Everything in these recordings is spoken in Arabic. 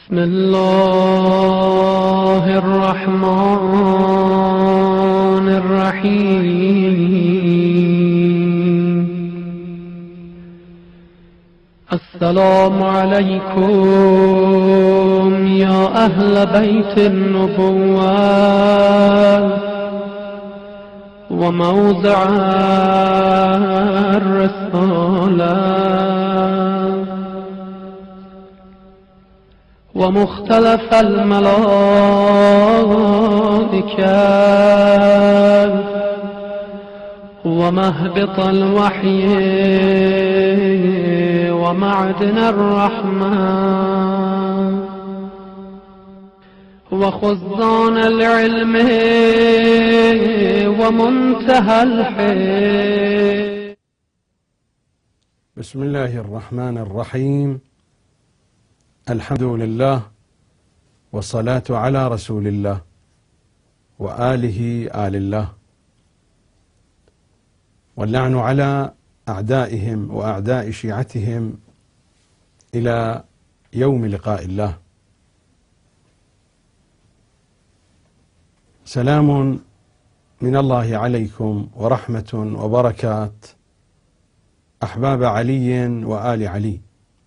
بسم الله الرحمن الرحيم. السلام عليكم يا أهل بيت النبوة وموضع الرسالة ومختلف الملائكة ومهبط الوحي ومعدن الرحمة وخزان العلم ومنتهى الحكم. بسم الله الرحمن الرحيم. الحمد لله والصلاة على رسول الله وآله آل الله، واللعن على أعدائهم وأعداء شيعتهم إلى يوم لقاء الله. سلام من الله عليكم ورحمة وبركات أحباب علي وآل علي،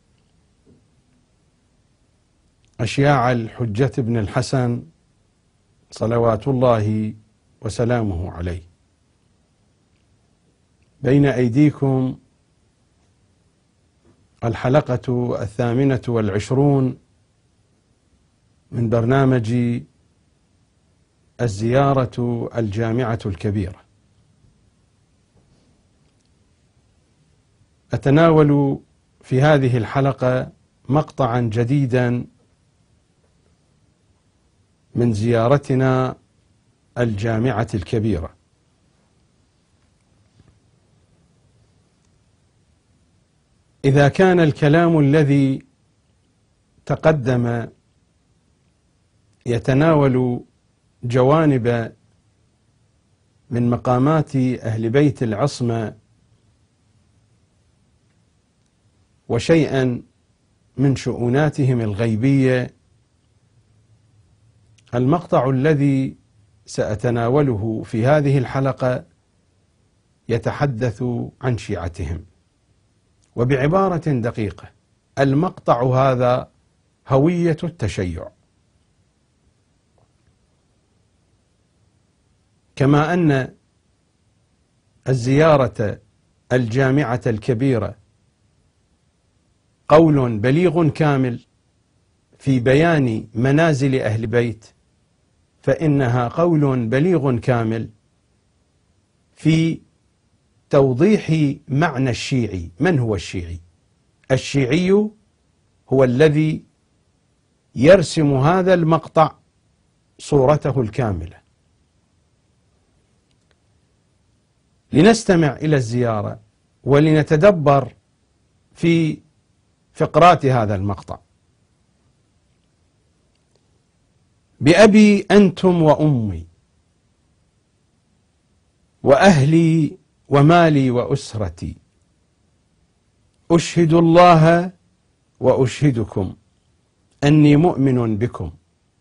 أشياع الحجة بن الحسن صلوات الله وسلامه عليه. بين أيديكم الحلقة 28 من برنامج الزيارة الجامعة الكبيرة. أتناول في هذه الحلقة مقطعا جديدا من زيارتنا الجامعة الكبيرة. إذا كان الكلام الذي تقدم يتناول جوانب من مقامات أهل بيت العصمة وشيئا من شؤوناتهم الغيبية، المقطع الذي سأتناوله في هذه الحلقة يتحدث عن شيعتهم، وبعبارة دقيقة المقطع هذا هوية التشيع. كما أن الزيارة الجامعة الكبيرة قول بليغ كامل في بيان منازل أهل بيت، فإنها قول بليغ كامل في توضيح معنى الشيعي. من هو الشيعي؟ الشيعي هو الذي يرسم هذا المقطع صورته الكاملة. لنستمع إلى الزيارة ولنتدبر في فقرات هذا المقطع. بأبي أنتم وأمي وأهلي ومالي وأسرتي أشهد الله وأشهدكم أني مؤمن بكم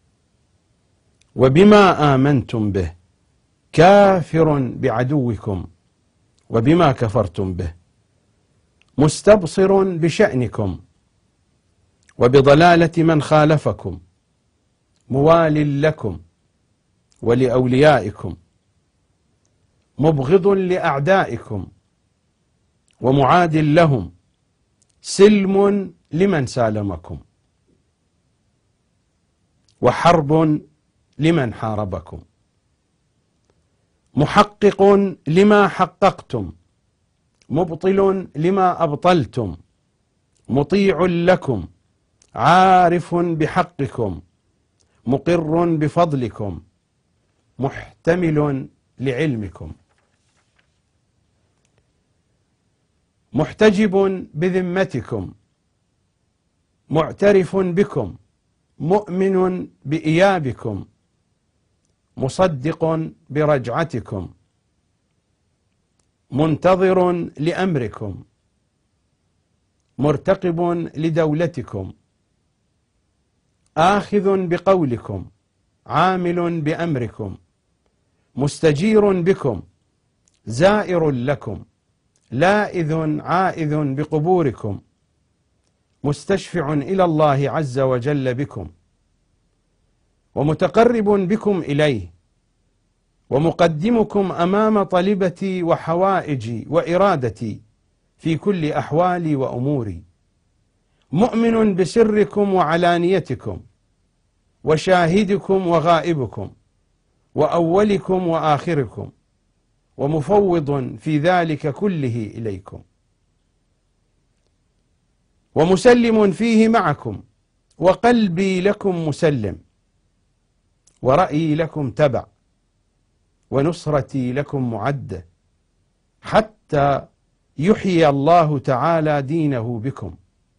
وبما آمنتم به، كافر بعدوكم وبما كفرتم به، مستبصر بشأنكم وبضلالة من خالفكم، موال لكم ولأوليائكم، مبغض لأعدائكم ومعاد لهم، سلم لمن سالمكم وحرب لمن حاربكم، محقق لما حققتم، مبطل لما أبطلتم، مطيع لكم، عارف بحقكم، مقر بفضلكم، محتمل لعلمكم، محتجب بذمتكم، معترف بكم، مؤمن بإيابكم، مصدق برجعتكم، منتظر لأمركم، مرتقب لدولتكم، آخذ بقولكم عامل بأمركم مستجير بكم زائر لكم لائذ عائذ بقبوركم مستشفع إلى الله عز وجل بكم ومتقرب بكم إليه ومقدمكم أمام طلبتي وحوائجي وإرادتي في كل أحوالي وأموري مؤمن بسركم وعلانيتكم وشاهدكم وغائبكم وأولكم وآخركم ومفوض في ذلك كله إليكم ومسلم فيه معكم وقلبي لكم مسلم ورأيي لكم تبع ونصرتي لكم معدة حتى يحيي الله تعالى دينه بكم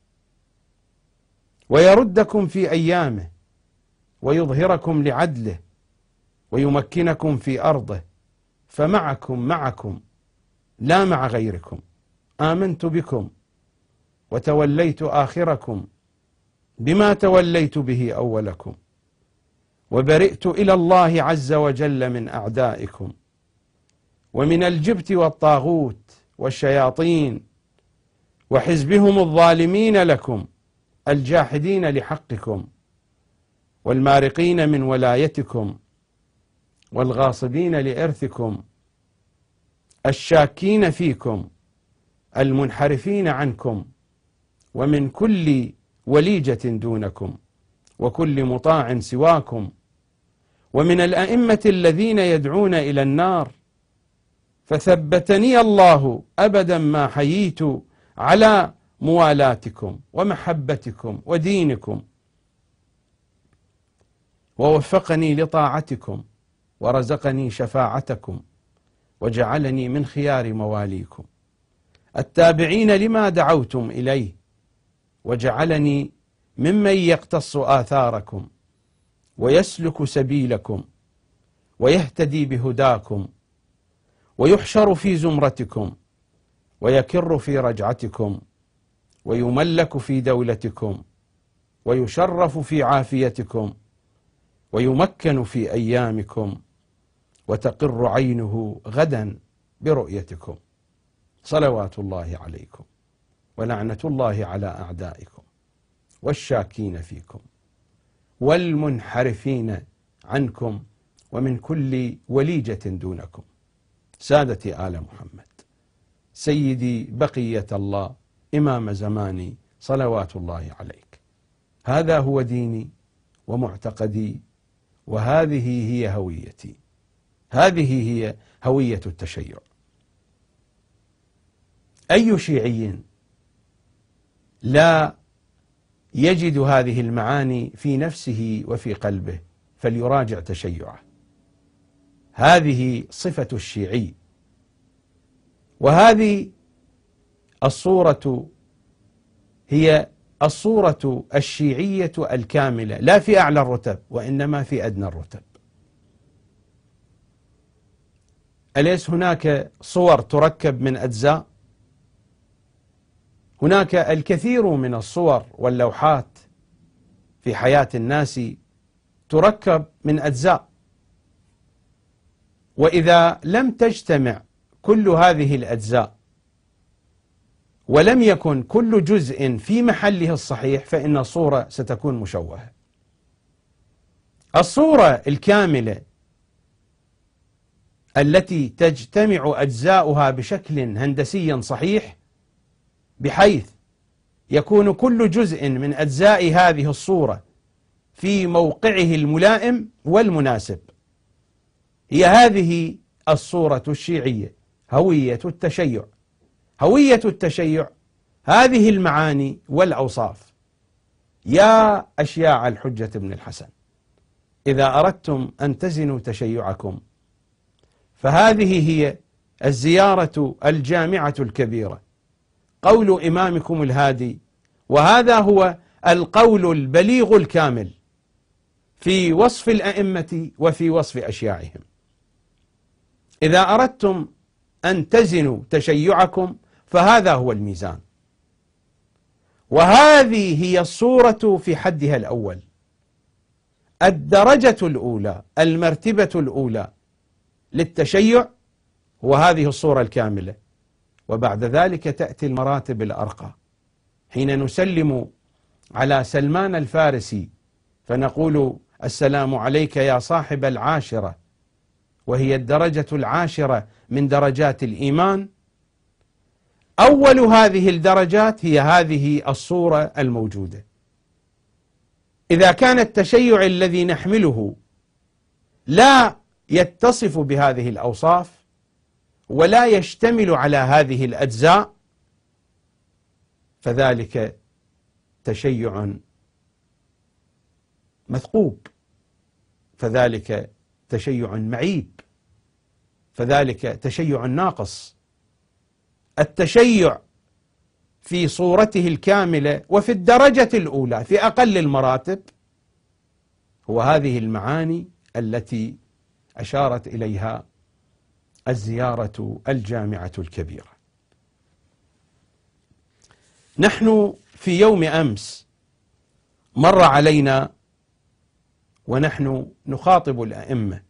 ويردكم في أيامه ويظهركم لعدله ويمكنكم في أرضه فمعكم لا مع غيركم آمنت بكم وتوليت آخركم بما توليت به أولكم وبرئت إلى الله عز وجل من أعدائكم ومن الجبت والطاغوت والشياطين وحزبهم الظالمين لكم الجاحدين لحقكم والمارقين من ولايتكم والغاصبين لإرثكم الشاكين فيكم المنحرفين عنكم ومن كل وليجة دونكم وكل مطاع سواكم ومن الأئمة الذين يدعون إلى النار فثبتني الله أبدا ما حييت على موالاتكم ومحبتكم ودينكم ووفقني لطاعتكم ورزقني شفاعتكم وجعلني من خيار مواليكم التابعين لما دعوتم إليه وجعلني ممن يقتص آثاركم ويسلك سبيلكم ويهتدي بهداكم ويحشر في زمرتكم ويكر في رجعتكم ويملك في دولتكم ويشرف في عافيتكم ويمكن في أيامكم وتقر عينه غدا برؤيتكم صلوات الله عليكم ولعنة الله على أعدائكم والشاكين فيكم والمنحرفين عنكم ومن كل وليجة دونكم سادتي آل محمد سيدي بقية الله إمام زماني صلوات الله عليك هذا هو ديني ومعتقدي وهذه هي هويتي هذه هي هوية التشيع أي شيعي لا يجد هذه المعاني في نفسه وفي قلبه فليراجع تشيعه هذه صفة الشيعي وهذه الصورة هي الصورة الشيعية الكاملة لا في أعلى الرتب وإنما في أدنى الرتب أليس هناك صور تركب من أجزاء؟ هناك الكثير من الصور واللوحات في حياة الناس تركب من أجزاء وإذا لم تجتمع كل هذه الأجزاء ولم يكن كل جزء في محله الصحيح فإن الصورة ستكون مشوهة. الصورة الكاملة التي تجتمع أجزاؤها بشكل هندسي صحيح بحيث يكون كل جزء من أجزاء هذه الصورة في موقعه الملائم والمناسب هي هذه الصورة الشيعية هوية التشيع. هوية التشيع هذه المعاني والأوصاف. يا أشياع الحجة بن الحسن إذا أردتم أن تزنوا تشيعكم فهذه هي الزيارة الجامعة الكبيرة قول إمامكم الهادي وهذا هو القول البليغ الكامل في وصف الأئمة وفي وصف أشياعهم. إذا أردتم أن تزنوا تشيعكم فهذا هو الميزان وهذه هي الصورة في حدها الأول الدرجة الأولى، المرتبة الأولى للتشيع هو هذه الصورة الكاملة، وبعد ذلك تأتي المراتب الأرقى، حين نسلم على سلمان الفارسي فنقول السلام عليك يا صاحب العاشرة، وهي الدرجة العاشرة من درجات الإيمان. أول هذه الدرجات هي هذه الصورة الموجودة. إذا كان التشيع الذي نحمله لا يتصف بهذه الأوصاف ولا يشتمل على هذه الأجزاء، فذلك تشيع مثقوب، فذلك تشيع معيب، فذلك تشيع ناقص. التشيع في صورته الكاملة وفي الدرجة الأولى في أقل المراتب هو هذه المعاني التي أشارت إليها الزيارة الجامعة الكبيرة. نحن في يوم أمس مر علينا ونحن نخاطب الأئمة: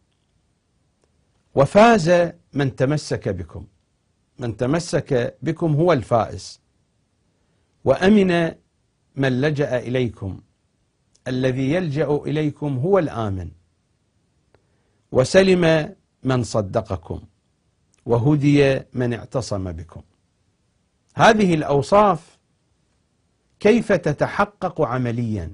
وفاز من تمسك بكم، من تمسك بكم هو الفائز، وأمن من لجأ إليكم، الذي يلجأ إليكم هو الآمن، وسلم من صدقكم، وهدي من اعتصم بكم. هذه الأوصاف كيف تتحقق عمليا؟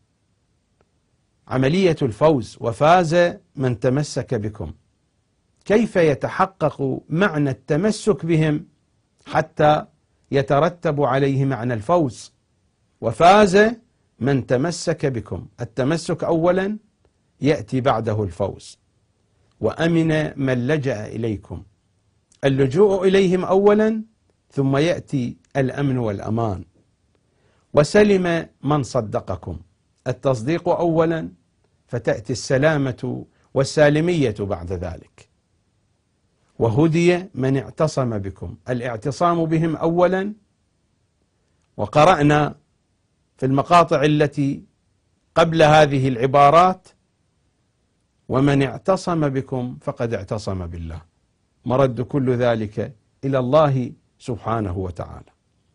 عملية الفوز، وفاز من تمسك بكم، كيف يتحقق معنى التمسك بهم حتى يترتب عليه معنى الفوز؟ وفاز من تمسك بكم، التمسك أولا يأتي بعده الفوز. وأمن من لجأ إليكم، اللجوء إليهم أولا ثم يأتي الأمن والأمان. وسلم من صدقكم، التصديق أولا فتأتي السلامة والسالمية بعد ذلك. وهدي من اعتصم بكم، الاعتصام بهم أولا. وقرأنا في المقاطع التي قبل هذه العبارات: ومن اعتصم بكم فقد اعتصم بالله. مرد كل ذلك إلى الله سبحانه وتعالى.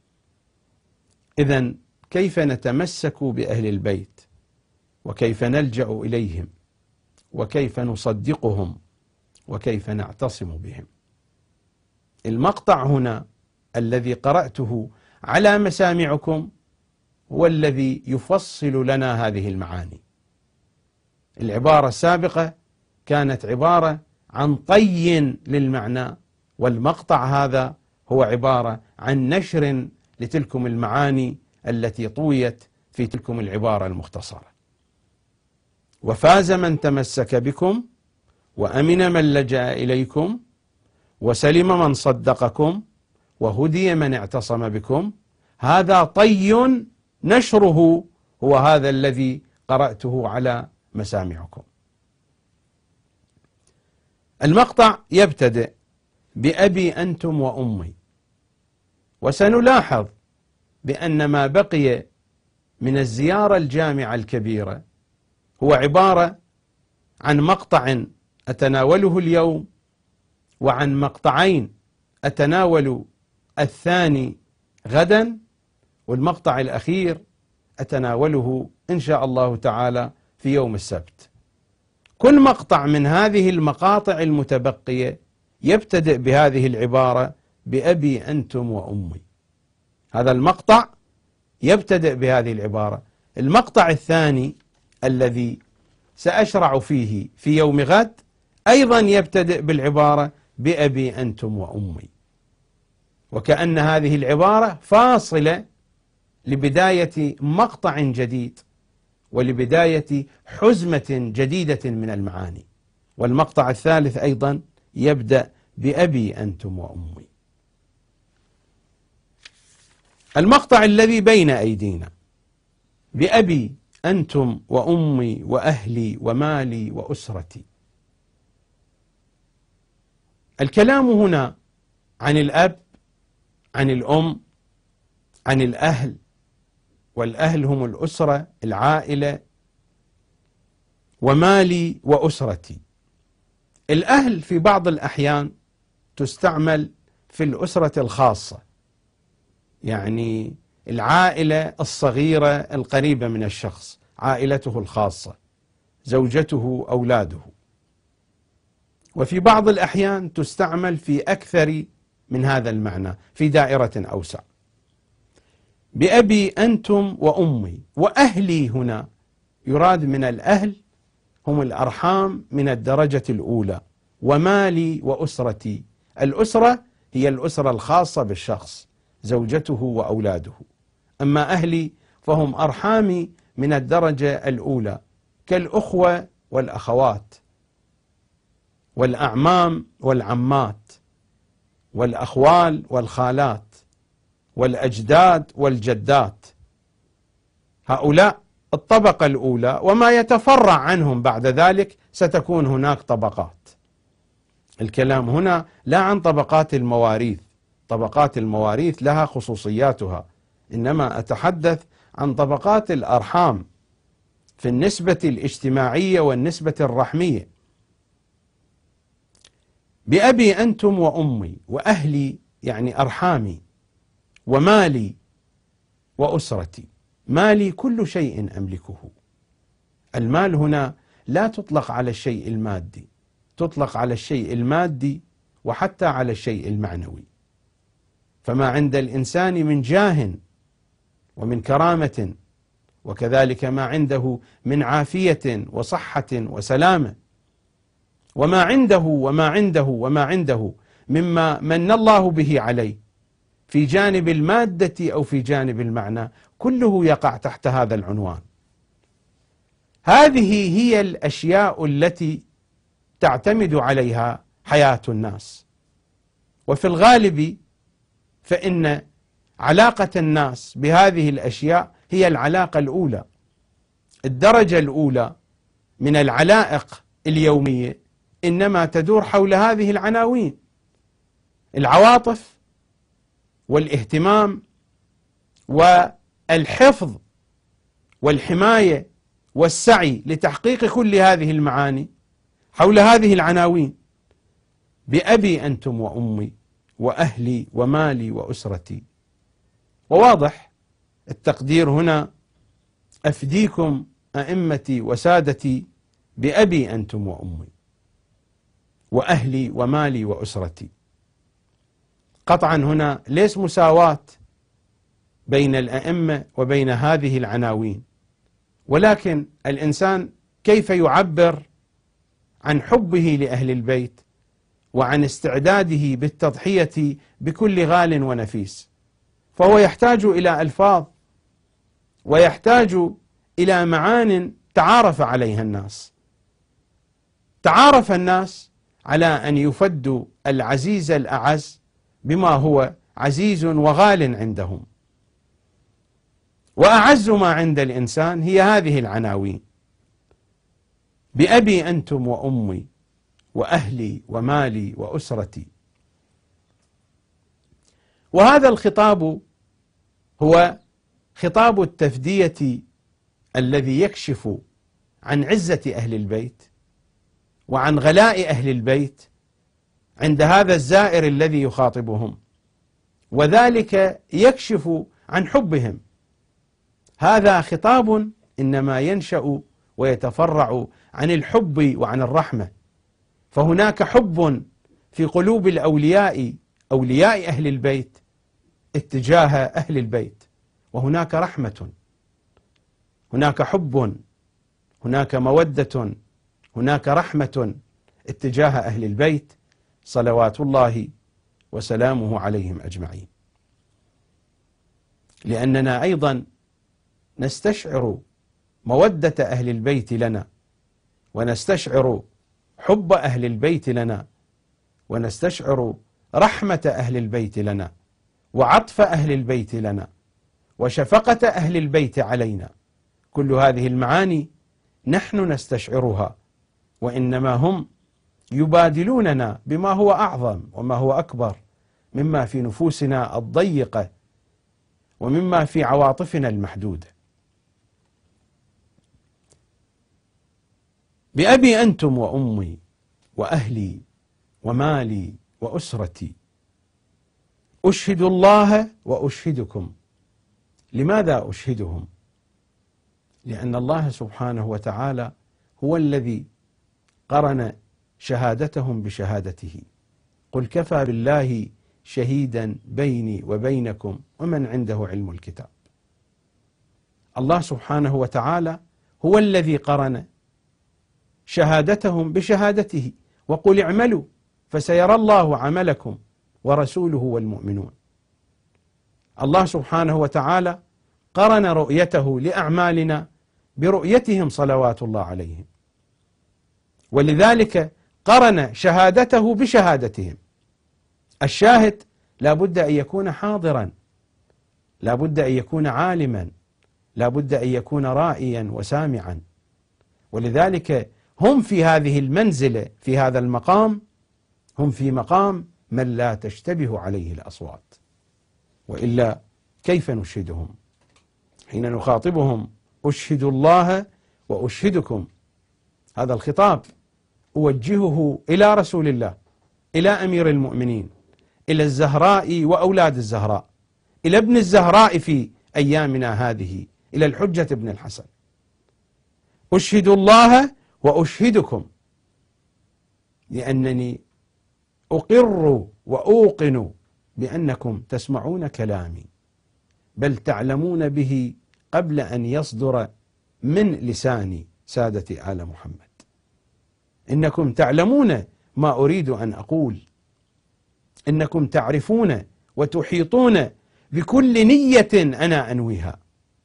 إذن كيف نتمسك بأهل البيت، وكيف نلجأ إليهم، وكيف نصدقهم، وكيف نعتصم بهم؟ المقطع هنا الذي قرأته على مسامعكم هو الذي يفصل لنا هذه المعاني. العبارة السابقة كانت عبارة عن طي للمعنى، والمقطع هذا هو عبارة عن نشر لتلكم المعاني التي طويت في تلكم العبارة المختصرة. وفاز من تمسك بكم، وأمن من لجأ إليكم، وسلم من صدقكم، وهدي من اعتصم بكم. هذا طي نشره هو هذا الذي قرأته على مسامعكم. المقطع يبتدئ بأبي أنتم وأمي، وسنلاحظ بأن ما بقي من الزيارة الجامعة الكبيرة هو عبارة عن مقطع أتناوله اليوم، وعن مقطعين أتناول الثاني غدا، والمقطع الأخير أتناوله إن شاء الله تعالى في يوم السبت. كل مقطع من هذه المقاطع المتبقية يبتدئ بهذه العبارة: بأبي أنتم وأمي. هذا المقطع يبتدئ بهذه العبارة. المقطع الثاني الذي سأشرع فيه في يوم غد أيضا يبتدئ بالعبارة: بأبي أنتم وأمي. وكأن هذه العبارة فاصلة لبداية مقطع جديد ولبداية حزمة جديدة من المعاني. والمقطع الثالث أيضا يبدأ بأبي أنتم وأمي. المقطع الذي بين أيدينا: بأبي أنتم وأمي وأهلي ومالي وأسرتي. الكلام هنا عن الأب، عن الأم، عن الأهل، والأهل هم الأسرة، العائلة، ومالي وأسرتي. الأهل في بعض الأحيان تستعمل في الأسرة الخاصة، يعني العائلة الصغيرة القريبة من الشخص، عائلته الخاصة، زوجته، أولاده. وفي بعض الأحيان تستعمل في أكثر من هذا المعنى، في دائرة أوسع. بأبي أنتم وأمي، وأهلي هنا يراد من الأهل هم الأرحام من الدرجة الأولى، ومالي وأسرتي. الأسرة هي الأسرة الخاصة بالشخص، زوجته وأولاده. أما أهلي فهم أرحامي من الدرجة الأولى، كالأخوة والأخوات والأعمام والعمات والأخوال والخالات والأجداد والجدات. هؤلاء الطبقة الأولى، وما يتفرع عنهم بعد ذلك ستكون هناك طبقات. الكلام هنا لا عن طبقات المواريث، طبقات المواريث لها خصوصياتها، إنما أتحدث عن طبقات الأرحام في النسبة الاجتماعية والنسبة الرحمية. بأبي أنتم وأمي، وأهلي يعني أرحامي، ومالي وأسرتي. مالي كل شيء أملكه. المال هنا لا تطلق على الشيء المادي، تطلق على الشيء المادي وحتى على الشيء المعنوي. فما عند الإنسان من جاه ومن كرامة، وكذلك ما عنده من عافية وصحة وسلامة، وما عنده مما من الله به عليه في جانب المادة أو في جانب المعنى، كله يقع تحت هذا العنوان. هذه هي الأشياء التي تعتمد عليها حياة الناس. وفي الغالب فإن علاقة الناس بهذه الأشياء هي العلاقة الأولى، الدرجة الأولى من العلائق اليومية، إنما تدور حول هذه العناوين: العواطف والاهتمام والحفظ والحماية والسعي لتحقيق كل هذه المعاني حول هذه العناوين. بأبي أنتم وأمي، وأهلي ومالي وأسرتي. وواضح التقدير هنا: أفديكم أئمتي وسادتي بأبي أنتم وأمي، وأهلي ومالي وأسرتي. قطعا هنا ليس مساواة بين الأئمة وبين هذه العناوين، ولكن الإنسان كيف يعبر عن حبه لأهل البيت وعن استعداده بالتضحية بكل غال ونفيس. فهو يحتاج إلى ألفاظ ويحتاج إلى معان تعارف عليها الناس. تعارف الناس على أن يفدوا العزيز الأعز بما هو عزيز وغال عندهم. وأعز ما عند الإنسان هي هذه العناوين: بأبي أنتم وأمي، وأهلي ومالي وأسرتي. وهذا الخطاب هو خطاب التفدية الذي يكشف عن عزة أهل البيت وعن غلاء أهل البيت عند هذا الزائر الذي يخاطبهم، وذلك يكشف عن حبهم. هذا خطاب إنما ينشأ ويتفرع عن الحب وعن الرحمة. فهناك حب في قلوب الأولياء، أولياء أهل البيت، اتجاه أهل البيت، وهناك رحمة، هناك حب، هناك مودة، هناك رحمة اتجاه أهل البيت صلوات الله وسلامه عليهم أجمعين. لأننا أيضا نستشعر مودة أهل البيت لنا، ونستشعر حب أهل البيت لنا، ونستشعر رحمة أهل البيت لنا، وعطف أهل البيت لنا، وشفقة أهل البيت علينا. كل هذه المعاني نحن نستشعرها، وإنما هم يبادلوننا بما هو أعظم وما هو أكبر مما في نفوسنا الضيقة ومما في عواطفنا المحدودة. بأبي أنتم وأمي وأهلي ومالي وأسرتي أشهد الله وأشهدكم. لماذا أشهدهم؟ لأن الله سبحانه وتعالى هو الذي قرن شهادتهم بشهادته. قل كفى بالله شهيدا بيني وبينكم ومن عنده علم الكتاب. الله سبحانه وتعالى هو الذي قرن شهادتهم بشهادته، وقل اعملوا فسيرى الله عملكم ورسوله والمؤمنون. الله سبحانه وتعالى قرن رؤيته لأعمالنا برؤيتهم صلوات الله عليهم، ولذلك قرن شهادته بشهادتهم. الشاهد لا بد أن يكون حاضرا، لا بد أن يكون عالما، لا بد أن يكون رائيا وسامعا. ولذلك هم في هذه المنزلة، في هذا المقام، هم في مقام من لا تشتبه عليه الأصوات. وإلا كيف نشهدهم؟ حين نخاطبهم أشهد الله وأشهدكم، هذا الخطاب أوجهه إلى رسول الله، إلى أمير المؤمنين، إلى الزهراء وأولاد الزهراء، إلى ابن الزهراء في أيامنا هذه، إلى الحجة ابن الحسن. أشهد الله وأشهدكم لأنني أقر وأوقن بأنكم تسمعون كلامي، بل تعلمون به قبل أن يصدر من لساني سادة آل محمد. إنكم تعلمون ما أريد أن أقول، إنكم تعرفون وتحيطون بكل نية أنا أنويها.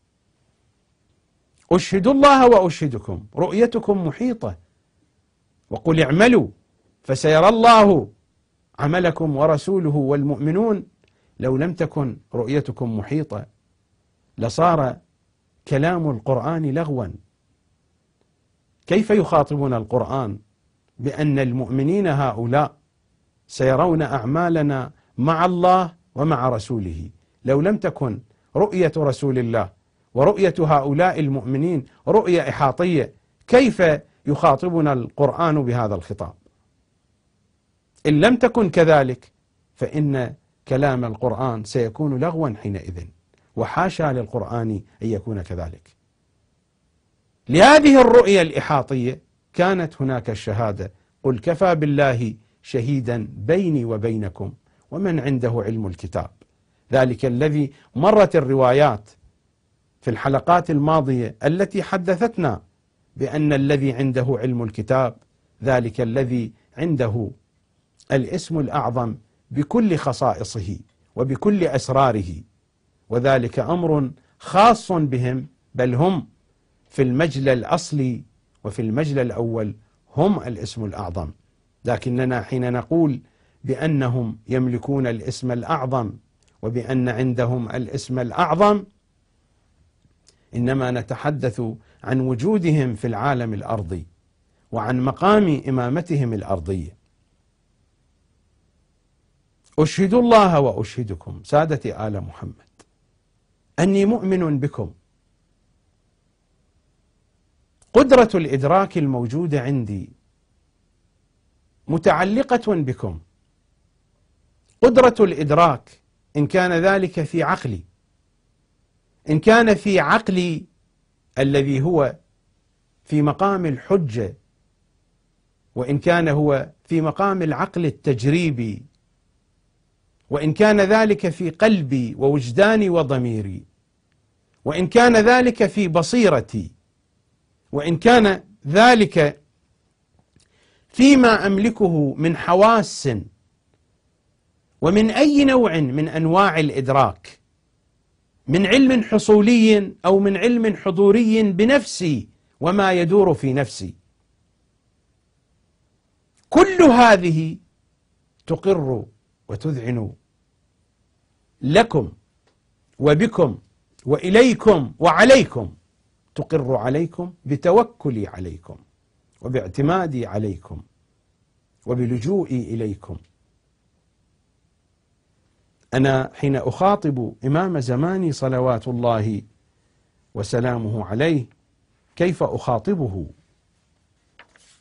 أشهد الله وأشهدكم، رؤيتكم محيطة. وقل اعملوا فسيرى الله عملكم ورسوله والمؤمنون. لو لم تكن رؤيتكم محيطة لصار كلام القرآن لغوا. كيف يخاطبون القرآن بأن المؤمنين هؤلاء سيرون أعمالنا مع الله ومع رسوله؟ لو لم تكن رؤية رسول الله ورؤية هؤلاء المؤمنين رؤية إحاطية، كيف يخاطبنا القرآن بهذا الخطاب؟ إن لم تكن كذلك فإن كلام القرآن سيكون لغوا حينئذ، وحاشا للقرآن أن يكون كذلك. لهذه الرؤية الإحاطية كانت هناك الشهادة. قل كفى بالله شهيدا بيني وبينكم ومن عنده علم الكتاب. ذلك الذي مرت الروايات في الحلقات الماضية التي حدثتنا بأن الذي عنده علم الكتاب ذلك الذي عنده الاسم الأعظم بكل خصائصه وبكل أسراره، وذلك أمر خاص بهم، بل هم في المجلى الأصلي وفي المجلى الأول هم الاسم الأعظم. لكننا حين نقول بأنهم يملكون الاسم الأعظم وبأن عندهم الاسم الأعظم، إنما نتحدث عن وجودهم في العالم الأرضي وعن مقام إمامتهم الأرضية. أشهد الله وأشهدكم سادة آل محمد أني مؤمن بكم. قدرة الإدراك الموجودة عندي متعلقة بكم. قدرة الإدراك إن كان ذلك في عقلي، إن كان في عقلي الذي هو في مقام الحجة، وإن كان هو في مقام العقل التجريبي، وإن كان ذلك في قلبي ووجداني وضميري، وإن كان ذلك في بصيرتي، وإن كان ذلك فيما أملكه من حواس ومن أي نوع من أنواع الإدراك، من علم حصولي أو من علم حضوري بنفسي وما يدور في نفسي، كل هذه تقر وتذعن لكم وبكم وإليكم وعليكم، تقر عليكم بتوكلي عليكم وباعتمادي عليكم وبلجوئي إليكم. أنا حين أخاطب إمام زماني صلوات الله وسلامه عليه كيف أخاطبه؟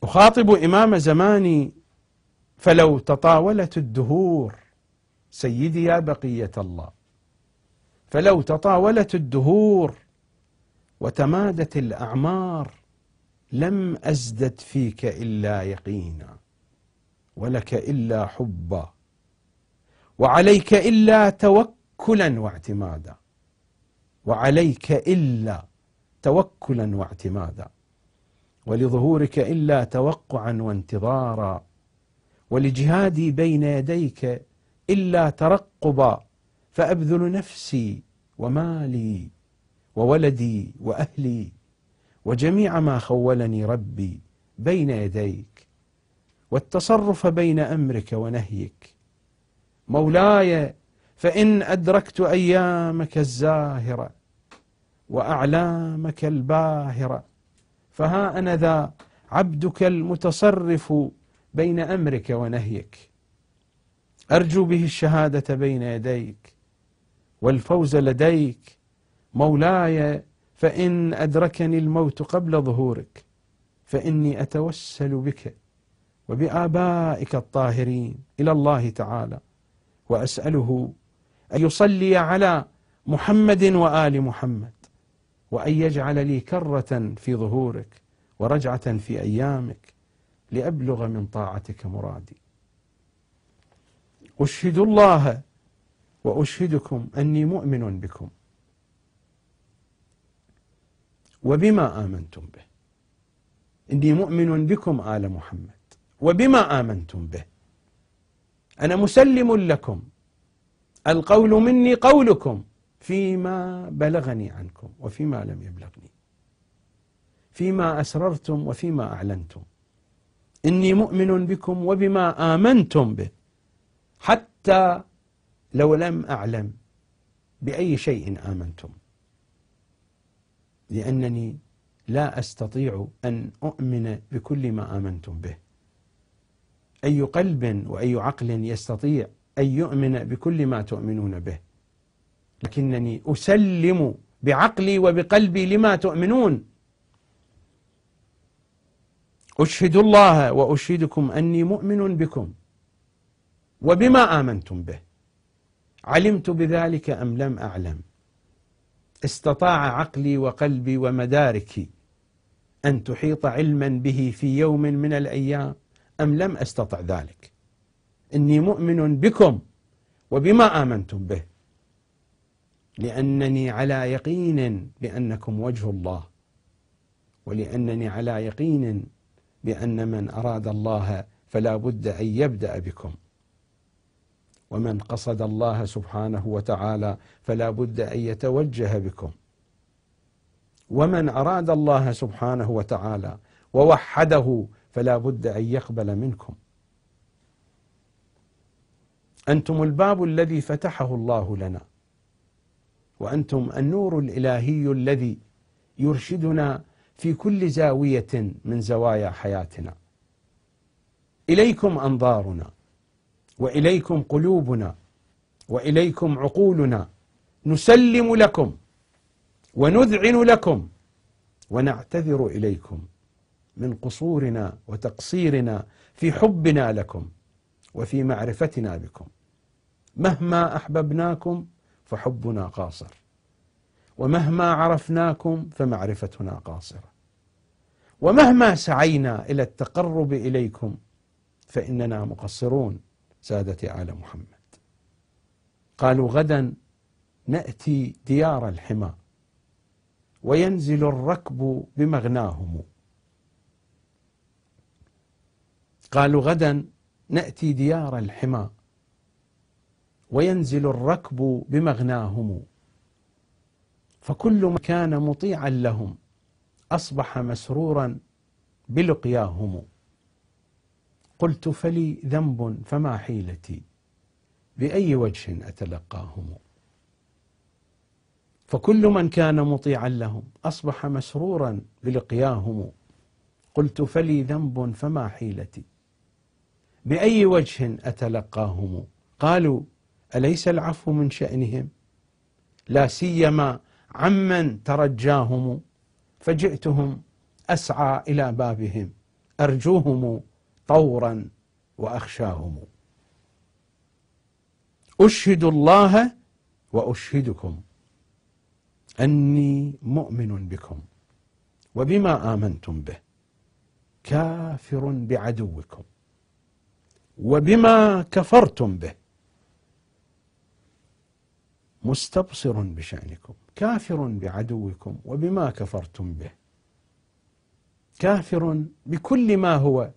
أخاطب إمام زماني فلو تطاولت الدهور، سيدي يا بقية الله، فلو تطاولت الدهور وتمادت الأعمار لم أزدد فيك إلا يقينا، ولك إلا حبا، وعليك إلا توكلا واعتمادا، وعليك إلا توكلا واعتمادا، ولظهورك إلا توقعا وانتظارا، ولجهادي بين يديك إلا ترقبا، فأبذل نفسي ومالي وولدي وأهلي وجميع ما خولني ربي بين يديك، والتصرف بين أمرك ونهيك. مولاي فإن أدركت أيامك الزاهرة وأعلامك الباهرة، فها أنا ذا عبدك المتصرف بين أمرك ونهيك، أرجو به الشهادة بين يديك والفوز لديك. مولاي فإن أدركني الموت قبل ظهورك فإني أتوسل بك وبآبائك الطاهرين إلى الله تعالى، وأسأله أن يصلي على محمد وآل محمد، وأن يجعل لي كرة في ظهورك ورجعة في أيامك لأبلغ من طاعتك مرادي. أشهد الله وأشهدكم أني مؤمن بكم وبما آمنتم به. إني مؤمن بكم آل محمد وبما آمنتم به. أنا مسلم لكم، القول مني قولكم فيما بلغني عنكم وفيما لم يبلغني، فيما أسررتم وفيما أعلنتم. إني مؤمن بكم وبما آمنتم به، حتى لو لم أعلم بأي شيء آمنتم، لأنني لا أستطيع أن أؤمن بكل ما آمنتم به. أي قلب وأي عقل يستطيع أن يؤمن بكل ما تؤمنون به؟ لكنني أسلم بعقلي وبقلبي لما تؤمنون. أشهد الله وأشهدكم أني مؤمن بكم وبما آمنتم به، علمت بذلك أم لم أعلم، استطاع عقلي وقلبي ومداركي أن تحيط علما به في يوم من الأيام أم لم أستطع ذلك. إني مؤمن بكم وبما آمنتم به، لأنني على يقين بأنكم وجه الله، ولأنني على يقين بأن من أراد الله فلا بد أن يبدأ بكم، ومن قصد الله سبحانه وتعالى فلا بد أن يتوجه بكم، ومن أراد الله سبحانه وتعالى ووحده فلا بد أن يقبل منكم. أنتم الباب الذي فتحه الله لنا، وأنتم النور الإلهي الذي يرشدنا في كل زاوية من زوايا حياتنا. إليكم أنظارنا، وإليكم قلوبنا، وإليكم عقولنا، نسلم لكم ونذعن لكم ونعتذر إليكم من قصورنا وتقصيرنا في حبنا لكم وفي معرفتنا بكم. مهما أحببناكم فحبنا قاصر، ومهما عرفناكم فمعرفتنا قاصرة، ومهما سعينا إلى التقرب إليكم فإننا مقصرون. سادة آل محمد، قالوا غدا نأتي ديار الحمى وينزل الركب بمغناهم. قالوا غدا نأتي ديار الحمى وينزل الركب بمغناهم، فكل من كان مطيعا لهم أصبح مسرورا بلقياهم. قلت فلي ذنب فما حيلتي، بأي وجه أتلقاهم. فكل من كان مطيعا لهم أصبح مسرورا بلقياهم. قلت فلي ذنب فما حيلتي، بأي وجه أتلقاهم. قالوا أليس العفو من شأنهم، لا سيما عمن ترجاهم. فجئتهم أسعى إلى بابهم أرجوهم طورا وأخشاهم. أشهد الله وأشهدكم أني مؤمن بكم وبما آمنتم به، كافر بعدوكم وبما كفرتم به، مستبصر بشأنكم. كافر بعدوكم وبما كفرتم به، كافر بكل ما هو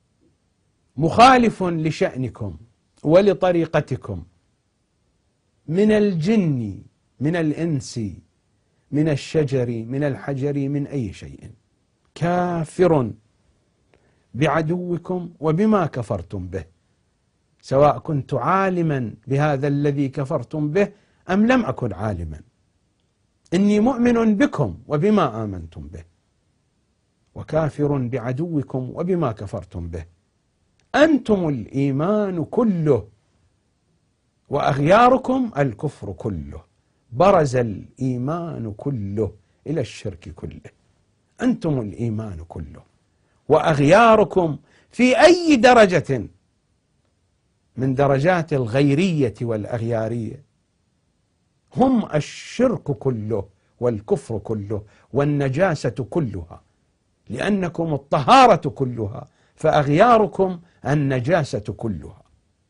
مخالف لشأنكم ولطريقتكم من الجن، من الإنس، من الشجر، من الحجر، من أي شيء. كافر بعدوكم وبما كفرتم به، سواء كنت عالما بهذا الذي كفرتم به أم لم أكن عالما. إني مؤمن بكم وبما آمنتم به، وكافر بعدوكم وبما كفرتم به. أنتم الإيمان كله وأغياركم الكفر كله. برز الإيمان كله إلى الشرك كله. أنتم الإيمان كله وأغياركم في أي درجة من درجات الغيرية والأغيارية هم الشرك كله والكفر كله والنجاسة كلها، لأنكم الطهارة كلها، فأغياركم النجاسة كلها.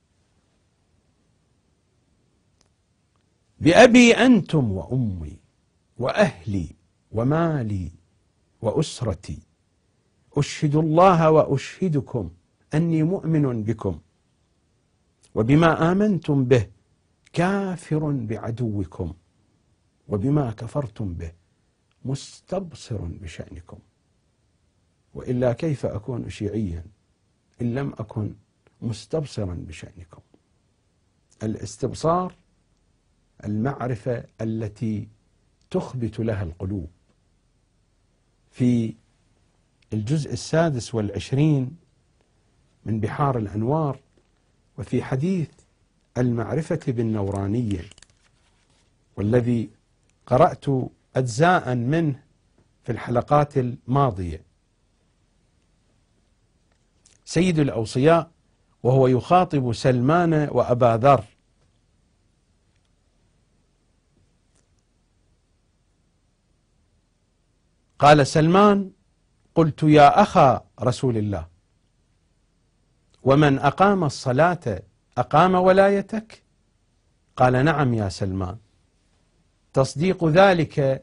بأبي أنتم وأمي وأهلي ومالي وأسرتي أشهد الله وأشهدكم أني مؤمن بكم وبما آمنتم به، كافر بعدوكم وبما كفرتم به، مستبصر بشأنكم. وإلا كيف أكون شيعيا إن لم أكن مستبصرا بشأنكم؟ الاستبصار المعرفة التي تخبت لها القلوب. في الجزء 26 من بحار الأنوار، وفي حديث المعرفة بالنورانية، والذي قرأت أجزاء منه في الحلقات الماضية، سيد الأوصياء وهو يخاطب سلمان وأبا ذر قال سلمان: قلت يا أخا رسول الله، ومن أقام الصلاة أقام ولايتك؟ قال: نعم يا سلمان. تصديق ذلك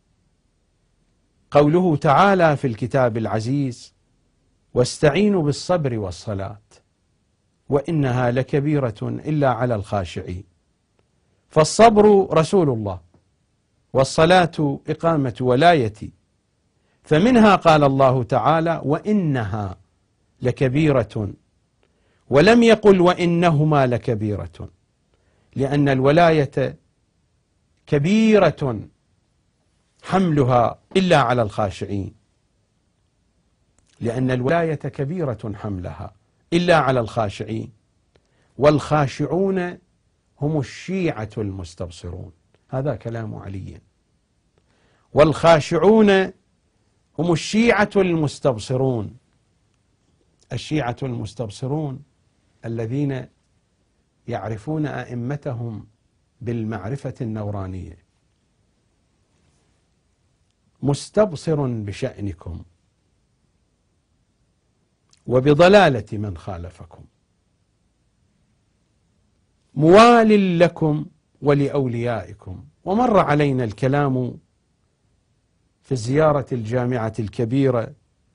قوله تعالى في الكتاب العزيز: واستعينوا بالصبر والصلاة وإنها لكبيرة إلا على الخاشعين. فالصبر رسول الله، والصلاة إقامة ولايتي، فمنها قال الله تعالى: وإنها لكبيرة، ولم يقل وإنهما لكبيرة، لأن الولاية كبيرة حملها إلا على الخاشعين، لأن الولاية كبيرة حملها إلا على الخاشعين، والخاشعون هم الشيعة المستبصرون. هذا كلام علي. والخاشعون هم الشيعة المستبصرون. الشيعة المستبصرون الذين يعرفون أئمتهم بالمعرفة النورانية. مستبصر بشأنكم وبضلالة من خالفكم، موال لكم ولأوليائكم. ومر علينا الكلام في الزيارة الجامعة الكبيرة: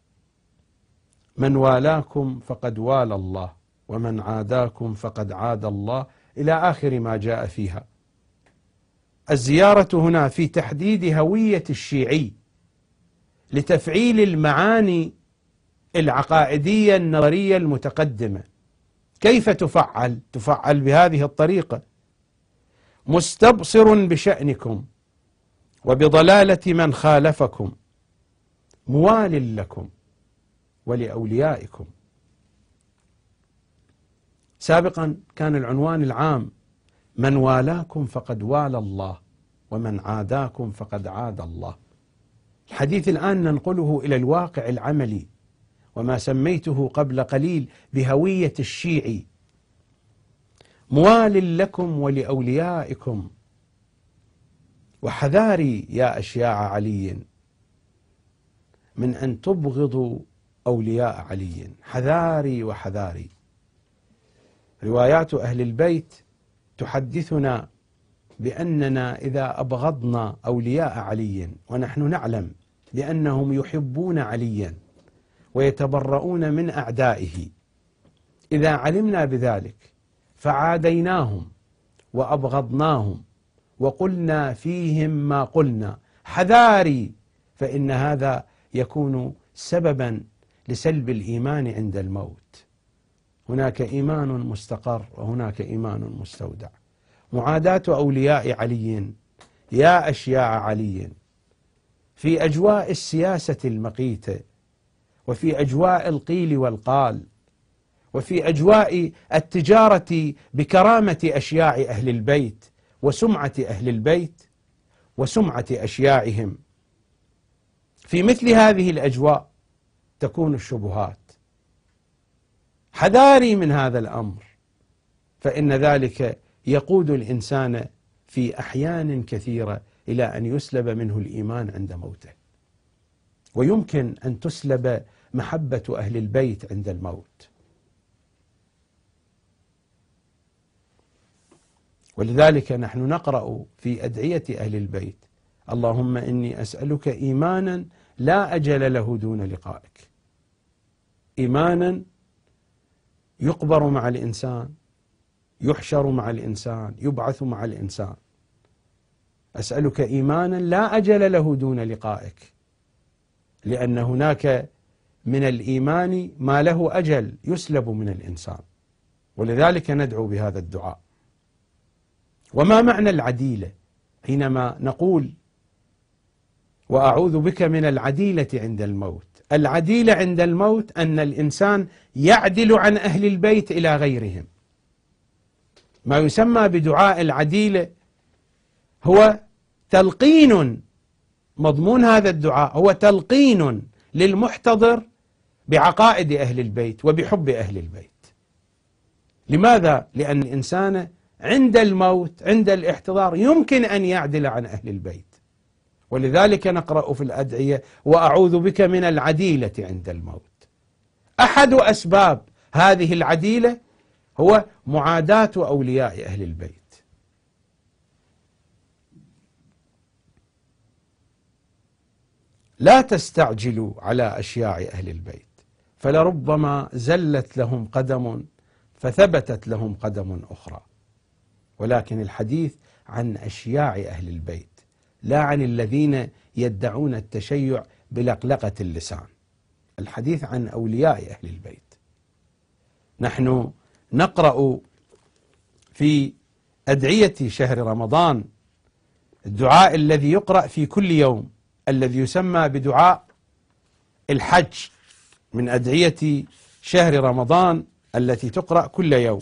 من والاكم فقد والى الله، ومن عاداكم فقد عاد الله، إلى آخر ما جاء فيها. الزيارة هنا في تحديد هوية الشيعي لتفعيل المعاني العقائدية النظرية المتقدمة. كيف تفعل؟ تفعل بهذه الطريقة: مستبصر بشأنكم وبضلالة من خالفكم، موال لكم ولأوليائكم. سابقا كان العنوان العام: من والاكم فقد والى الله، ومن عاداكم فقد عاد الله. الحديث الآن ننقله إلى الواقع العملي، وما سميته قبل قليل بهوية الشيعي، موال لكم ولأوليائكم، وحذاري يا أشياع علي من أن تبغضوا أولياء علي، حذاري وحذاري. روايات أهل البيت تحدثنا بأننا إذا أبغضنا أولياء علي، ونحن نعلم بأنهم يحبون عليا ويتبرؤون من أعدائه، إذا علمنا بذلك فعاديناهم وأبغضناهم وقلنا فيهم ما قلنا، حذاري، فإن هذا يكون سببا لسلب الإيمان عند الموت. هناك إيمان مستقر وهناك إيمان مستودع. معاداة أولياء علي يا أشياع علي في أجواء السياسة المقيتة، وفي أجواء القيل والقال، وفي أجواء التجارة بكرامة أشياع أهل البيت وسمعة أهل البيت وسمعة أشياعهم، في مثل هذه الأجواء تكون الشبهات. حذاري من هذا الأمر، فإن ذلك يقود الإنسان في أحيان كثيرة إلى أن يسلب منه الإيمان عند موته، ويمكن أن تسلب محبة أهل البيت عند الموت. ولذلك نحن نقرأ في أدعية أهل البيت: اللهم إني أسألك إيمانا لا أجل له دون لقائك، إيمانا يقبر مع الإنسان، يحشر مع الإنسان، يبعث مع الإنسان. أسألك إيمانا لا أجل له دون لقائك، لأن هناك من الإيمان ما له أجل يسلب من الإنسان، ولذلك ندعو بهذا الدعاء. وما معنى العديلة حينما نقول وأعوذ بك من العديلة عند الموت؟ العديلة عند الموت أن الإنسان يعدل عن أهل البيت إلى غيرهم. ما يسمى بدعاء العديلة هو تلقين، مضمون هذا الدعاء هو تلقين للمحتضر بعقائد أهل البيت وبحب أهل البيت. لماذا؟ لأن الإنسان عند الموت، عند الاحتضار، يمكن أن يعدل عن أهل البيت، ولذلك نقرأ في الأدعية وأعوذ بك من العديلة عند الموت. أحد أسباب هذه العديلة هو معاداة أولياء أهل البيت. لا تستعجلوا على أشياع أهل البيت، فلربما زلت لهم قدم فثبتت لهم قدم أخرى. ولكن الحديث عن أشياع أهل البيت، لا عن الذين يدعون التشيع بلقلقة اللسان. الحديث عن أولياء أهل البيت. نحن نقرأ في أدعية شهر رمضان الدعاء الذي يقرأ في كل يوم، الذي يسمى بدعاء الحج، من أدعية شهر رمضان التي تقرأ كل يوم.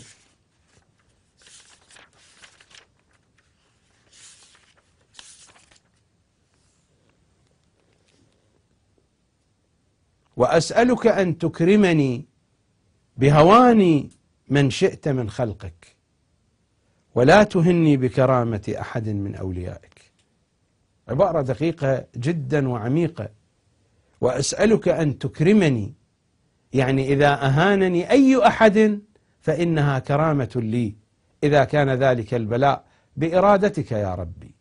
وأسألك أن تكرمني بهوان من شئت من خلقك، ولا تهني بكرامة أحد من أوليائك. عبارة دقيقة جدا وعميقة. وأسألك أن تكرمني، يعني إذا أهانني أي أحد فإنها كرامة لي، إذا كان ذلك البلاء بإرادتك يا ربي،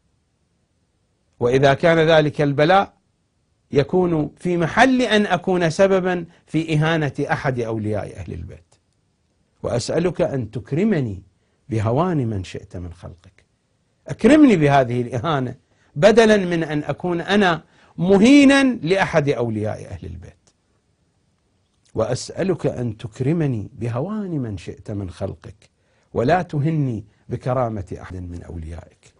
وإذا كان ذلك البلاء يكون في محل أن أكون سببا في إهانة أحد أولياء أهل البيت. وأسألك أن تكرمني بهوان من شئت من خلقك. أكرمني بهذه الإهانة بدلا من أن أكون أنا مهينا لأحد أولياء أهل البيت. وأسألك أن تكرمني بهوان من شئت من خلقك، ولا تهني بكرامة أحد من أوليائك.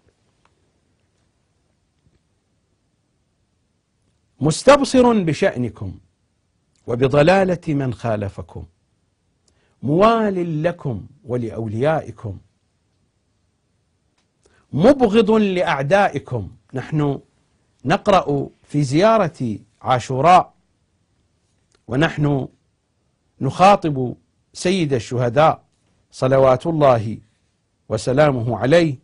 مستبصر بشأنكم وبضلالة من خالفكم، موال لكم ولأوليائكم، مبغض لأعدائكم. نحن نقرأ في زيارة عاشوراء ونحن نخاطب سيد الشهداء صلوات الله وسلامه عليه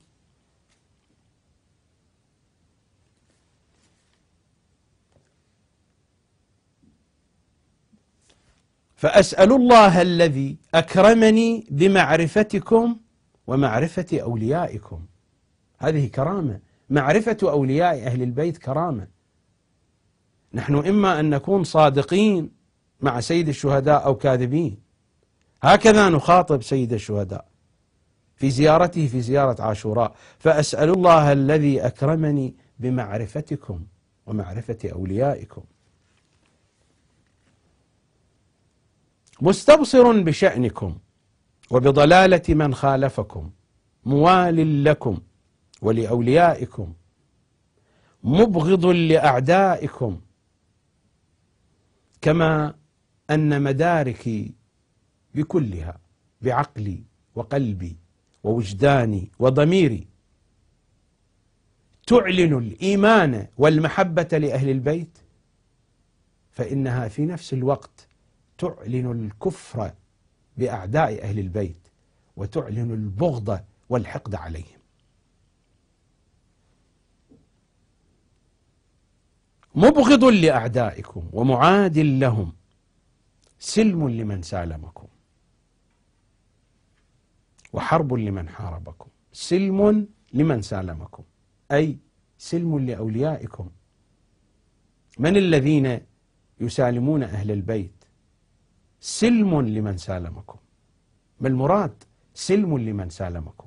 فأسأل الله الذي أكرمني بمعرفتكم ومعرفة أوليائكم. هذه كرامة، معرفة أولياء أهل البيت كرامة. نحن إما أن نكون صادقين مع سيد الشهداء أو كاذبين. هكذا نخاطب سيد الشهداء في زيارته في زيارة عاشوراء: فأسأل الله الذي أكرمني بمعرفتكم ومعرفة أوليائكم. مستبصر بشأنكم وبضلالة من خالفكم، موال لكم ولأوليائكم، مبغض لأعدائكم، كما أن مداركي بكلها بعقلي وقلبي ووجداني وضميري تعلن الإيمان والمحبة لأهل البيت، فإنها في نفس الوقت تعلن الكفر بأعداء أهل البيت وتعلن البغض والحقد عليهم. مبغض لأعدائكم ومعاد لهم، سلم لمن سالمكم وحرب لمن حاربكم. سلم لمن سالمكم أي سلم لأوليائكم. من الذين يسالمون أهل البيت؟ سلم لمن سالمكم. ما المراد سلم لمن سالمكم؟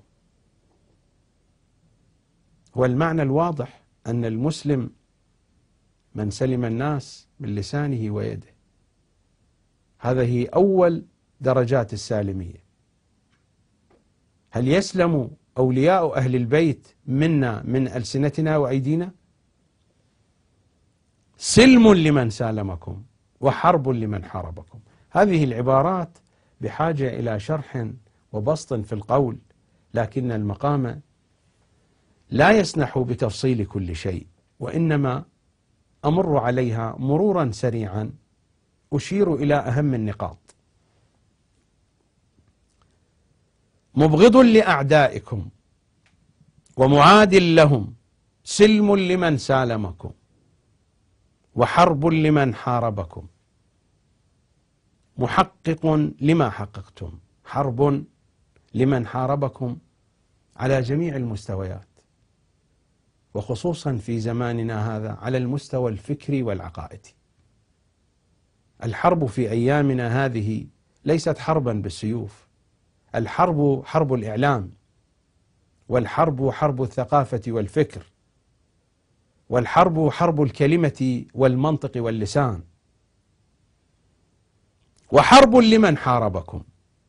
هو المعنى الواضح أن المسلم من سلم الناس من لسانه ويده. هذه أول درجات السالمية. هل يسلم أولياء أهل البيت منا من ألسنتنا وأيدينا؟ سلم لمن سالمكم وحرب لمن حاربكم. هذه العبارات بحاجة إلى شرح وبسط في القول، لكن المقام لا يسنح بتفصيل كل شيء، وإنما أمر عليها مرورا سريعا أشير إلى أهم النقاط. مبغض لأعدائكم ومعاد لهم، سلم لمن سالمكم وحرب لمن حاربكم، محقق لما حققتم، حرب لمن حاربكم على جميع المستويات، وخصوصا في زماننا هذا على المستوى الفكري والعقائدي. الحرب في أيامنا هذه ليست حربا بالسيوف، الحرب حرب الإعلام، والحرب حرب الثقافة والفكر، والحرب حرب الكلمة والمنطق واللسان. وحرب لمن حاربكم،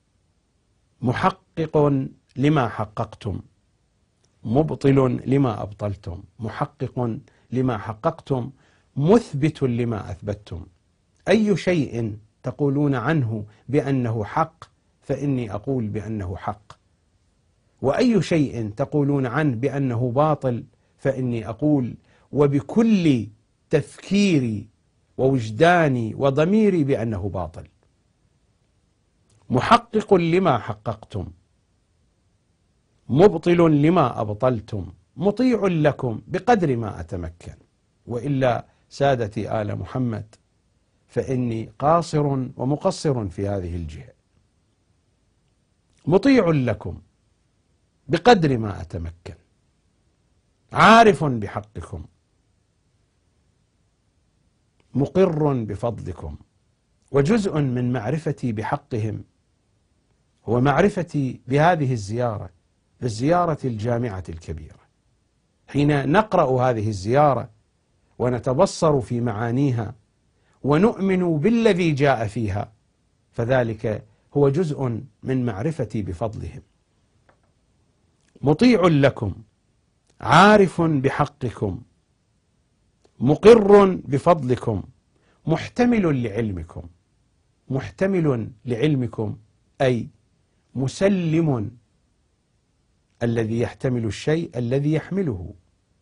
محقق لما حققتم، مبطل لما أبطلتم، محقق لما حققتم، مثبت لما أثبتتم. أي شيء تقولون عنه بأنه حق فإني أقول بأنه حق، وأي شيء تقولون عنه بأنه باطل فإني أقول وبكل تفكيري ووجداني وضميري بأنه باطل. محقق لما حققتم، مبطل لما أبطلتم، مطيع لكم بقدر ما أتمكن، وإلا سادتي آل محمد فإني قاصر ومقصر في هذه الجهة. مطيع لكم بقدر ما أتمكن، عارف بحقكم، مقر بفضلكم. وجزء من معرفتي بحقهم هو معرفتي بهذه الزيارة، بالزيارة الجامعة الكبيرة. حين نقرأ هذه الزيارة ونتبصر في معانيها ونؤمن بالذي جاء فيها، فذلك هو جزء من معرفتي بفضلهم. مطيع لكم، عارف بحقكم، مقر بفضلكم، محتمل لعلمكم. محتمل لعلمكم أي مسلم، الذي يحتمل الشيء الذي يحمله،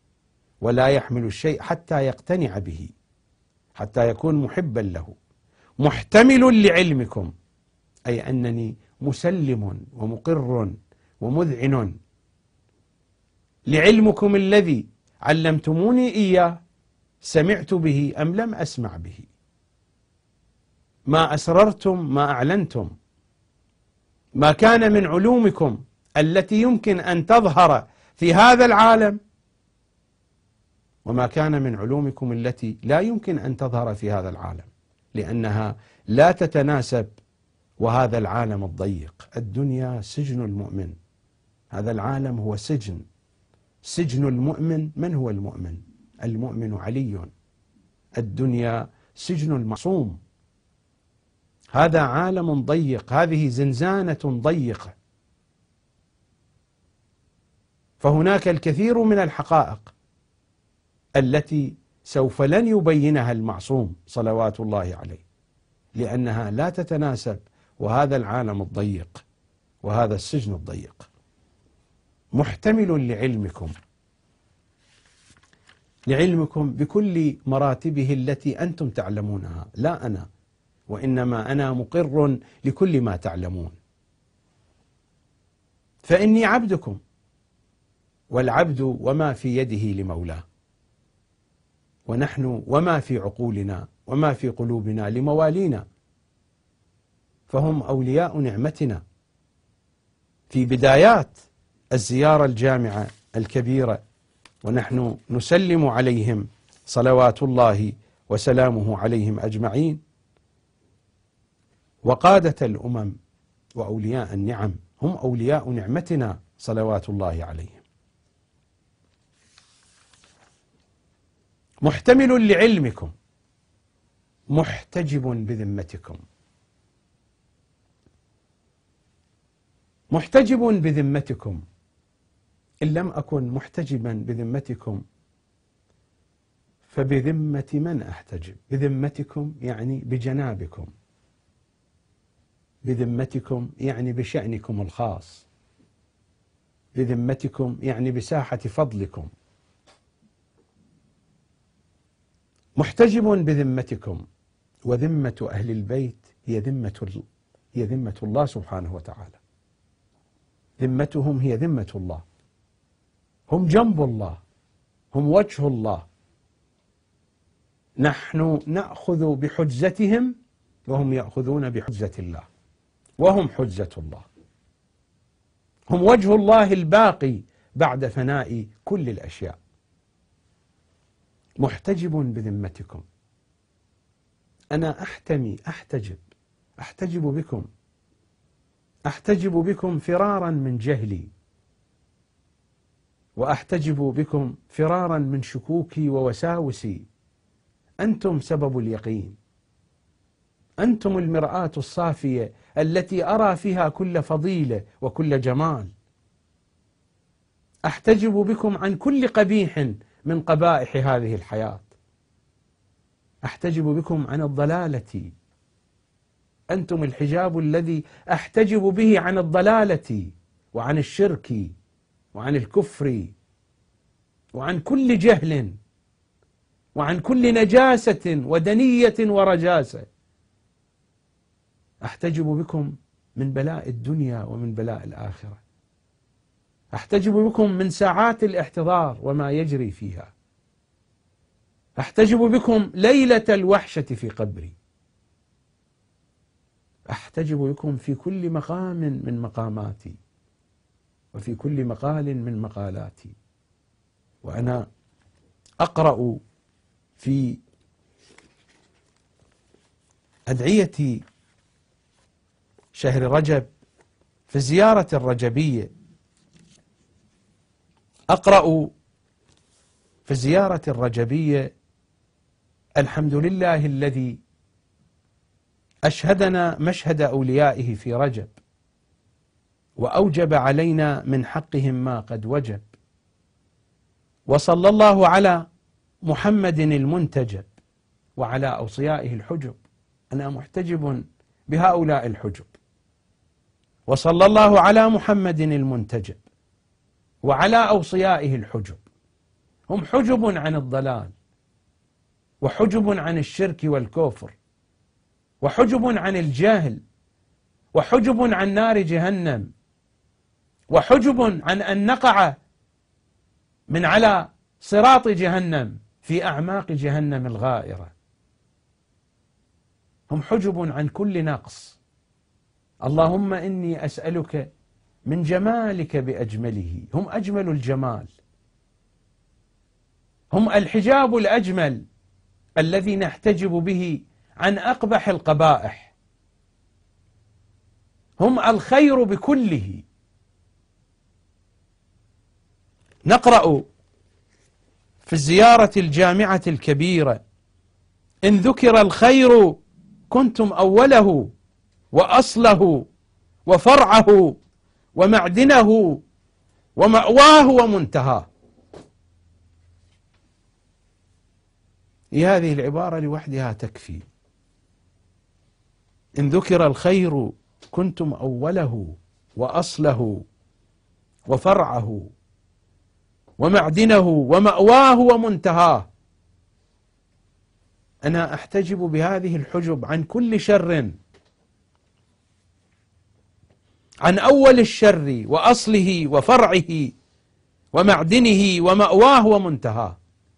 ولا يحمل الشيء حتى يقتنع به، حتى يكون محبا له. محتمل لعلمكم، أي أنني مسلم ومقر ومذعن لعلمكم الذي علمتموني إياه، سمعت به أم لم أسمع به، ما أسررتم ما أعلنتم، ما كان من علومكم التي يمكن أن تظهر في هذا العالم، وما كان من علومكم التي لا يمكن أن تظهر في هذا العالم، لأنها لا تتناسب. وهذا العالم الضيق، الدنيا سجن المؤمن، هذا العالم هو سجن المؤمن. من هو المؤمن؟ المؤمن علي. الدنيا سجن المعصوم. هذا عالم ضيق، هذه زنزانة ضيقة، فهناك الكثير من الحقائق التي سوف لن يبينها المعصوم صلوات الله عليه، لأنها لا تتناسب وهذا العالم الضيق وهذا السجن الضيق. محتمل لعلمكم بكل مراتبه التي أنتم تعلمونها، لا أنا، وإنما أنا مقر لكل ما تعلمون. فإني عبدكم، والعبد وما في يده لمولاه، ونحن وما في عقولنا وما في قلوبنا لموالينا، فهم أولياء نعمتنا. في بدايات الزيارة الجامعة الكبيرة ونحن نسلم عليهم صلوات الله وسلامه عليهم أجمعين، وقادة الأمم وأولياء النعم هم أولياء نعمتنا صلوات الله عليهم. محتمل لعلمكم، محتجب بذمتكم. محتجب بذمتكم، إن لم أكن محتجبا بذمتكم فبذمة من أحتجب؟ بذمتكم يعني بجنابكم، بذمتكم يعني بشأنكم الخاص، بذمتكم يعني بساحة فضلكم. محتجب بذمتكم، وذمة أهل البيت هي ذمة الله سبحانه وتعالى. ذمتهم هي ذمة الله، هم جنب الله، هم وجه الله. نحن نأخذ بحجتهم وهم يأخذون بحجة الله، وهم حجة الله، هم وجه الله الباقي بعد فناء كل الأشياء. محتجب بذمتكم، أنا أحتجب بكم، أحتجب بكم فرارا من جهلي، وأحتجب بكم فرارا من شكوكي ووساوسي. أنتم سبب اليقين، أنتم المرآة الصافية التي أرى فيها كل فضيلة وكل جمال. أحتجب بكم عن كل قبيح من قبائح هذه الحياة. أحتجب بكم عن الضلالة، أنتم الحجاب الذي أحتجب به عن الضلالة وعن الشرك وعن الكفر وعن كل جهل وعن كل نجاسة ودنية ورجاسة. أحتجب بكم من بلاء الدنيا ومن بلاء الآخرة. أحتجب بكم من ساعات الاحتضار وما يجري فيها. أحتجب بكم ليلة الوحشة في قبري. أحتجب بكم في كل مقام من مقاماتي وفي كل مقال من مقالاتي. وأنا أقرأ في أدعية شهر رجب في الزيارة الرجبية، أقرأ في الزيارة الرجبية: الحمد لله الذي أشهدنا مشهد أوليائه في رجب، وأوجب علينا من حقهم ما قد وجب، وصلى الله على محمد المنتجب وعلى أوصيائه الحجب. أنا محتجب بهؤلاء الحجب. وصلى الله على محمد المنتجب وعلى أوصيائه الحجب، هم حجب عن الضلال وحجب عن الشرك والكفر وحجب عن الجهل، وحجب عن نار جهنم، وحجب عن أن نقع من على صراط جهنم في أعماق جهنم الغائرة. هم حجب عن كل نقص. اللهم إني أسألك من جمالك بأجمله، هم أجمل الجمال، هم الحجاب الأجمل الذي نحتجب به عن أقبح القبائح، هم الخير بكله. نقرأ في الزيارة الجامعة الكبيرة: إن ذكر الخير كنتم أوله وأصله وفرعه ومعدنه ومأواه ومنتهاه. هذه العبارة لوحدها تكفي. إن ذكر الخير كنتم أوله وأصله وفرعه ومعدنه ومأواه ومنتهاه. أنا أحتجب بهذه الحجب عن كل شر، عن أول الشر وأصله وفرعه ومعدنه ومأواه ومنتهاه.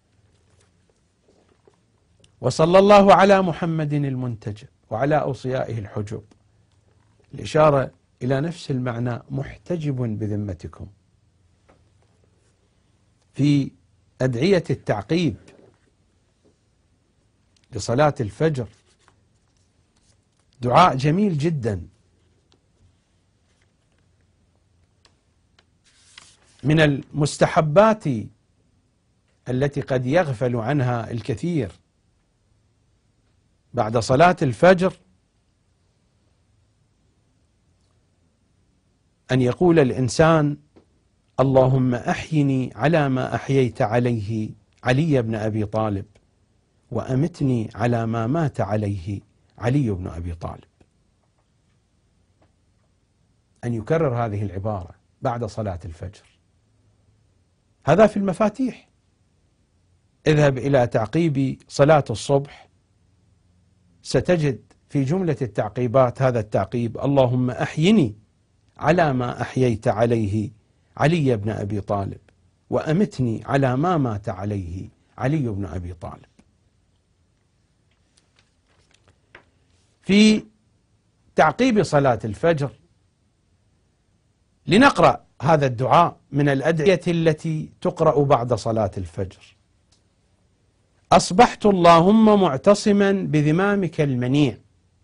وصلى الله على محمد المنتجب وعلى أوصيائه الحجب. الإشارة إلى نفس المعنى: محتجب بذمتكم. في أدعية التعقيب لصلاة الفجر دعاء جميل جدا من المستحبات التي قد يغفل عنها الكثير. بعد صلاة الفجر أن يقول الإنسان: اللهم أحيني على ما أحييت عليه علي بن أبي طالب، وأمتني على ما مات عليه علي بن أبي طالب. أن يكرر هذه العبارة بعد صلاة الفجر. هذا في المفاتيح. اذهب إلى تعقيب صلاة الصبح، ستجد في جملة التعقيبات هذا التعقيب: اللهم أحيني على ما أحييت عليه علي بن أبي طالب، وأمتني على ما مات عليه علي بن أبي طالب. في تعقيب صلاة الفجر لنقرأ هذا الدعاء من الأدعية التي تقرأ بعد صلاة الفجر: أصبحت اللهم معتصما بذمامك المنيع.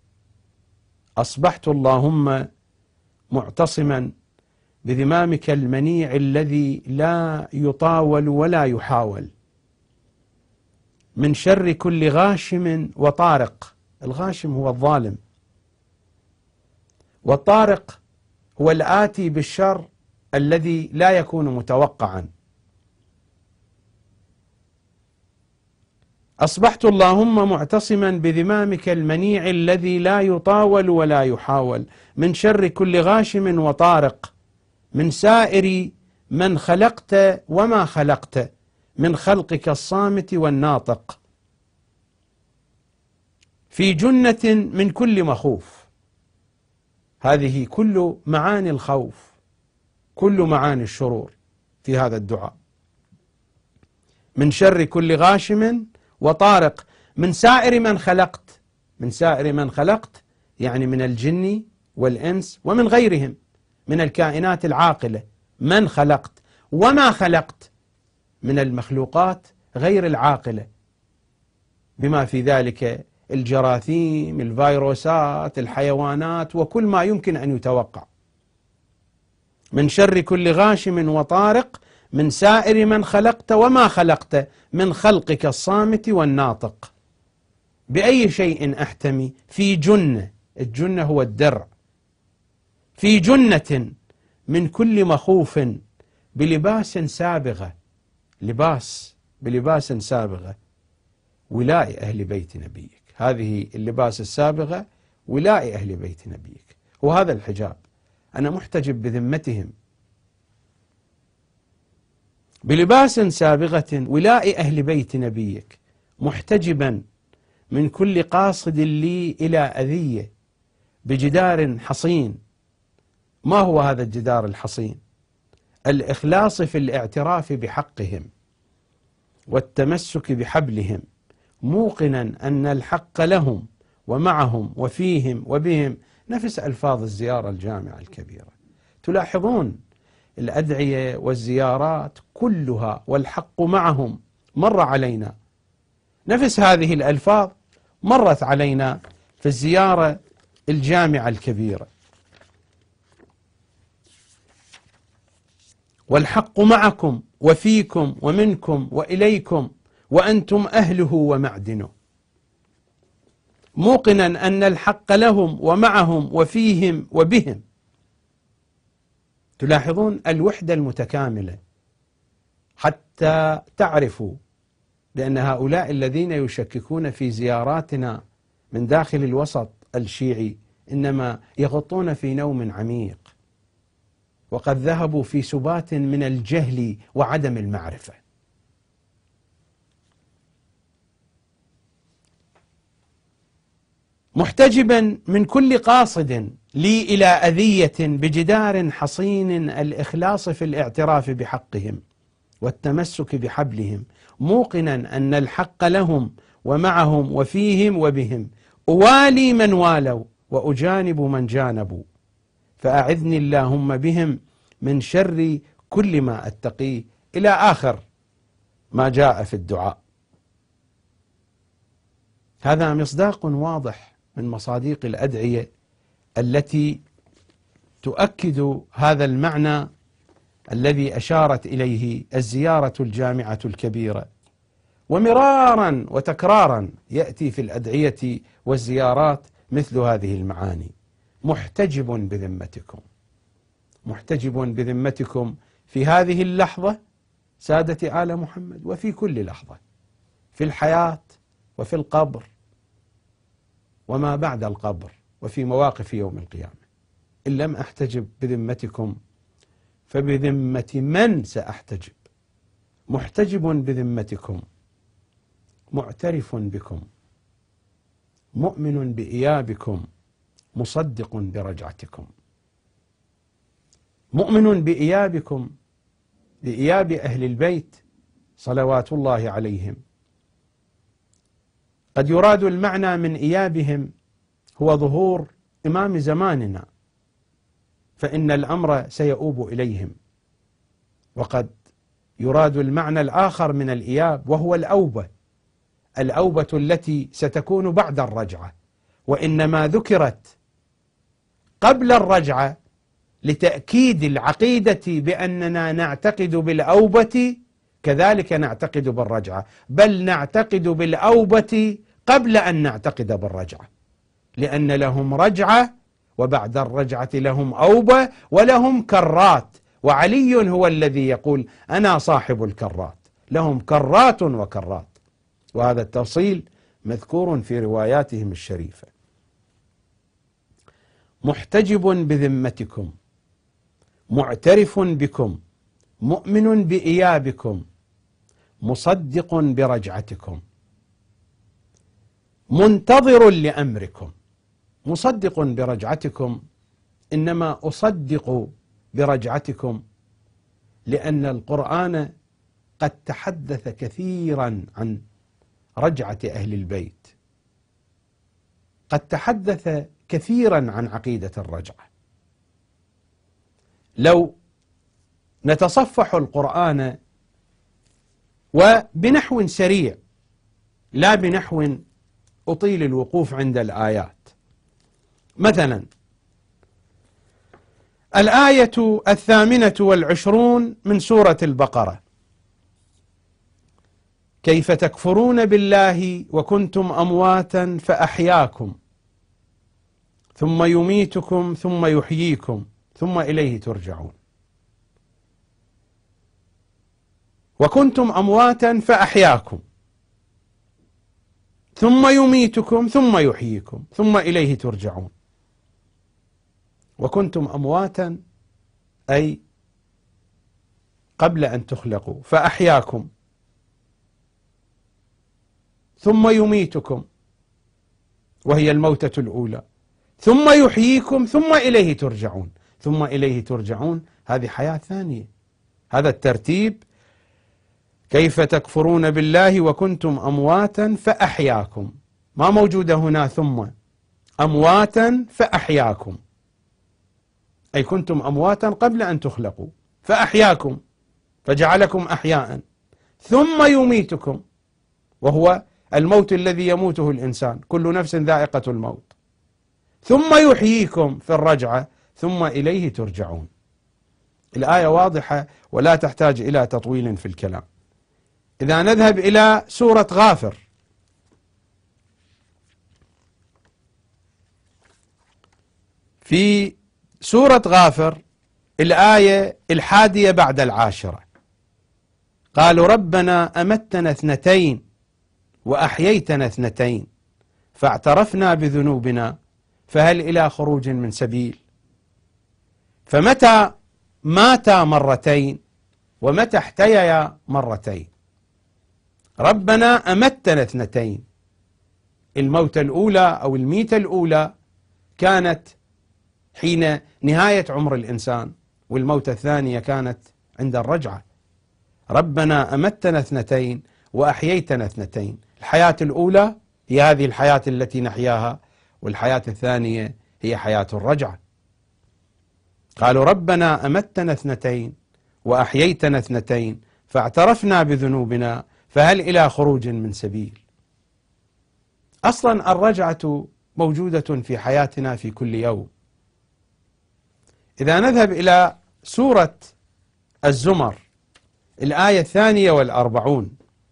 أصبحت اللهم معتصما بذمامك المنيع الذي لا يطاول ولا يحاول، من شر كل غاشم وطارق. الغاشم هو الظالم، والطارق هو الآتي بالشر الذي لا يكون متوقعا. أصبحت اللهم معتصما بذمامك المنيع الذي لا يطاول ولا يحاول، من شر كل غاشم وطارق، من سائر من خلقت وما خلقت، من خلقك الصامت والناطق، في جنة من كل مخوف. هذه كل معاني الخوف، كل معاني الشرور في هذا الدعاء. من شر كل غاشم وطارق، من سائر من خلقت. من سائر من خلقت يعني من الجن والإنس ومن غيرهم من الكائنات العاقلة. من خلقت، وما خلقت من المخلوقات غير العاقلة، بما في ذلك الجراثيم، الفيروسات، الحيوانات، وكل ما يمكن أن يتوقع. من شر كل غاشم وطارق، من سائر من خلقت وما خلقت، من خلقك الصامت والناطق. بأي شيء أحتمي؟ في جنة، الجنة هو الدرع، في جنة من كل مخوف، بلباس سابغة، بلباس سابغة، ولاء أهل بيت نبيك. هذه اللباس السابغة ولاء أهل بيت نبيك، وهذا الحجاب. أنا محتجب بذمتهم بلباس سابغة ولاء أهل بيت نبيك، محتجبا من كل قاصد لي إلى أذية بجدار حصين. ما هو هذا الجدار الحصين؟ الإخلاص في الاعتراف بحقهم والتمسك بحبلهم، موقنا أن الحق لهم ومعهم وفيهم وبهم، نفس ألفاظ الزيارة الجامعة الكبيرة. تلاحظون الأدعية والزيارات كلها والحق معهم مر علينا، نفس هذه الألفاظ مرت علينا في الزيارة الجامعة الكبيرة. والحق معكم وفيكم ومنكم وإليكم وأنتم أهله ومعدنه، موقنا أن الحق لهم ومعهم وفيهم وبهم. تلاحظون الوحدة المتكاملة حتى تعرفوا بأن هؤلاء الذين يشككون في زياراتنا من داخل الوسط الشيعي إنما يغطون في نوم عميق، وقد ذهبوا في سبات من الجهل وعدم المعرفة. محتجبا من كل قاصد لي إلى أذية بجدار حصين، الإخلاص في الاعتراف بحقهم والتمسك بحبلهم، موقنا أن الحق لهم ومعهم وفيهم وبهم، أوالي من والوا وأجانب من جانبوا، فأعذني اللهم بهم من شر كل ما أتقيه، إلى آخر ما جاء في الدعاء. هذا مصداق واضح من مصاديق الأدعية التي تؤكد هذا المعنى الذي أشارت إليه الزيارة الجامعة الكبيرة. ومرارا وتكرارا يأتي في الأدعية والزيارات مثل هذه المعاني: محتجب بذمتكم، محتجب بذمتكم في هذه اللحظة سادة آل محمد، وفي كل لحظة، في الحياة وفي القبر وما بعد القبر وفي مواقف يوم القيامة. إن لم أحتجب بذمتكم فبذمة من سأحتجب؟ محتجب بذمتكم، معترف بكم، مؤمن بإيابكم، مصدق برجعتكم. مؤمن بإيابكم، بإياب أهل البيت صلوات الله عليهم. قد يراد المعنى من إيابهم هو ظهور إمام زماننا، فإن الأمر سيؤوب إليهم. وقد يراد المعنى الآخر من الإياب وهو الأوبة، الأوبة التي ستكون بعد الرجعة، وإنما ذكرت قبل الرجعة لتأكيد العقيدة بأننا نعتقد بالأوبة كذلك نعتقد بالرجعة، بل نعتقد بالأوبة قبل أن نعتقد بالرجعة، لأن لهم رجعة وبعد الرجعة لهم أوبة ولهم كرات، وعلي هو الذي يقول أنا صاحب الكرات، لهم كرات وكرات، وهذا التفصيل مذكور في رواياتهم الشريفة. محتجب بذمتكم، معترف بكم، مؤمن بإيابكم، مصدق برجعتكم، منتظر لأمركم. مصدق برجعتكم، إنما أصدق برجعتكم لأن القرآن قد تحدث كثيرا عن رجعة أهل البيت، قد تحدث كثيرا عن عقيدة الرجعة. لو نتصفح القرآن وبنحو سريع لا بنحو أطيل الوقوف عند الآيات، مثلا الآية 28 من سورة البقرة: كيف تكفرون بالله وكنتم أمواتا فأحياكم ثم يميتكم ثم يحييكم ثم إليه ترجعون. وكنتم أمواتا فأحياكم ثم يميتكم ثم يحييكم ثم إليه ترجعون. وكنتم أمواتا أي قبل أن تخلقوا، فأحياكم ثم يميتكم وهي الموتة الأولى، ثم يحييكم ثم إليه ترجعون. ثم إليه ترجعون هذه حياة ثانية. هذا الترتيب: كيف تكفرون بالله وكنتم أمواتا فأحياكم، ما موجودة هنا ثم، أمواتا فأحياكم، أي كنتم أمواتا قبل أن تخلقوا فأحياكم فجعلكم أحياء، ثم يميتكم، وهو الموت الذي يموته الإنسان، كل نفس ذائقة الموت، ثم يحييكم في الرجعة، ثم إليه ترجعون. الآية واضحة ولا تحتاج إلى تطويل في الكلام. إذا نذهب إلى سورة غافر، في سورة غافر الآية 11 قالوا ربنا أمتنا 2 وأحييتنا 2 فاعترفنا بذنوبنا فهل إلى خروج من سبيل. فمتى ماتا 2 مرتين ومتى احتيا 2 مرتين؟ ربنا أمتنا 2، الموتة الأولى أو الميتة الأولى كانت حين نهاية عمر الإنسان، والموتة الثانية كانت عند الرجعة. ربنا أمتنا 2 وأحييتنا 2. الحياة الأولى هي هذه الحياة التي نحياها، والحياة الثانية هي حياة الرجعة. قالوا ربنا أمتنا 2 وأحييتنا 2 فاعترفنا بذنوبنا فهل إلى خروج من سبيل. أصلا الرجعة موجودة في حياتنا في كل يوم. إذا نذهب إلى سورة الزمر الآية 42: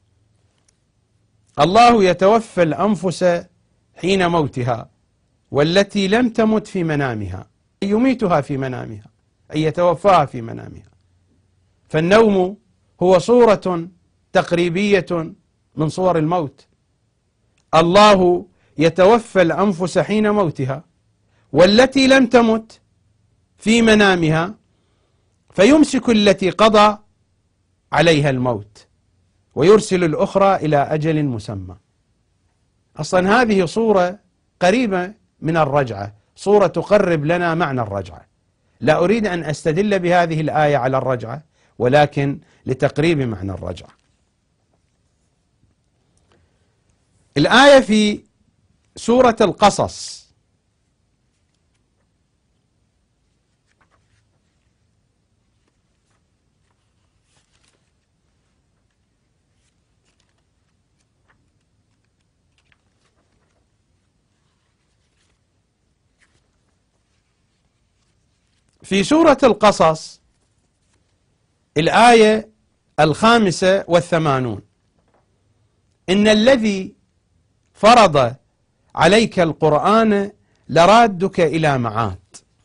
الله يتوفى الأنفس حين موتها والتي لم تمت في منامها، أي يميتها في منامها، أي يتوفاها في منامها. فالنوم هو صورة تقريبية من صور الموت. الله يتوفى الأنفس حين موتها والتي لم تمت في منامها فيمسك التي قضى عليها الموت ويرسل الأخرى إلى أجل مسمى. أصلا هذه صورة قريبة من الرجعة، صورة تقرب لنا معنى الرجعة. لا أريد أن أستدل بهذه الآية على الرجعة، ولكن لتقريب معنى الرجعة. الآية في سورة القصص في سورة القصص الآية 85: إن الذي فرض عليك القرآن لرادك إلى معاد.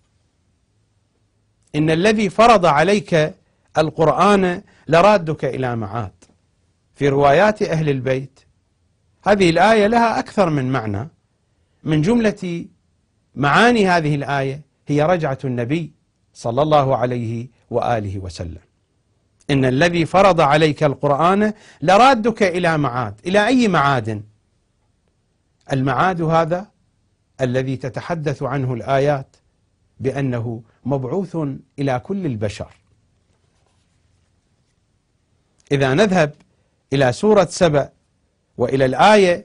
إن الذي فرض عليك القرآن لرادك إلى معاد. في روايات أهل البيت هذه الآية لها أكثر من معنى. من جملة معاني هذه الآية هي رجعة النبي صلى الله عليه وآله وسلم. إن الذي فرض عليك القرآن لرادك إلى معاد. إلى أي معاد؟ المعاد هذا الذي تتحدث عنه الآيات بأنه مبعوث إلى كل البشر. إذا نذهب إلى سورة سبأ وإلى الآية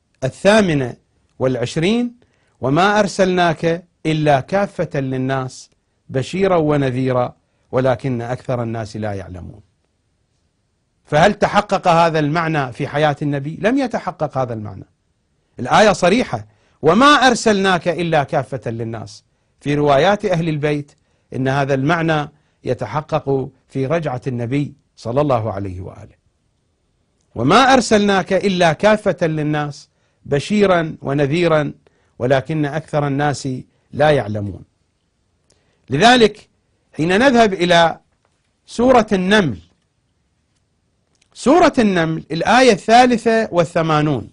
28: وما أرسلناك إلا كافة للناس بشيرا ونذيرا ولكن أكثر الناس لا يعلمون. فهل تحقق هذا المعنى في حياة النبي؟ لم يتحقق هذا المعنى. الآية صريحة: وما أرسلناك إلا كافة للناس. في روايات أهل البيت إن هذا المعنى يتحقق في رجعة النبي صلى الله عليه وآله. وما أرسلناك إلا كافة للناس بشيرا ونذيرا ولكن أكثر الناس لا يعلمون. لذلك حين نذهب إلى سورة النمل، سورة النمل الآية 83: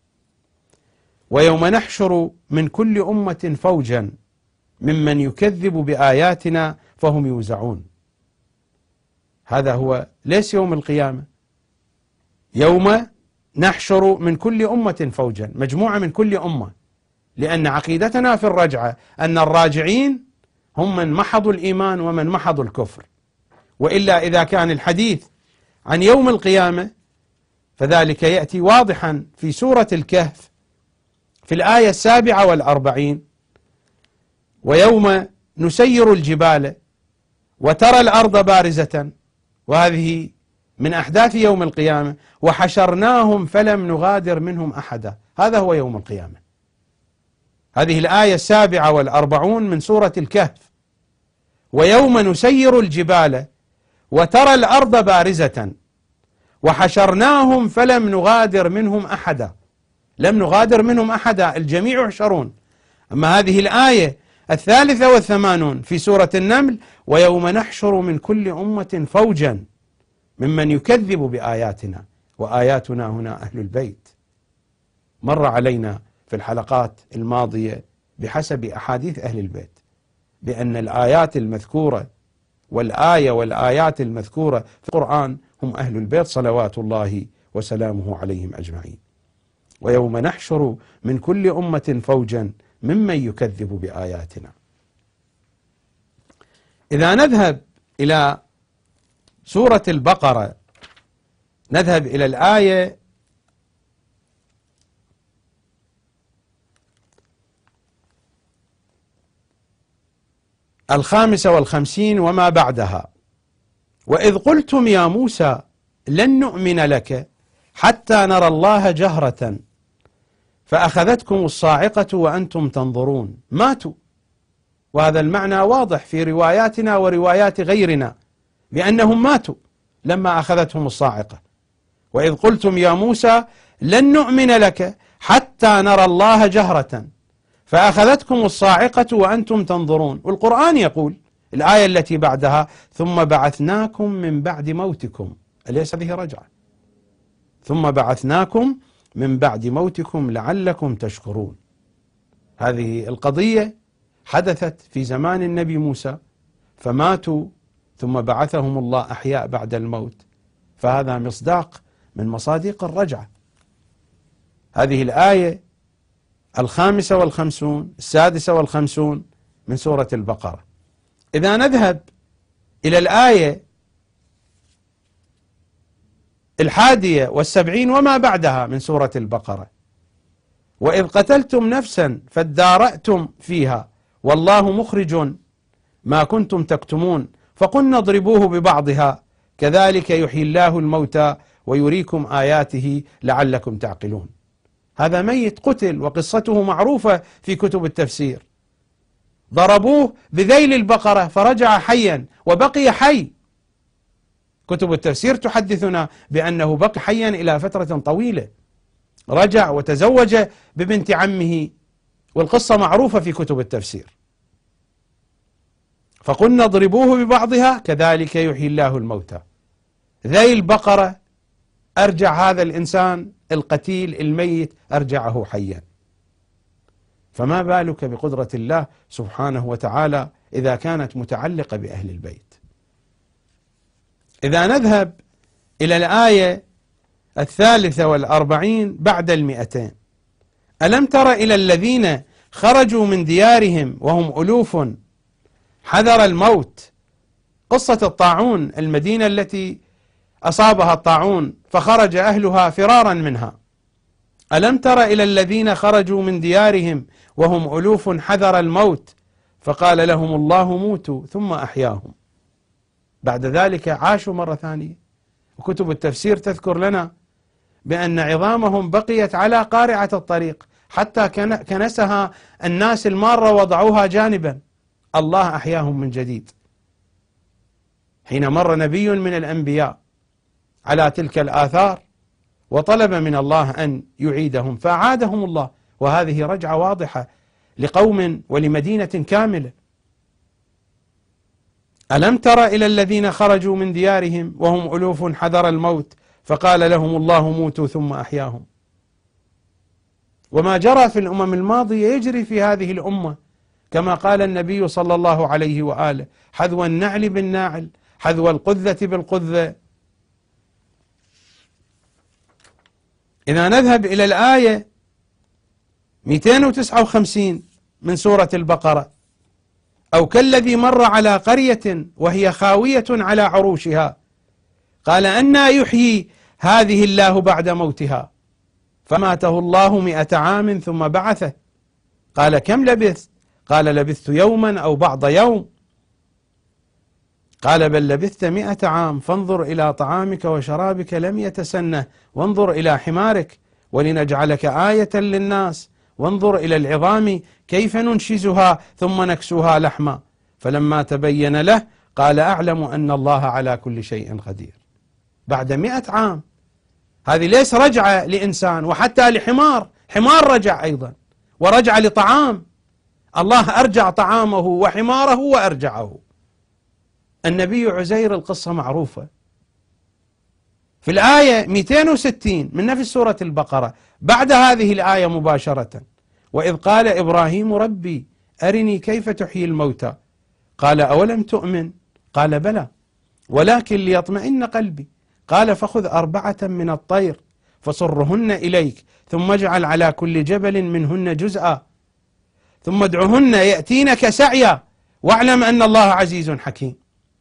ويوم نحشر من كل أمة فوجا ممن يكذب بآياتنا فهم يوزعون. هذا هو ليس يوم القيامة. يوم نحشر من كل أمة فوجا، مجموعة من كل أمة، لأن عقيدتنا في الرجعة أن الراجعين هم من محضوا الإيمان ومن محضوا الكفر، وإلا إذا كان الحديث عن يوم القيامة فذلك يأتي واضحا في سورة الكهف في الآية 47: ويوم نسير الجبال وترى الأرض بارزة، وهذه من أحداث يوم القيامة، وحشرناهم فلم نغادر منهم أحدا. هذا هو يوم القيامة. هذه الآية 47 من سورة الكهف: ويوم نسير الجبال وترى الأرض بارزة وحشرناهم فلم نغادر منهم أحدا. لم نغادر منهم أحدا، الجميع يحشرون. أما هذه الآية 83 في سورة النمل: ويوم نحشر من كل أمة فوجا ممن يكذب بآياتنا وآياتنا هنا أهل البيت. مر علينا في الحلقات الماضية بحسب أحاديث أهل البيت بأن الآيات المذكورة والآيات المذكورة في القرآن هم أهل البيت صلوات الله وسلامه عليهم أجمعين. ويوم نحشر من كل أمة فوجا ممن يكذب بآياتنا. إذا نذهب إلى سورة البقرة، نذهب إلى الآية 55 وما بعدها: وإذ قلتم يا موسى لن نؤمن لك حتى نرى الله جهرة فأخذتكم الصاعقة وأنتم تنظرون. ماتوا، وهذا المعنى واضح في رواياتنا وروايات غيرنا بأنهم ماتوا لما أخذتهم الصاعقة. وإذ قلتم يا موسى لن نؤمن لك حتى نرى الله جهرة فأخذتكم الصاعقة وأنتم تنظرون. والقرآن يقول الآية التي بعدها: ثم بعثناكم من بعد موتكم. أليس هذه رجعة؟ ثم بعثناكم من بعد موتكم لعلكم تشكرون. هذه القضية حدثت في زمان النبي موسى، فماتوا ثم بعثهم الله أحياء بعد الموت، فهذا مصداق من مصادق الرجعة. هذه الآية 55 56 من سورة البقرة. إذا نذهب إلى الآية 71 وما بعدها من سورة البقرة: وإذ قتلتم نفسا فادارأتم فيها والله مخرج ما كنتم تكتمون فقلنا اضربوه ببعضها كذلك يحيي الله الموتى ويريكم آياته لعلكم تعقلون. هذا ميت قتل وقصته معروفة في كتب التفسير. ضربوه بذيل البقرة فرجع حيا وبقي حي. كتب التفسير تحدثنا بأنه بقي حيا إلى فترة طويلة، رجع وتزوج ببنت عمه، والقصة معروفة في كتب التفسير. فقلنا اضربوه ببعضها كذلك يحيي الله الموتى. ذيل بقرة أرجع هذا الإنسان القتيل الميت، أرجعه حيا. فما بالك بقدرة الله سبحانه وتعالى إذا كانت متعلقة بأهل البيت. إذا نذهب إلى الآية 43 بعد 200: ألم تر إلى الذين خرجوا من ديارهم وهم ألوف حذر الموت. قصة الطاعون، المدينة التي أصابها الطاعون فخرج أهلها فرارا منها. ألم تر إلى الذين خرجوا من ديارهم وهم ألوف حذر الموت فقال لهم الله موتوا ثم أحياهم. بعد ذلك عاشوا مرة ثانية. وكتب التفسير تذكر لنا بأن عظامهم بقيت على قارعة الطريق حتى كنسها الناس المارة وضعوها جانبا. الله أحياهم من جديد. حين مر نبي من الأنبياء على تلك الآثار وطلب من الله أن يعيدهم فأعادهم الله. وهذه رجعة واضحة لقوم ولمدينة كاملة. ألم تر إلى الذين خرجوا من ديارهم وهم ألوف حذر الموت فقال لهم الله موتوا ثم أحياهم. وما جرى في الأمم الماضية يجري في هذه الأمة، كما قال النبي صلى الله عليه وآله: حذو النعل بالناعل، حذو القذة بالقذة. إذا نذهب إلى الآية 259 من سورة البقرة: أو كالذي مر على قرية وهي خاوية على عروشها قال أنى يحيي هذه الله بعد موتها فماته الله 100 عام ثم بعثه قال كم لبثت؟ قال لبثت يوما أو بعض يوم. قال بل لبثت 100 عام فانظر إلى طعامك وشرابك لم يتسنه وانظر إلى حمارك ولنجعلك آية للناس وانظر إلى العظام كيف ننشزها ثم نكسوها لحما فلما تبين له قال أعلم أن الله على كل شيء قدير. بعد 100 عام. هذه ليس رجعة لإنسان، وحتى لحمار، حمار رجع أيضا، ورجع لطعام، الله أرجع طعامه وحماره وأرجعه. النبي عزير القصة معروفة. في الآية 260 من نفس سورة البقرة بعد هذه الآية مباشرة: وإذ قال إبراهيم ربي أرني كيف تحيي الموتى قال أولم تؤمن قال بلى ولكن ليطمئن قلبي قال فخذ 4 من الطير فصرهن إليك ثم اجعل على كل جبل منهن جزءا ثم ادعهن يأتينك سعيا واعلم أن الله عزيز حكيم.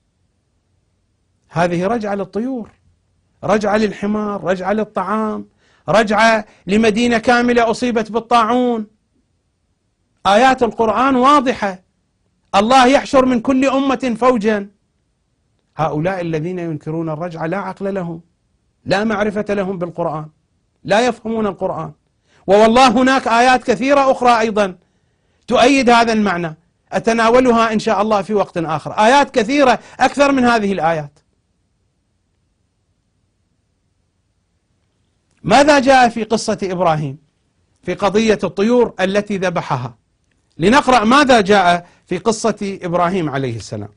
هذه رجعة للطيور، رجعة للحمار، رجعة للطعام، رجعة لمدينة كاملة أصيبت بالطاعون. آيات القرآن واضحة. الله يحشر من كل أمة فوجا. هؤلاء الذين ينكرون الرجعة لا عقل لهم، لا معرفة لهم بالقرآن، لا يفهمون القرآن. ووالله هناك آيات كثيرة أخرى أيضا تؤيد هذا المعنى، أتناولها إن شاء الله في وقت آخر. آيات كثيرة أكثر من هذه الآيات. ماذا جاء في قصة إبراهيم في قضية الطيور التي ذبحها؟ لنقرأ ماذا جاء في قصة إبراهيم عليه السلام.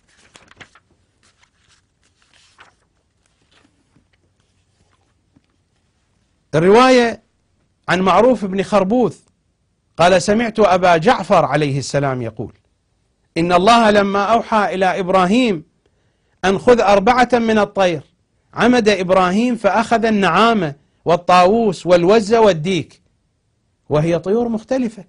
الرواية عن معروف بن خربوث قال سمعت أبا جعفر عليه السلام يقول إن الله لما أوحى إلى إبراهيم أن خذ 4 من الطير عمد إبراهيم فأخذ النعامة والطاووس والوز والديك، وهي طيور مختلفة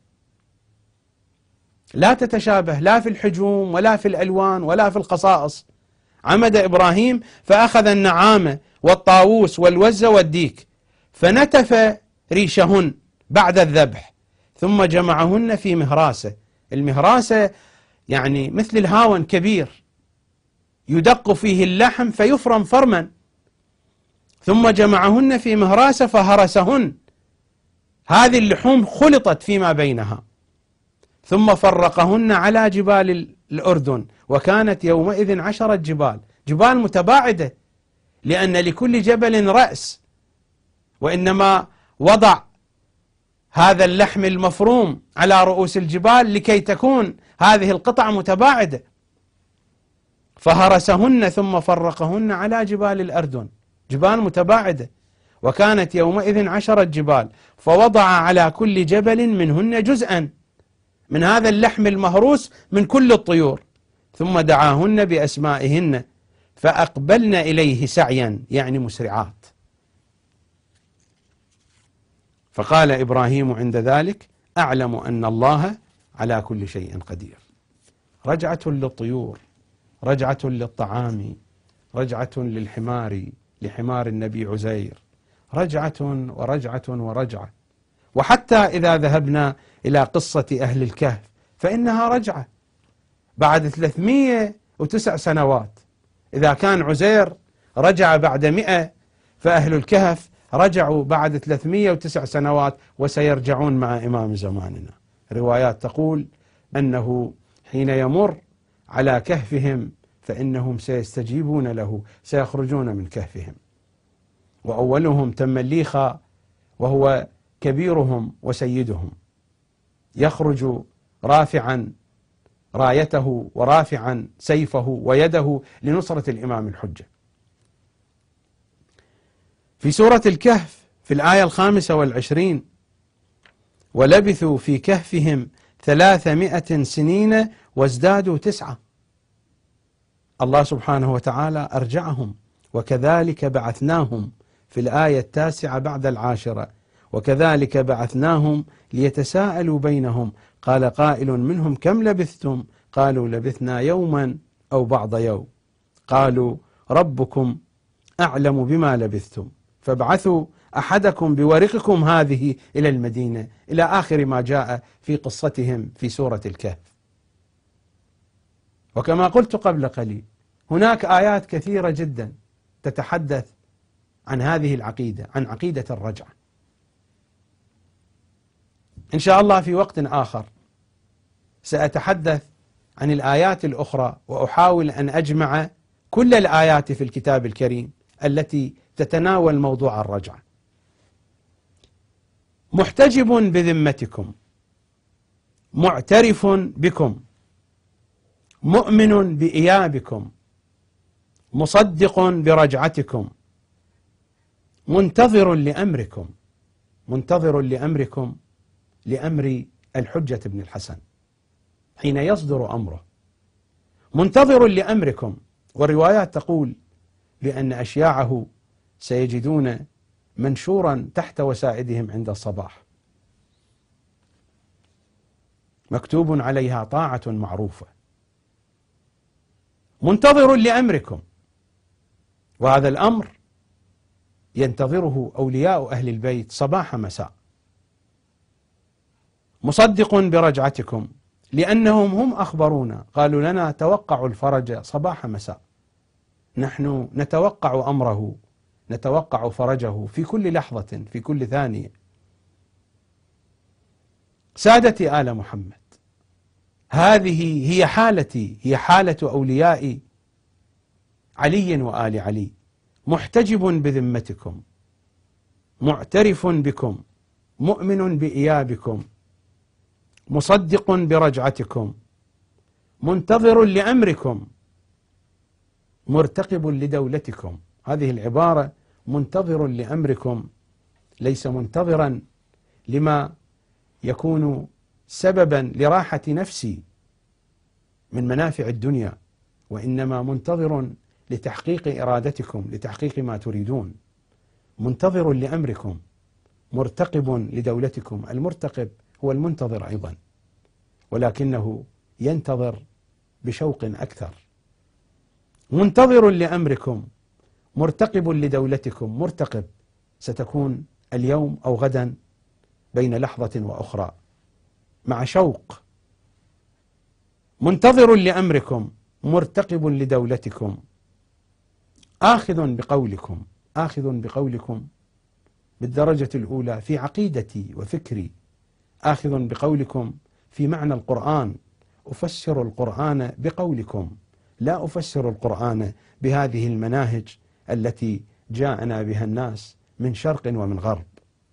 لا تتشابه لا في الحجوم ولا في الألوان ولا في الخصائص. عمد إبراهيم فأخذ النعامة والطاووس والوز والديك فنتف ريشهن بعد الذبح ثم جمعهن في مهراسة. المهراسة يعني مثل الهاون كبير يدق فيه اللحم فيفرم فرما، ثم جمعهن في مهراسة فهرسهن. هذه اللحوم خلطت فيما بينها ثم فرقهن على جبال الأردن، وكانت يومئذ 10 جبال، جبال متباعدة لأن لكل جبل رأس، وإنما وضع هذا اللحم المفروم على رؤوس الجبال لكي تكون هذه القطع متباعدة. فهرسهن ثم فرقهن على جبال الأردن، جبال متباعدة، وكانت يومئذ 10 جبال، فوضع على كل جبل منهن جزءا من هذا اللحم المهروس من كل الطيور، ثم دعاهن بأسمائهن فأقبلن إليه سعيا يعني مسرعات. فقال إبراهيم عند ذلك أعلم أن الله على كل شيء قدير. رجعة للطيور، رجعة للطعام، رجعة للحمار لحمار النبي عزير، رجعة ورجعة ورجعة. وحتى إذا ذهبنا إلى قصة أهل الكهف فإنها رجعة بعد 309 سنوات. إذا كان عزير رجع بعد 100 فأهل الكهف رجعوا بعد 309 سنوات وسيرجعون مع إمام زماننا. روايات تقول أنه حين يمر على كهفهم فإنهم سيستجيبون له، سيخرجون من كهفهم. وأولهم تمليخا وهو كبيرهم وسيدهم، يخرج رافعا رايته ورافعا سيفه ويده لنصرة الإمام الحجة. في سورة الكهف في الآية 25 ولبثوا في كهفهم 300 سنين وازدادوا 9. الله سبحانه وتعالى أرجعهم وكذلك بعثناهم في الآية 9 بعد 10 وكذلك بعثناهم ليتساءلوا بينهم قال قائل منهم كم لبثتم قالوا لبثنا يوما أو بعض يوم قالوا ربكم أعلم بما لبثتم فابعثوا أحدكم بورقكم هذه إلى المدينة، إلى آخر ما جاء في قصتهم في سورة الكهف. وكما قلت قبل قليل هناك آيات كثيرة جدا تتحدث عن هذه العقيدة، عن عقيدة الرجعة. إن شاء الله في وقت آخر سأتحدث عن الآيات الأخرى وأحاول أن أجمع كل الآيات في الكتاب الكريم التي تتناول موضوع الرجعة. محتجب بذمتكم، معترف بكم، مؤمن بإيابكم، مصدق برجعتكم، منتظر لأمركم، منتظر لأمركم لأمر الحجة بن الحسن حين يصدر أمره، منتظر لأمركم. والروايات تقول بأن أشياعه سيجدون منشورا تحت وسائدهم عند الصباح مكتوب عليها طاعة معروفة. منتظر لأمركم، وهذا الأمر ينتظره أولياء أهل البيت صباح مساء. مصدق برجعتكم لأنهم هم أخبرونا قالوا لنا توقعوا الفرج صباح مساء، نحن نتوقع أمره، نتوقع فرجه في كل لحظة في كل ثانية. سادتي آل محمد، هذه هي حالتي، هي حالة أولياء علي وآل علي. محتجب بذمتكم، معترف بكم، مؤمن بإيابكم، مصدق برجعتكم، منتظر لأمركم، مرتقب لدولتكم. هذه العبارة منتظر لأمركم ليس منتظرا لما يكون سببا لراحة نفسي من منافع الدنيا، وإنما منتظر لتحقيق إرادتكم، لتحقيق ما تريدون. منتظر لأمركم، مرتقب لدولتكم. المرتقب هو المنتظر أيضا، ولكنه ينتظر بشوق أكثر. منتظر لأمركم، مرتقب لدولتكم. مرتقب ستكون اليوم أو غدا بين لحظة وأخرى مع شوق. منتظر لأمركم، مرتقب لدولتكم. آخذ بقولكم، آخذ بقولكم بالدرجة الأولى في عقيدتي وفكري، آخذ بقولكم في معنى القرآن. أفسر القرآن بقولكم، لا أفسر القرآن بهذه المناهج التي جاءنا بها الناس من شرق ومن غرب.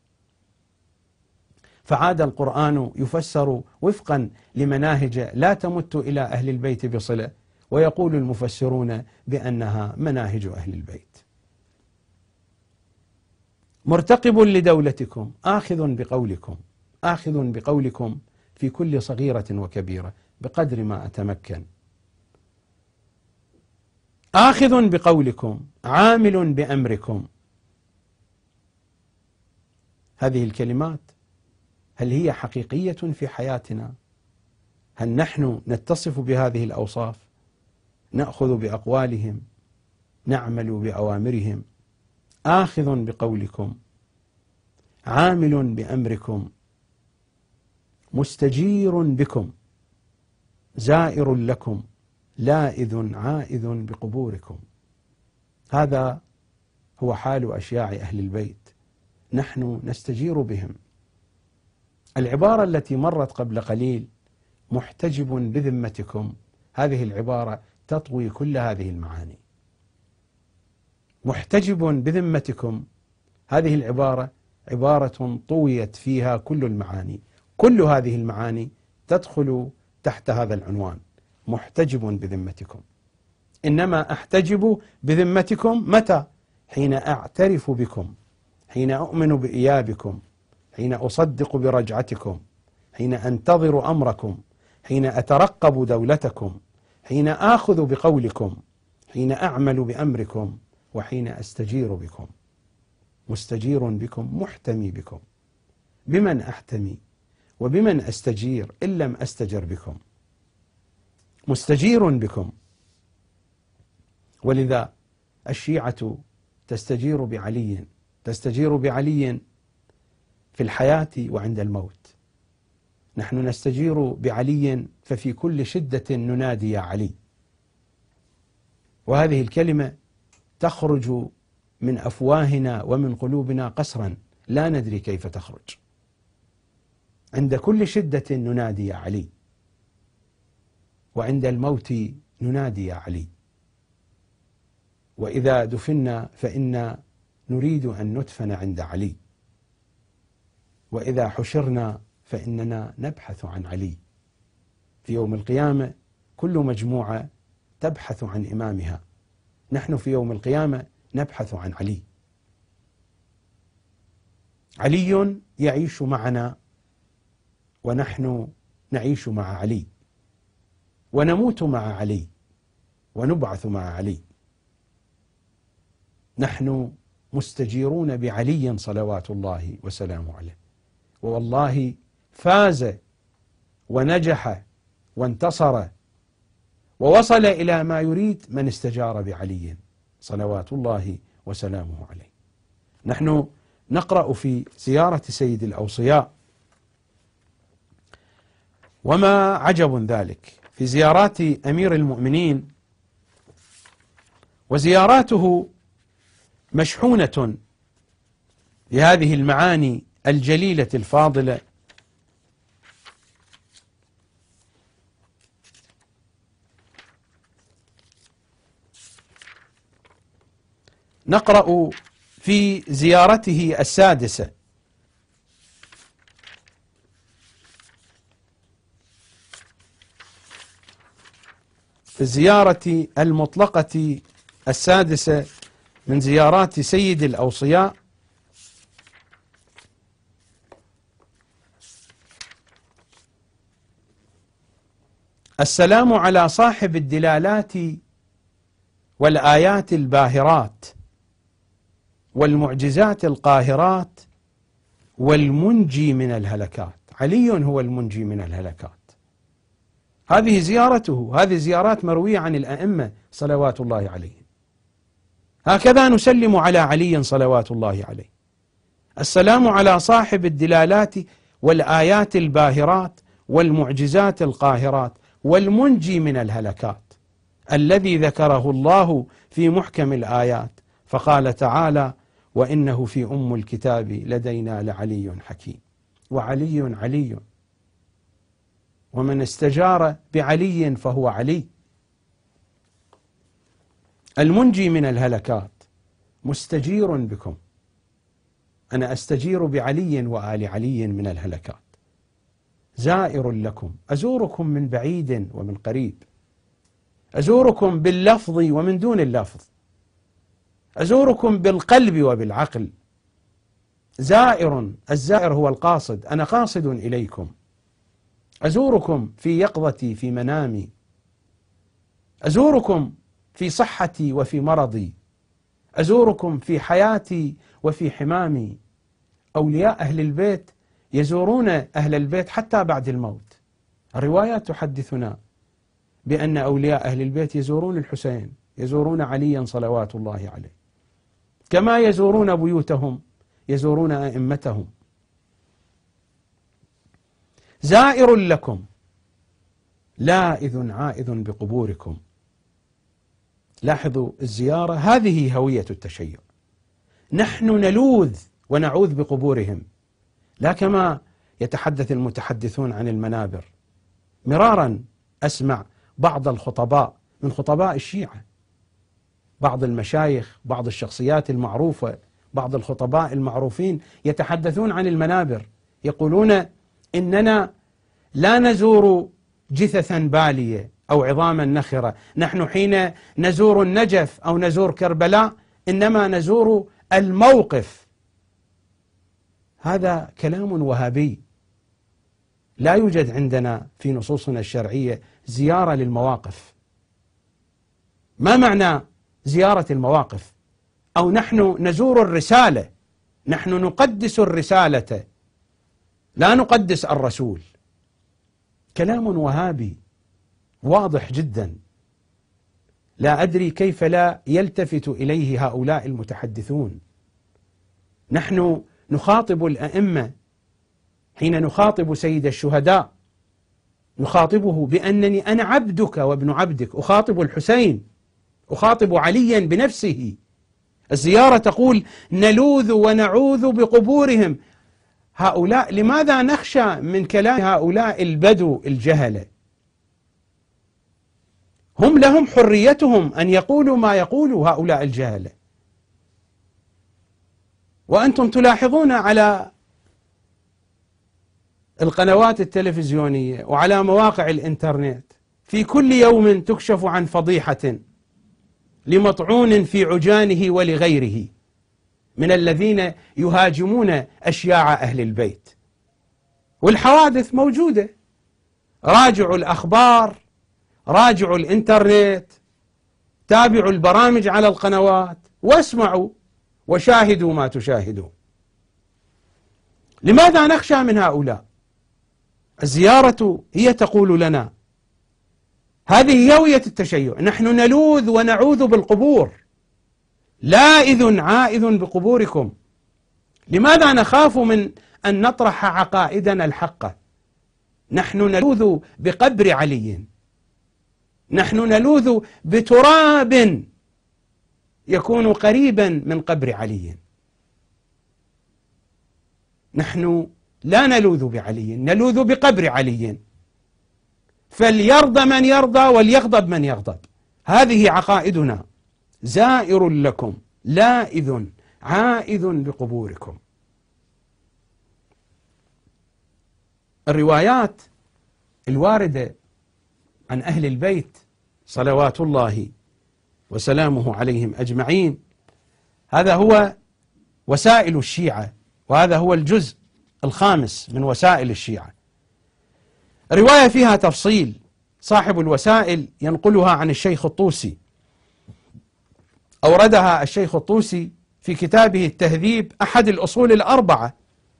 فعاد القرآن يفسر وفقا لمناهج لا تمت إلى أهل البيت بصلة، ويقول المفسرون بأنها مناهج أهل البيت. مرتقب لدولتكم، آخذ بقولكم، آخذ بقولكم في كل صغيرة وكبيرة بقدر ما أتمكن. آخذ بقولكم، عامل بأمركم. هذه الكلمات هل هي حقيقية في حياتنا؟ هل نحن نتصف بهذه الأوصاف؟ نأخذ بأقوالهم، نعمل بأوامرهم. آخذ بقولكم، عامل بأمركم، مستجير بكم، زائر لكم، لائذ عائذ بقبوركم. هذا هو حال أشياع أهل البيت، نحن نستجير بهم. العبارة التي مرت قبل قليل محتجب بذمتكم، هذه العبارة تطوي كل هذه المعاني. محتجب بذمتكم، هذه العبارة عبارة طويت فيها كل المعاني. كل هذه المعاني تدخل تحت هذا العنوان، محتجب بذمتكم. إنما أحتجب بذمتكم متى؟ حين أعترف بكم، حين أؤمن بإيابكم، حين أصدق برجعتكم، حين أنتظر أمركم، حين أترقب دولتكم، حين آخذ بقولكم، حين أعمل بأمركم، وحين أستجير بكم. مستجير بكم، محتمي بكم. بمن أحتمي وبمن أستجير إن لم أستجر بكم؟ مستجير بكم. ولذا الشيعة تستجير بعلي، تستجير بعلي في الحياة وعند الموت. نحن نستجير بعلي ففي كل شدة ننادي يا علي، وهذه الكلمة تخرج من أفواهنا ومن قلوبنا قسرا لا ندري كيف تخرج. عند كل شدة ننادي يا علي، وعند الموت ننادي يا علي، وإذا دفنا فإنا نريد أن ندفن عند علي، وإذا حشرنا فإننا نبحث عن علي. في يوم القيامة كل مجموعة تبحث عن إمامها، نحن في يوم القيامة نبحث عن علي. علي يعيش معنا ونحن نعيش مع علي، ونموت مع علي، ونبعث مع علي. نحن مستجيرون بعلي صلوات الله وسلامه عليه، والله فاز ونجح وانتصر ووصل إلى ما يريد من استجار بعلي صلوات الله وسلامه عليه. نحن نقرأ في زيارة سيد الأوصياء، وما عجب ذلك في زيارات أمير المؤمنين، وزياراته مشحونة بهذه المعاني الجليلة الفاضلة. نقرأ في زيارته السادسة: في الزيارة المطلقة السادسة من زيارات سيد الأوصياء: السلام على صاحب الدلالات والآيات الباهرات والمعجزات القاهرات والمنجي من الهلكات. علي هو المنجي من الهلكات. هذه زيارته، هذه زيارات مروية عن الأئمة صلوات الله عليهم. هكذا نسلم على علي صلوات الله عليه: السلام على صاحب الدلالات والآيات الباهرات والمعجزات القاهرات والمنجي من الهلكات، الذي ذكره الله في محكم الآيات فقال تعالى: وإنه في أم الكتاب لدينا لعلي حكيم. وعلي علي، ومن استجار بعلي فهو علي. المنجي من الهلكات مستجير بكم. أنا أستجير بعلي وآل علي من الهلكات. زائر لكم، أزوركم من بعيد ومن قريب، أزوركم باللفظ ومن دون اللفظ، أزوركم بالقلب وبالعقل. زائر، الزائر هو القاصد، أنا قاصد إليكم. أزوركم في يقظتي في منامي، أزوركم في صحتي وفي مرضي، أزوركم في حياتي وفي حمامي. أولياء أهل البيت يزورون أهل البيت حتى بعد الموت. الروايات تحدثنا بأن أولياء أهل البيت يزورون الحسين، يزورون عليا صلوات الله عليه، كما يزورون بيوتهم، يزورون أئمتهم. زائر لكم لاذ عائذ بقبوركم. لاحظوا الزيارة، هذه هوية التشيع. نحن نلوذ ونعوذ بقبورهم، لا كما يتحدث المتحدثون عن المنابر. مرارا أسمع بعض الخطباء من خطباء الشيعة، بعض المشايخ، بعض الشخصيات المعروفة، بعض الخطباء المعروفين يتحدثون عن المنابر، يقولون إننا لا نزور جثثا بالية أو عظاما نخرة، نحن حين نزور النجف أو نزور كربلاء إنما نزور الموقف. هذا كلام وهابي. لا يوجد عندنا في نصوصنا الشرعية زيارة للمواقف. ما معنى زيارة المواقف؟ أو نحن نزور الرسالة، نحن نقدس الرسالة لا نقدس الرسول. كلام وهابي واضح جدا، لا أدري كيف لا يلتفت إليه هؤلاء المتحدثون. نحن نخاطب الأئمة، حين نخاطب سيد الشهداء نخاطبه بأنني أنا عبدك وابن عبدك، أخاطب الحسين، أخاطب عليا بنفسه. الزيارة تقول نلوذ ونعوذ بقبورهم. هؤلاء لماذا نخشى من كلام هؤلاء البدو الجهلة؟ هم لهم حريتهم أن يقولوا ما يقولوا هؤلاء الجهلة. وأنتم تلاحظون على القنوات التلفزيونية وعلى مواقع الإنترنت في كل يوم تكشف عن فضيحة لمطعون في عجانه ولغيره من الذين يهاجمون أشياع أهل البيت. والحوادث موجودة، راجعوا الأخبار، راجعوا الإنترنت، تابعوا البرامج على القنوات واسمعوا وشاهدوا ما تشاهدون. لماذا نخشى من هؤلاء؟ الزيارة هي تقول لنا هذه هوية التشيع، نحن نلوذ ونعوذ بالقبور، لائذ عائذ بقبوركم. لماذا نخاف من أن نطرح عقائدنا الحقة؟ نحن نلوذ بقبر علي، نحن نلوذ بتراب يكون قريبا من قبر علي. نحن لا نلوذ بعلي، نلوذ بقبر علي. فليرضى من يرضى وليغضب من يغضب، هذه عقائدنا. زائر لكم لائذ عائذ بقبوركم. الروايات الواردة عن أهل البيت صلوات الله وسلامه عليهم أجمعين، هذا هو وسائل الشيعة، وهذا هو الجزء الخامس من وسائل الشيعة. رواية فيها تفصيل، صاحب الوسائل ينقلها عن الشيخ الطوسي، أوردها الشيخ الطوسي في كتابه التهذيب، أحد الأصول الأربعة.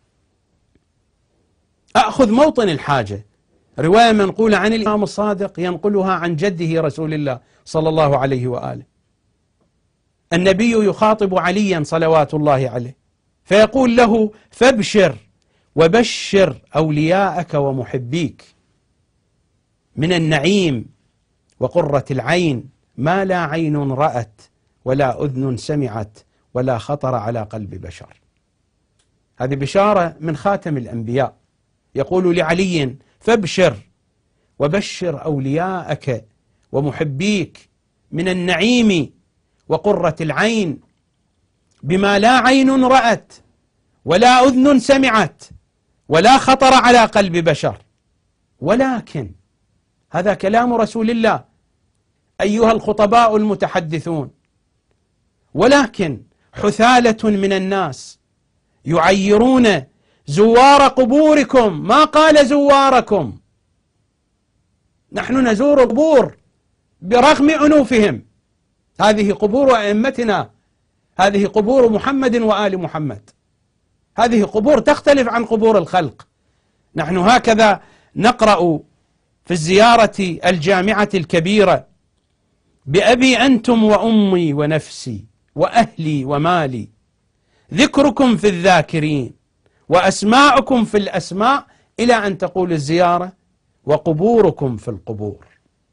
أخذ موطن الحاجة، رواية منقولة عن الإمام الصادق ينقلها عن جده رسول الله صلى الله عليه وآله. النبي يخاطب عليا صلوات الله عليه فيقول له: فابشر وبشر أولياءك ومحبيك من النعيم وقرة العين ما لا عين رأت ولا أذن سمعت ولا خطر على قلب بشر. هذه بشارة من خاتم الأنبياء، يقول لعلي: فابشر وبشر أولياءك ومحبيك من النعيم وقرة العين بما لا عين رأت ولا أذن سمعت ولا خطر على قلب بشر. ولكن هذا كلام رسول الله أيها الخطباء المتحدثون، ولكن حثالة من الناس يعيرون زوار قبوركم، ما قال زواركم. نحن نزور القبور برغم أنوفهم، هذه قبور أئمتنا، هذه قبور محمد وآل محمد، هذه قبور تختلف عن قبور الخلق. نحن هكذا نقرأ في الزيارة الجامعة الكبيرة: بأبي أنتم وأمي ونفسي وأهلي ومالي، ذكركم في الذاكرين وأسماءكم في الأسماء، إلى أن تقول الزيارة: وقبوركم في القبور،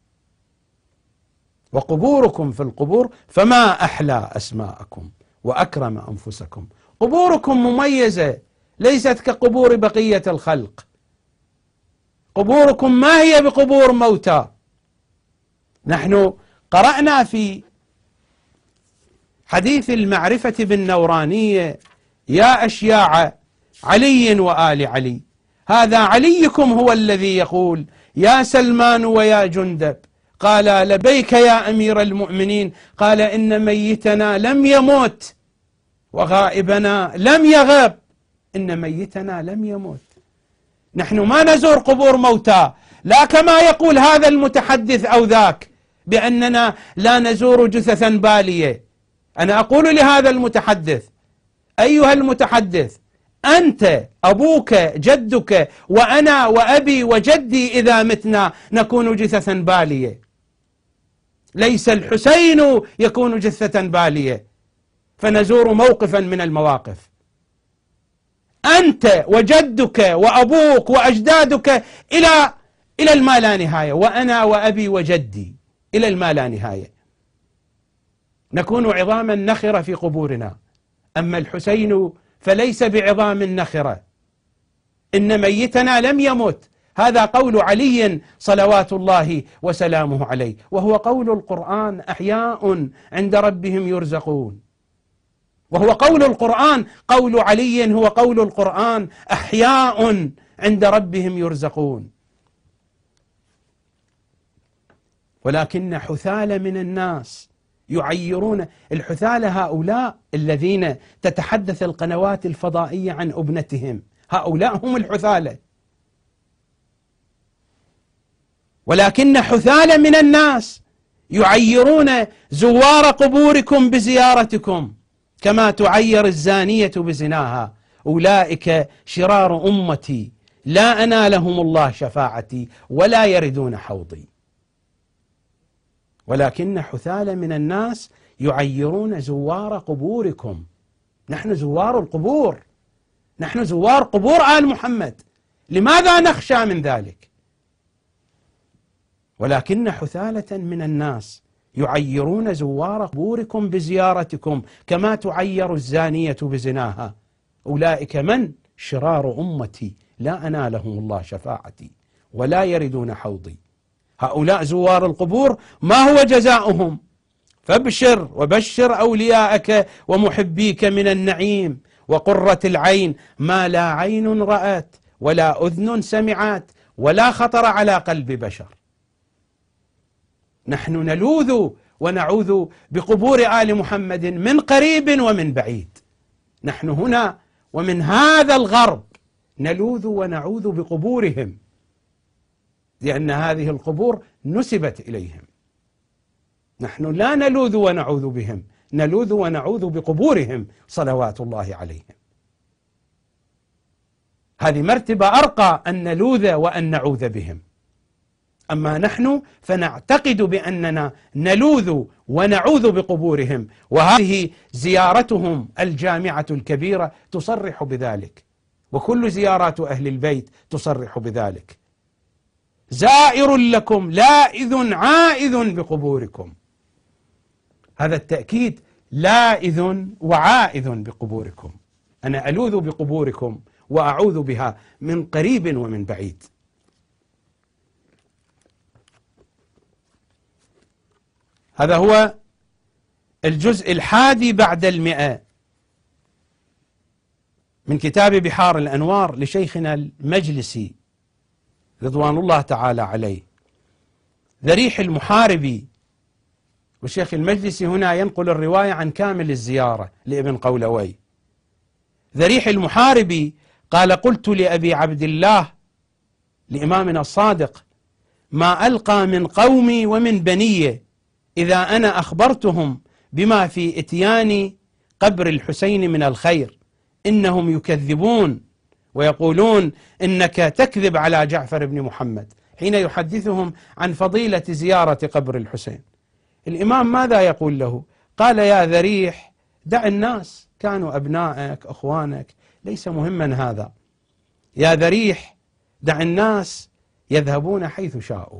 وقبوركم في القبور، فما أحلى أسماءكم وأكرم أنفسكم. قبوركم مميزة، ليست كقبور بقية الخلق. قبوركم ما هي بقبور موتى. نحن قرأنا في حديث المعرفة بالنورانية: يا أشياع علي وآل علي، هذا عليكم هو الذي يقول: يا سلمان ويا جندب، قال: لبيك يا أمير المؤمنين، قال: إن ميتنا لم يموت وغائبنا لم يغب، إن ميتنا لم يموت. نحن ما نزور قبور موتى، لا كما يقول هذا المتحدث أو ذاك بأننا لا نزور جثثا بالية. أنا أقول لهذا المتحدث: أيها المتحدث، أنت أبوك جدك وأنا وأبي وجدي إذا متنا نكون جثثا بالية، ليس الحسين يكون جثة بالية فنزور موقفا من المواقف. أنت وجدك وأبوك وأجدادك إلى الما لا نهاية، وأنا وأبي وجدي إلى الما لا نهاية، نكون عظاما نخرة في قبورنا. أما الحسين فليس بعظام نخرة، إن ميتنا لم يمت. هذا قول علي صلوات الله وسلامه عليه، وهو قول القرآن: أحياء عند ربهم يرزقون. وهو قول القرآن، قول علي هو قول القرآن: أحياء عند ربهم يرزقون. ولكن حثالة من الناس يعيرون الحثالة، هؤلاء الذين تتحدث القنوات الفضائية عن ابنتهم، هؤلاء هم الحثالة. ولكن حثالة من الناس يعيرون زوار قبوركم بزيارتكم كما تعير الزانية بزناها. أولئك شرار أمتي لا أنالهم الله شفاعتي ولا يردون حوضي. ولكن حثالة من الناس يعيرون زوار قبوركم. نحن زوار القبور، نحن زوار قبور آل محمد، لماذا نخشى من ذلك؟ ولكن حثالة من الناس يعيرون زوار قبوركم بزيارتكم كما تعير الزانية بزناها. أولئك من؟ شرار أمتي لا أنالهم الله شفاعتي ولا يردون حوضي. هؤلاء زوار القبور ما هو جزاؤهم؟ فابشر وبشر أولياءك ومحبيك من النعيم وقرة العين ما لا عين رأت ولا أذن سمعت ولا خطر على قلب بشر. نحن نلوذ ونعوذ بقبور آل محمد من قريب ومن بعيد. نحن هنا ومن هذا الغرب نلوذ ونعوذ بقبورهم، لأن هذه القبور نسبت إليهم. نحن لا نلوذ ونعوذ بهم، نلوذ ونعوذ بقبورهم صلوات الله عليهم. هذه مرتبة أرقى أن نلوذ وأن نعوذ بهم. أما نحن فنعتقد بأننا نلوذ ونعوذ بقبورهم، وهذه زيارتهم الجامعة الكبيرة تصرح بذلك، وكل زيارات أهل البيت تصرح بذلك. زائر لكم لائذ عائذ بقبوركم. هذا التأكيد: لائذ وعائذ بقبوركم. أنا ألوذ بقبوركم وأعوذ بها من قريب ومن بعيد. هذا هو الجزء 11 من كتاب بحار الأنوار لشيخنا المجلسي رضوان الله تعالى عليه. ذريح المحاربي، والشيخ المجلسي هنا ينقل الرواية عن كامل الزيارة لابن قولوي. ذريح المحاربي قال: قلت لأبي عبد الله لإمامنا الصادق: ما ألقى من قومي ومن بنيه إذا أنا أخبرتهم بما في إتيان قبر الحسين من الخير، إنهم يكذبون ويقولون إنك تكذب على جعفر بن محمد، حين يحدثهم عن فضيلة زيارة قبر الحسين. الإمام ماذا يقول له؟ قال: يا ذريح، دع الناس، كانوا أبنائك أخوانك، ليس مهما هذا. يا ذريح، دع الناس يذهبون حيث شاءوا.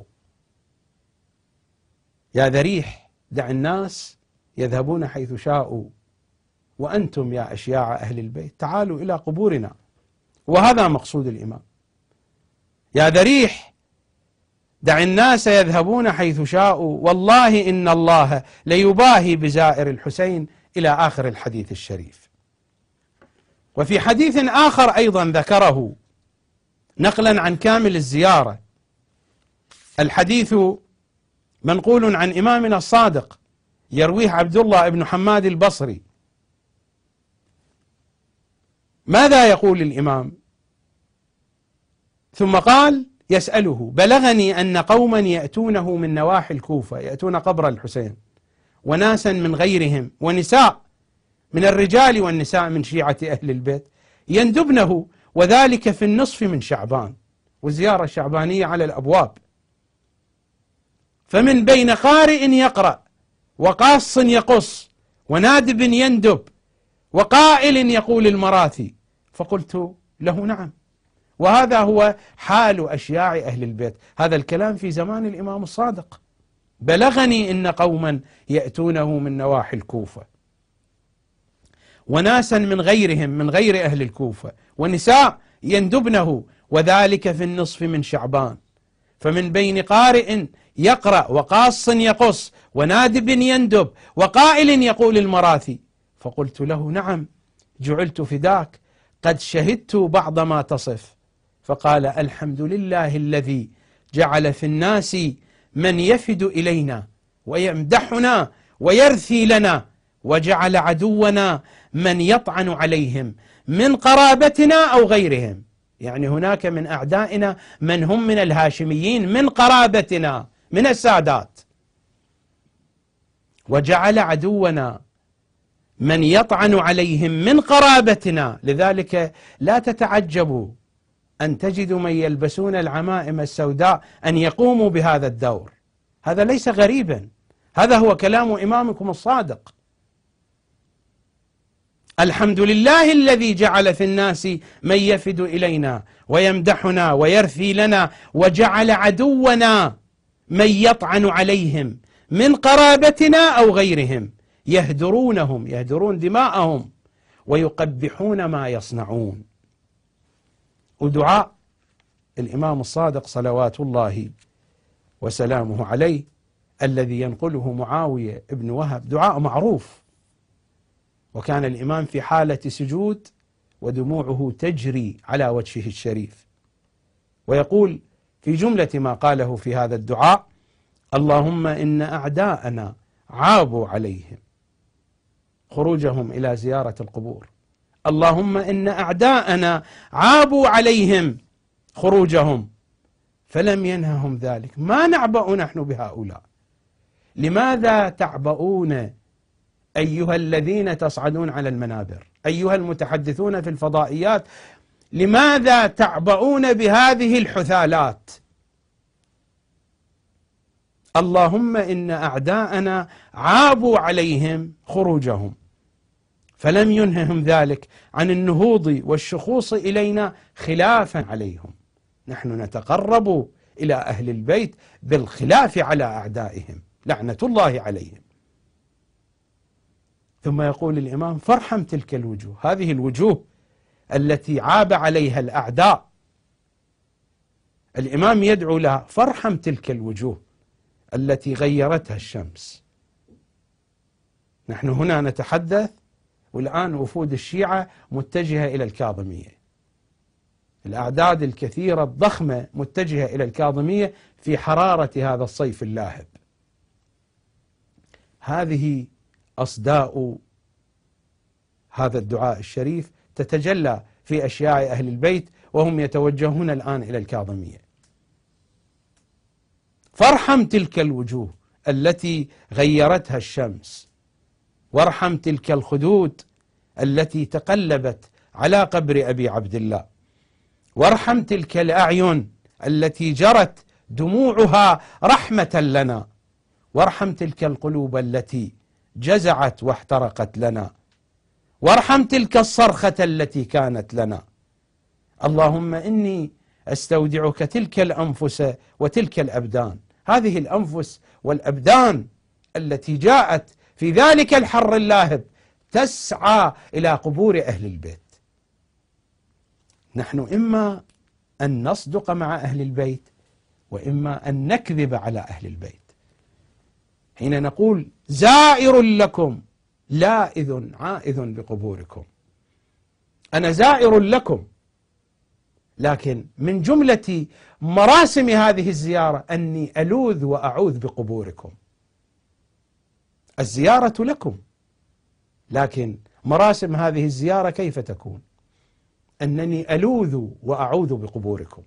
يا ذريح، دع الناس يذهبون حيث شاءوا، وأنتم يا أشياع أهل البيت تعالوا إلى قبورنا. وهذا مقصود الإمام. يا ذريح، دع الناس يذهبون حيث شاءوا، والله إن الله ليباهي بزائر الحسين، إلى آخر الحديث الشريف. وفي حديث آخر أيضا ذكره نقلا عن كامل الزيارة، الحديث منقول عن إمامنا الصادق يرويه عبد الله بن حماد البصري. ماذا يقول الإمام؟ ثم قال يسأله: بلغني أن قوما يأتونه من نواحي الكوفة، يأتون قبر الحسين، وناسا من غيرهم، ونساء من الرجال والنساء من شيعة أهل البيت، يندبنه وذلك في النصف من شعبان، وزيارة شعبانية على الأبواب. فمن بين قارئ يقرأ وقاص يقص ونادب يندب وقائل يقول المراثي، فقلت له نعم. وهذا هو حال أشياع أهل البيت. هذا الكلام في زمان الإمام الصادق. بلغني إن قوما يأتونه من نواحي الكوفة وناسا من غيرهم من غير أهل الكوفة ونساء يندبنه وذلك في النصف من شعبان، فمن بين قارئ يقرأ وقاص يقص ونادب يندب وقائل يقول المراثي. فقلت له نعم، جعلت فداك، قد شهدت بعض ما تصف. فقال الحمد لله الذي جعل في الناس من يفد إلينا ويمدحنا ويرثي لنا، وجعل عدونا من يطعن عليهم من قرابتنا أو غيرهم. يعني هناك من أعدائنا من هم من الهاشميين من قرابتنا من السادات، وجعل عدونا من يطعن عليهم من قرابتنا. لذلك لا تتعجبوا أن تجدوا من يلبسون العمائم السوداء أن يقوموا بهذا الدور، هذا ليس غريبا، هذا هو كلام إمامكم الصادق. الحمد لله الذي جعل في الناس من يفد إلينا ويمدحنا ويرثي لنا، وجعل عدونا من يطعن عليهم من قرابتنا أو غيرهم، يهدرونهم، يهدرون دماءهم ويقبحون ما يصنعون. ودعاء الإمام الصادق صلوات الله وسلامه عليه الذي ينقله معاوية ابن وهب دعاء معروف، وكان الإمام في حالة سجود ودموعه تجري على وجهه الشريف، ويقول في جملة ما قاله في هذا الدعاء: اللهم إن أعداءنا عابوا عليهم خروجهم إلى زيارة القبور، اللهم إن أعداءنا عابوا عليهم خروجهم فلم ينههم ذلك، ما نعبأ نحن بهؤلاء. لماذا تعبؤون أيها الذين تصعدون على المنابر، أيها المتحدثون في الفضائيات، لماذا تعبؤون بهذه الحثالات؟ اللهم إن أعداءنا عابوا عليهم خروجهم فلم ينههم ذلك عن النهوض والشخوص إلينا خلافا عليهم. نحن نتقرب إلى أهل البيت بالخلاف على أعدائهم لعنة الله عليهم. ثم يقول الإمام: فارحم تلك الوجوه، هذه الوجوه التي عاب عليها الأعداء، الإمام يدعو لها: فارحم تلك الوجوه التي غيرتها الشمس. نحن هنا نتحدث والآن وفود الشيعة متجهة إلى الكاظمية، الأعداد الكثيرة الضخمة متجهة إلى الكاظمية في حرارة هذا الصيف اللاهب. هذه أصداء هذا الدعاء الشريف تتجلى في أشياع أهل البيت وهم يتوجهون الآن إلى الكاظمية. فارحم تلك الوجوه التي غيرتها الشمس، وارحم تلك الخدود التي تقلبت على قبر أبي عبد الله، وارحم تلك الأعين التي جرت دموعها رحمة لنا، وارحم تلك القلوب التي جزعت واحترقت لنا، وارحم تلك الصرخة التي كانت لنا. اللهم إني أستودعك تلك الأنفس وتلك الأبدان، هذه الأنفس والأبدان التي جاءت في ذلك الحر اللاهب تسعى إلى قبور أهل البيت. نحن إما أن نصدق مع أهل البيت وإما أن نكذب على أهل البيت. حين نقول زائر لكم لائذ عائذ بقبوركم، أنا زائر لكم، لكن من جملة مراسم هذه الزيارة أني ألوذ وأعوذ بقبوركم. الزيارة لكم، لكن مراسم هذه الزيارة كيف تكون؟ أنني ألوذ وأعوذ بقبوركم،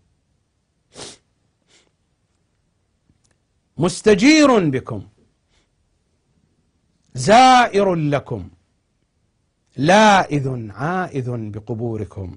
مستجير بكم، زائر لكم، لائذ عائذ بقبوركم.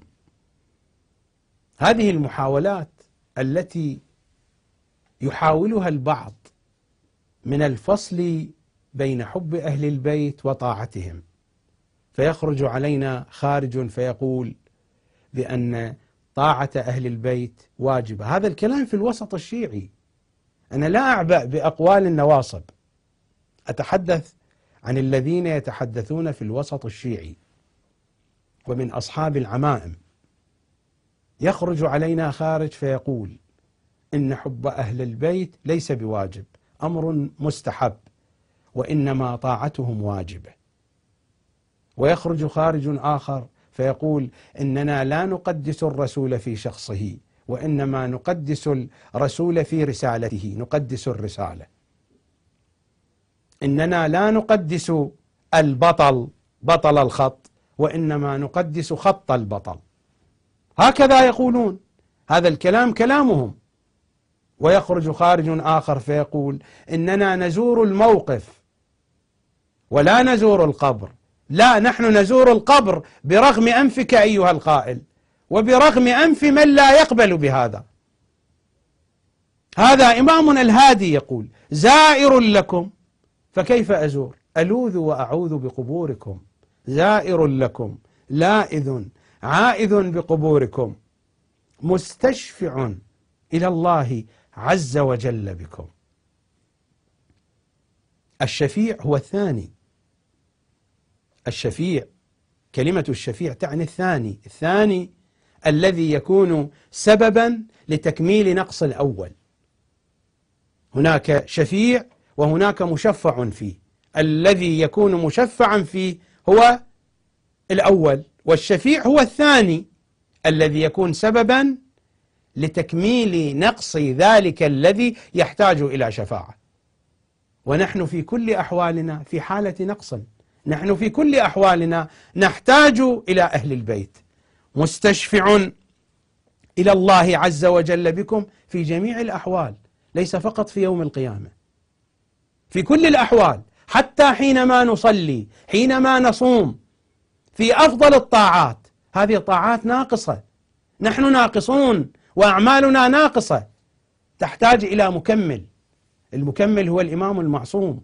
هذه المحاولات التي يحاولها البعض من الفصل بين حب أهل البيت وطاعتهم، فيخرج علينا خارج فيقول بأن طاعة أهل البيت واجبة. هذا الكلام في الوسط الشيعي. أنا لا أعبأ بأقوال النواصب، أتحدث عن الذين يتحدثون في الوسط الشيعي ومن أصحاب العمائم. يخرج علينا خارج فيقول إن حب أهل البيت ليس بواجب، أمر مستحب، وإنما طاعتهم واجبة. ويخرج خارج آخر فيقول إننا لا نقدس الرسول في شخصه، وإنما نقدس الرسول في رسالته، نقدس الرسالة. إننا لا نقدس البطل بطل الخط، وإنما نقدس خط البطل. هكذا يقولون، هذا الكلام كلامهم. ويخرج خارج آخر فيقول إننا نزور الموقف ولا نزور القبر. لا، نحن نزور القبر برغم أنفك أيها القائل، وبرغم أنف من لا يقبل بهذا. هذا إمامنا الهادي يقول زائر لكم فكيف أزور؟ ألوذ وأعوذ بقبوركم، زائر لكم لائذ عائذ بقبوركم، مستشفع إلى الله عز وجل بكم. الشفيع هو الثاني. الشفيع، كلمة الشفيع تعني الثاني، الثاني الذي يكون سببا لتكميل نقص الأول. هناك شفيع وهناك مشفع فيه. الذي يكون مشفعا فيه هو الأول، والشفيع هو الثاني الذي يكون سببا لتكميل نقص ذلك الذي يحتاج إلى شفاعة. ونحن في كل أحوالنا في حالة نقص، نحن في كل أحوالنا نحتاج إلى أهل البيت. مستشفع إلى الله عز وجل بكم في جميع الأحوال، ليس فقط في يوم القيامة، في كل الأحوال، حتى حينما نصلي، حينما نصوم، في أفضل الطاعات. هذه طاعات ناقصة، نحن ناقصون وأعمالنا ناقصة، تحتاج إلى مكمل. المكمل هو الإمام المعصوم.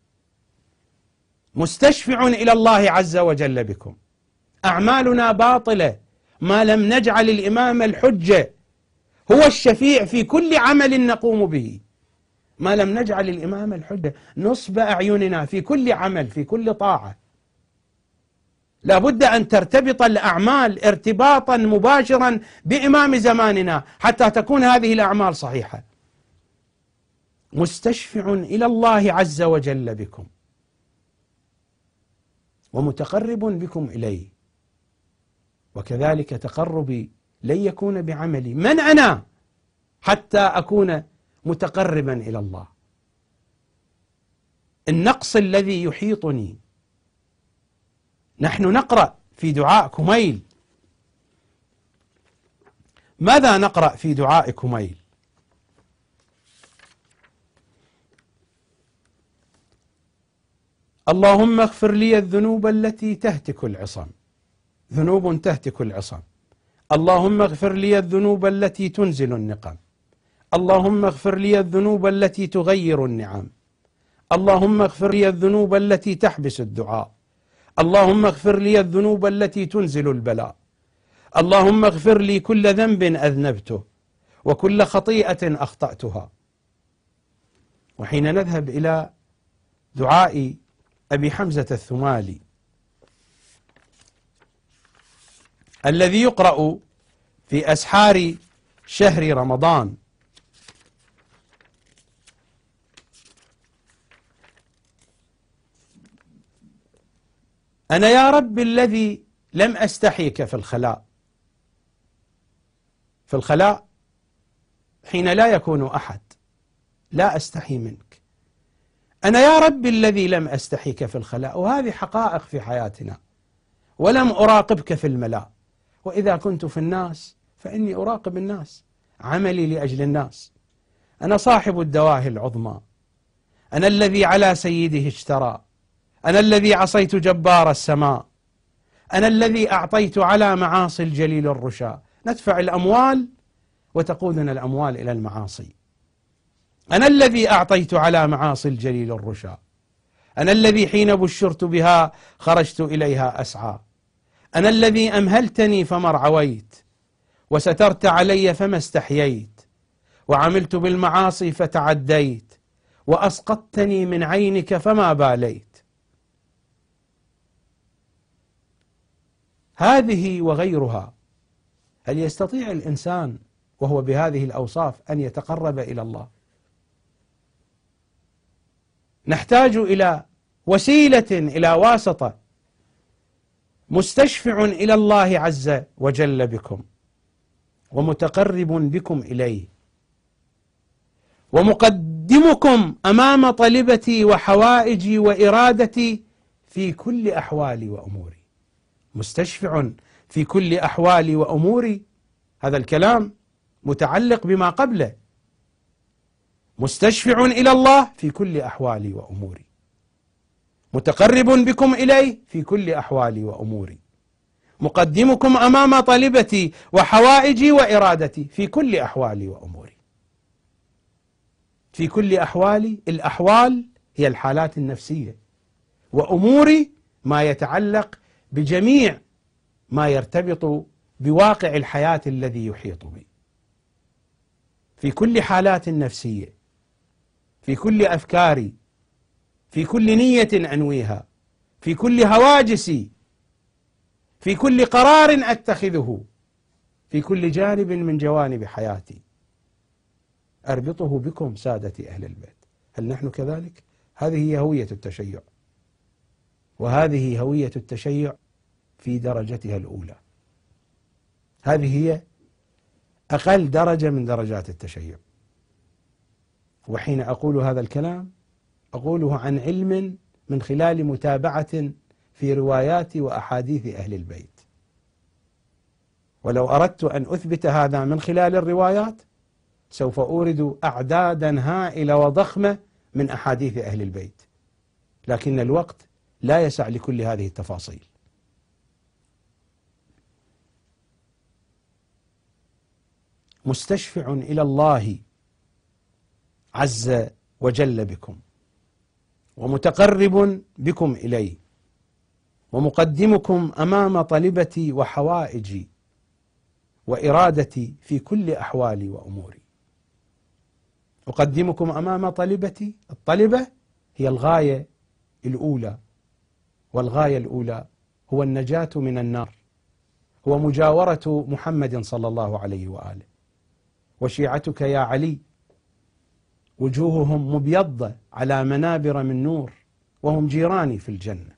مستشفع إلى الله عز وجل بكم. أعمالنا باطلة ما لم نجعل الإمام الحجة هو الشفيع في كل عمل نقوم به، ما لم نجعل الإمام الحجة نصب أعيننا في كل عمل، في كل طاعة. لا بد أن ترتبط الأعمال ارتباطا مباشرا بإمام زماننا حتى تكون هذه الأعمال صحيحة. مستشفع إلى الله عز وجل بكم ومتقرب بكم إليه، وكذلك تقربي لن يكون بعملي. من أنا حتى أكون متقربا إلى الله؟ النقص الذي يحيطني. نحن نقرأ في دعاء كميل. ماذا نقرأ في دعاء كميل؟ اللهم اغفر لي الذنوب التي تهتك العصم، ذنوب تهتك العصم. اللهم اغفر لي الذنوب التي تنزل النقم. اللهم اغفر لي الذنوب التي تغير النعم. اللهم اغفر لي الذنوب التي تحبس الدعاء. اللهم اغفر لي الذنوب التي تنزل البلاء. اللهم اغفر لي كل ذنب أذنبته وكل خطيئة أخطأتها. وحين نذهب إلى دعاء أبي حمزة الثمالي الذي يقرأ في أسحار شهر رمضان، أنا يا رب الذي لم أستحيك في الخلاء. في الخلاء حين لا يكون أحد لا أستحي منك. أنا يا رب الذي لم أستحيك في الخلاء، وهذه حقائق في حياتنا. ولم أراقبك في الملاء، وإذا كنت في الناس فإني أراقب الناس، عملي لأجل الناس. أنا صاحب الدواهي العظمى، أنا الذي على سيده اشترى، أنا الذي عصيت جبار السماء، أنا الذي أعطيت على معاصي الجليل الرشا. ندفع الأموال وتقودنا الأموال إلى المعاصي. أنا الذي أعطيت على معاصي الجليل الرشا. أنا الذي حين بشرت بها خرجت إليها أسعى. أنا الذي أمهلتني فما ارعويت، وسترت علي فما استحييت، وعملت بالمعاصي فتعديت، وأسقطتني من عينك فما باليت. هذه وغيرها. هل يستطيع الإنسان وهو بهذه الأوصاف أن يتقرب إلى الله؟ نحتاج إلى وسيلة، إلى واسطة، مستشفع إلى الله عز وجل بكم، ومتقرب بكم إليه، ومقدمكم أمام طلبتي وحوائجي وإرادتي في كل أحوالي وأموري. مستشفع في كل أحوالي وأموري، هذا الكلام متعلق بما قبله. مستشفع إلى الله في كل أحوالي وأموري، متقرب بكم إليه في كل أحوالي وأموري، مقدمكم أمام طلبتي وحوائجي وإرادتي في كل أحوالي وأموري. في كل أحوالي، الأحوال هي الحالات النفسية، وأموري ما يتعلق بجميع ما يرتبط بواقع الحياة الذي يحيط بي. في كل حالات نفسية، في كل أفكاري، في كل نية أنويها، في كل هواجسي، في كل قرار أتخذه، في كل جانب من جوانب حياتي، أربطه بكم سادة أهل البيت. هل نحن كذلك؟ هذه هي هوية التشيع، وهذه هوية التشيع في درجتها الأولى. هذه هي أقل درجة من درجات التشيع. وحين أقول هذا الكلام أقوله عن علم من خلال متابعة في روايات وأحاديث أهل البيت. ولو أردت أن أثبت هذا من خلال الروايات سوف أورد أعدادا هائلة وضخمة من أحاديث أهل البيت، لكن الوقت لا يسع لكل هذه التفاصيل. مستشفع إلى الله عز وجل بكم، ومتقرب بكم إليه، ومقدمكم أمام طلبتي وحوائجي وإرادتي في كل أحوالي وأموري. أقدمكم أمام طلبتي. الطلبة هي الغاية الأولى، والغاية الأولى هو النجاة من النار، هو مجاورة محمد صلى الله عليه وآله. وشيعتك يا علي وجوههم مبيضة على منابر من نور، وهم جيراني في الجنة.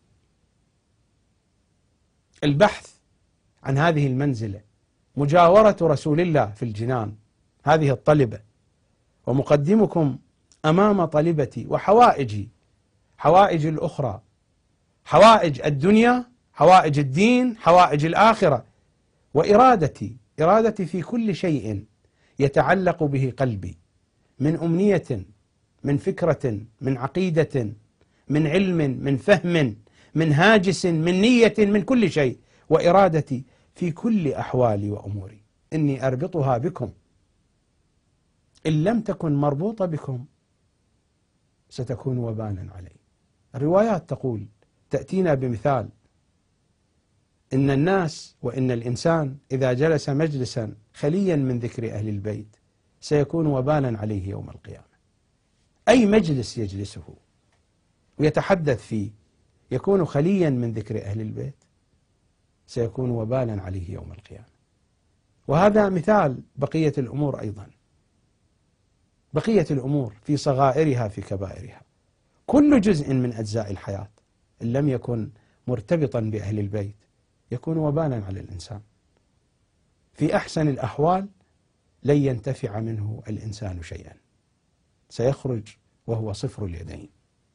البحث عن هذه المنزلة، مجاورة رسول الله في الجنان، هذه الطلبة. ومقدمكم أمام طلبتي وحوائجي، حوائج الأخرى، حوائج الدنيا، حوائج الدين، حوائج الآخرة. وإرادتي، إرادتي في كل شيء يتعلق به قلبي، من أمنية، من فكرة، من عقيدة، من علم، من فهم، من هاجس، من نية، من كل شيء. وإرادتي في كل أحوالي وأموري إني أربطها بكم. إن لم تكن مربوطة بكم ستكون وبالا علي. الروايات تقول، تأتينا بمثال، إن الناس وإن الإنسان إذا جلس مجلسا خليا من ذكر أهل البيت سيكون وبالا عليه يوم القيامة. أي مجلس يجلسه ويتحدث فيه يكون خليا من ذكر أهل البيت سيكون وبالا عليه يوم القيامة. وهذا مثال بقية الأمور أيضا، بقية الأمور في صغائرها في كبائرها. كل جزء من أجزاء الحياة إن لم يكن مرتبطا بأهل البيت يكون وبالا على الإنسان. في أحسن الأحوال لن ينتفع منه الإنسان شيئا، سيخرج وهو صفر اليدين.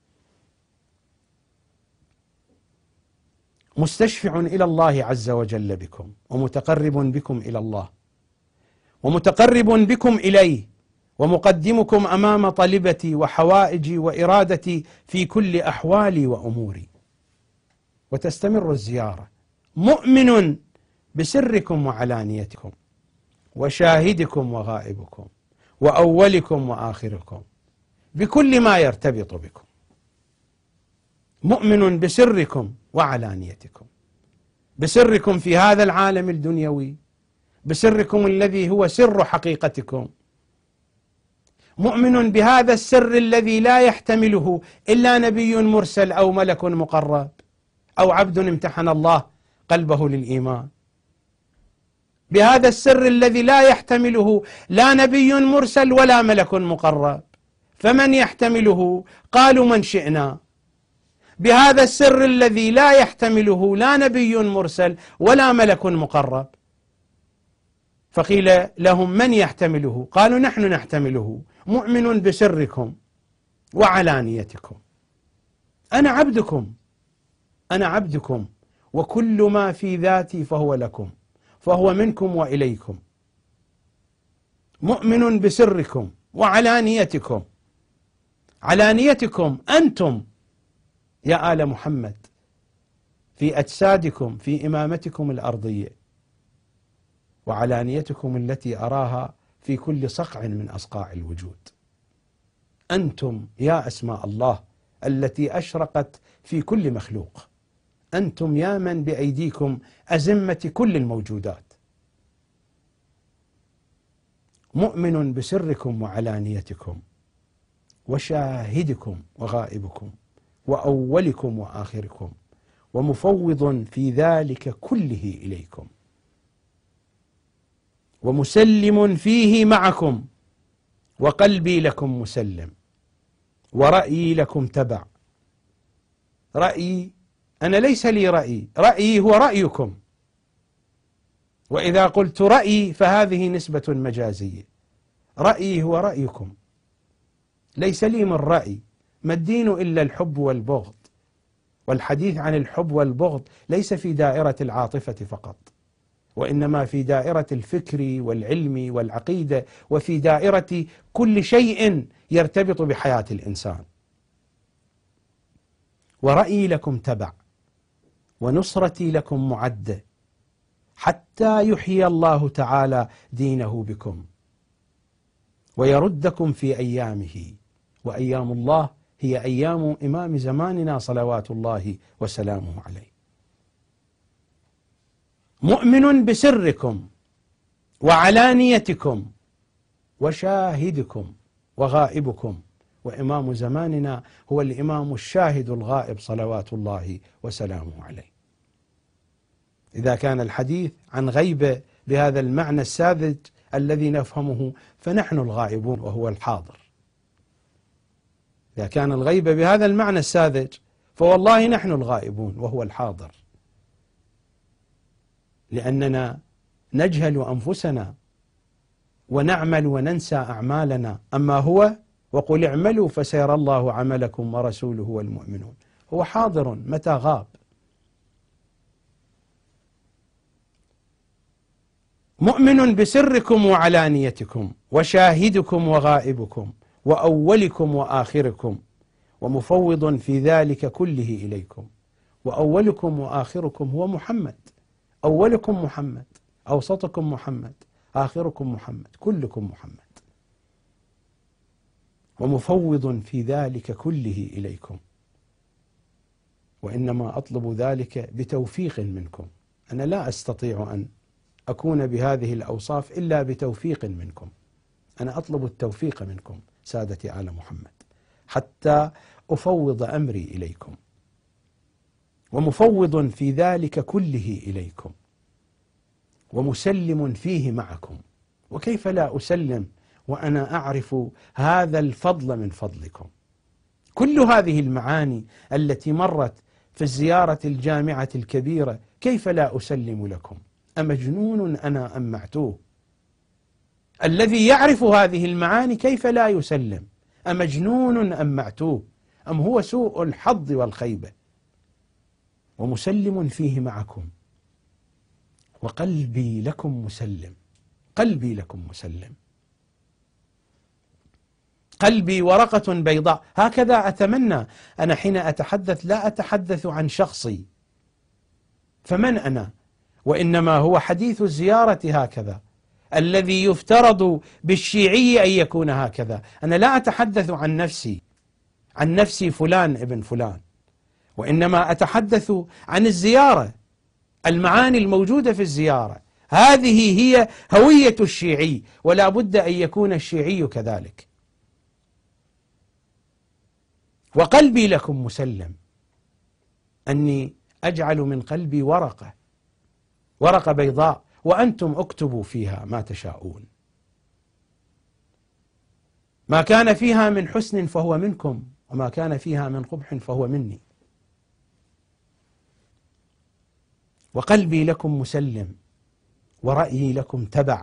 مستشفع إلى الله عز وجل بكم، ومتقرب بكم إلى الله، ومتقرب بكم إليه، ومقدمكم أمام طلبتي وحوائجي وإرادتي في كل أحوالي وأموري. وتستمر الزيارة مؤمن بسركم وعلانيتكم وشاهدكم وغائبكم وأولكم وآخركم بكل ما يرتبط بكم. مؤمن بسركم وعلانيتكم، بسركم في هذا العالم الدنيوي، بسركم الذي هو سر حقيقتكم. مؤمن بهذا السر الذي لا يحتمله إلا نبي مرسل أو ملك مقرب أو عبد امتحن الله قلبه للإيمان. بهذا السر الذي لا يحتمله لا نبي مرسل ولا ملك مقرب، فمن يحتمله؟ قالوا من شئنا. بهذا السر الذي لا يحتمله لا نبي مرسل ولا ملك مقرب، فقيل لهم من يحتمله؟ قالوا نحن نحتمله. مؤمن بسركم وعلانيتكم. أنا عبدكم، أنا عبدكم، وكل ما في ذاتي فهو لكم، فهو منكم وإليكم. مؤمن بسركم وعلانيتكم. علانيتكم أنتم يا آل محمد في أجسادكم في إمامتكم الأرضية، وعلانيتكم التي أراها في كل صقع من أصقاع الوجود. أنتم يا أسماء الله التي أشرقت في كل مخلوق. أنتم يا من بأيديكم أزمة كل الموجودات. مؤمن بسركم وعلانيتكم وشاهدكم وغائبكم وأولكم وآخركم ومفوض في ذلك كله إليكم ومسلم فيه معكم، وقلبي لكم مسلم ورأيي لكم تبع. رأيي أنا ليس لي رأي، رأيي هو رأيكم، وإذا قلت رأيي فهذه نسبة مجازية. رأيي هو رأيكم، ليس لي من رأي. ما الدين إلا الحب والبغض، والحديث عن الحب والبغض ليس في دائرة العاطفة فقط، وإنما في دائرة الفكر والعلم والعقيدة، وفي دائرة كل شيء يرتبط بحياة الإنسان. ورأيي لكم تبع، ونصرتي لكم معدة، حتى يحيي الله تعالى دينه بكم ويردكم في أيامه. وأيام الله هي أيام إمام زماننا صلوات الله وسلامه عليه. مؤمن بسركم وعلانيتكم وشاهدكم وغائبكم، وإمام زماننا هو الإمام الشاهد الغائب صلوات الله وسلامه عليه. إذا كان الحديث عن غيبة بهذا المعنى الساذج الذي نفهمه، فنحن الغائبون وهو الحاضر. إذا كان الغيبة بهذا المعنى الساذج، فوالله نحن الغائبون وهو الحاضر، لأننا نجهل أنفسنا ونعمل وننسى أعمالنا. أما هو وقل اعملوا فسيرى الله عملكم ورسوله والمؤمنون، هو حاضر متى غاب. مؤمن بسركم وعلانيتكم وشاهدكم وغائبكم وأولكم وآخركم ومفوض في ذلك كله إليكم. وأولكم وآخركم هو محمد. أولكم محمد، أوسطكم محمد، آخركم محمد، كلكم محمد. ومفوض في ذلك كله إليكم، وإنما أطلب ذلك بتوفيق منكم. أنا لا أستطيع أن أكون بهذه الأوصاف إلا بتوفيق منكم. أنا أطلب التوفيق منكم سادتي آل محمد حتى أفوض أمري إليكم. ومفوض في ذلك كله إليكم ومسلم فيه معكم. وكيف لا أسلم وأنا أعرف هذا الفضل من فضلكم؟ كل هذه المعاني التي مرت في الزيارة الجامعة الكبيرة، كيف لا أسلم لكم؟ أمجنون أنا أم معتوه؟ الذي يعرف هذه المعاني كيف لا يسلم؟ أمجنون أم معتوه؟ أم هو سوء الحظ والخيبة؟ ومسلم فيه معكم، وقلبي لكم مسلم. قلبي لكم مسلم، قلبي ورقة بيضاء. هكذا أتمنى. أنا حين أتحدث لا أتحدث عن شخصي، فمن أنا؟ وإنما هو حديث الزيارة هكذا، الذي يفترض بالشيعي أن يكون هكذا. أنا لا أتحدث عن نفسي فلان ابن فلان، وإنما أتحدث عن الزيارة، المعاني الموجودة في الزيارة. هذه هي هوية الشيعي، ولا بد أن يكون الشيعي كذلك. وقلبي لكم مسلم، أني أجعل من قلبي ورقة بيضاء، وأنتم اكتبوا فيها ما تشاءون. ما كان فيها من حسن فهو منكم، وما كان فيها من قبح فهو مني. وقلبي لكم مسلم، ورأيي لكم تبع،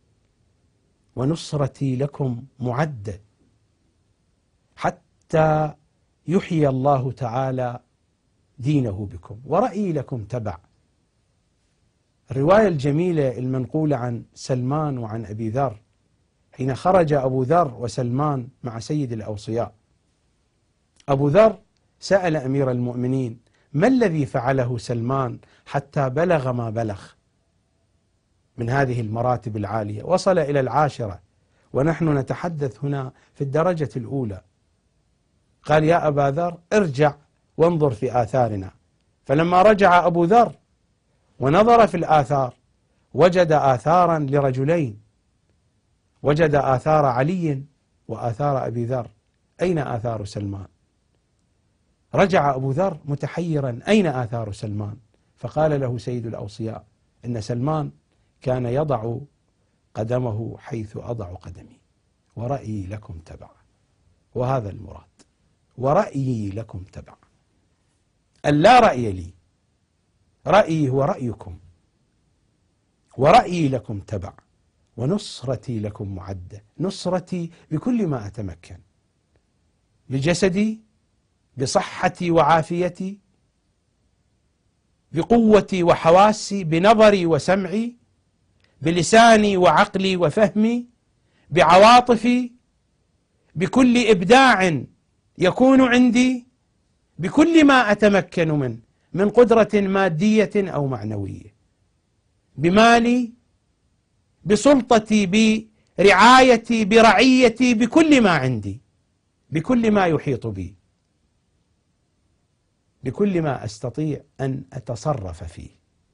ونصرتي لكم معدة، حتى يحيي الله تعالى دينه بكم. ورأيي لكم تبع. الرواية الجميلة المنقولة عن سلمان وعن أبي ذر، حين خرج أبو ذر وسلمان مع سيد الأوصياء، أبو ذر سأل أمير المؤمنين: ما الذي فعله سلمان حتى بلغ ما بلغ من هذه المراتب العالية؟ وصل إلى العاشرة، ونحن نتحدث هنا في الدرجة الأولى. قال: يا أبا ذر، ارجع وانظر في آثارنا. فلما رجع أبو ذر ونظر في الآثار، وجد آثارا لرجلين، وجد آثار علي وآثار أبي ذر. أين آثار سلمان؟ رجع أبو ذر متحيرا: أين آثار سلمان؟ فقال له سيد الأوصياء: إن سلمان كان يضع قدمه حيث أضع قدمي، ورأيي لكم تبع. وهذا المراد، ورأيي لكم تبع. لا رأي لي، رأيي هو رأيكم، ورأيي لكم تبع، ونصرتي لكم معدة. نصرتي بكل ما أتمكن، بجسدي، بصحتي وعافيتي، بقوتي وحواسي، بنظري وسمعي، بلساني وعقلي وفهمي، بعواطفي، بكل إبداع يكون عندي، بكل ما أتمكن من قدرة مادية أو معنوية، بمالي، بسلطتي، برعايتي، برعيتي، بكل ما عندي، بكل ما يحيط بي، بكل ما أستطيع أن أتصرف فيه.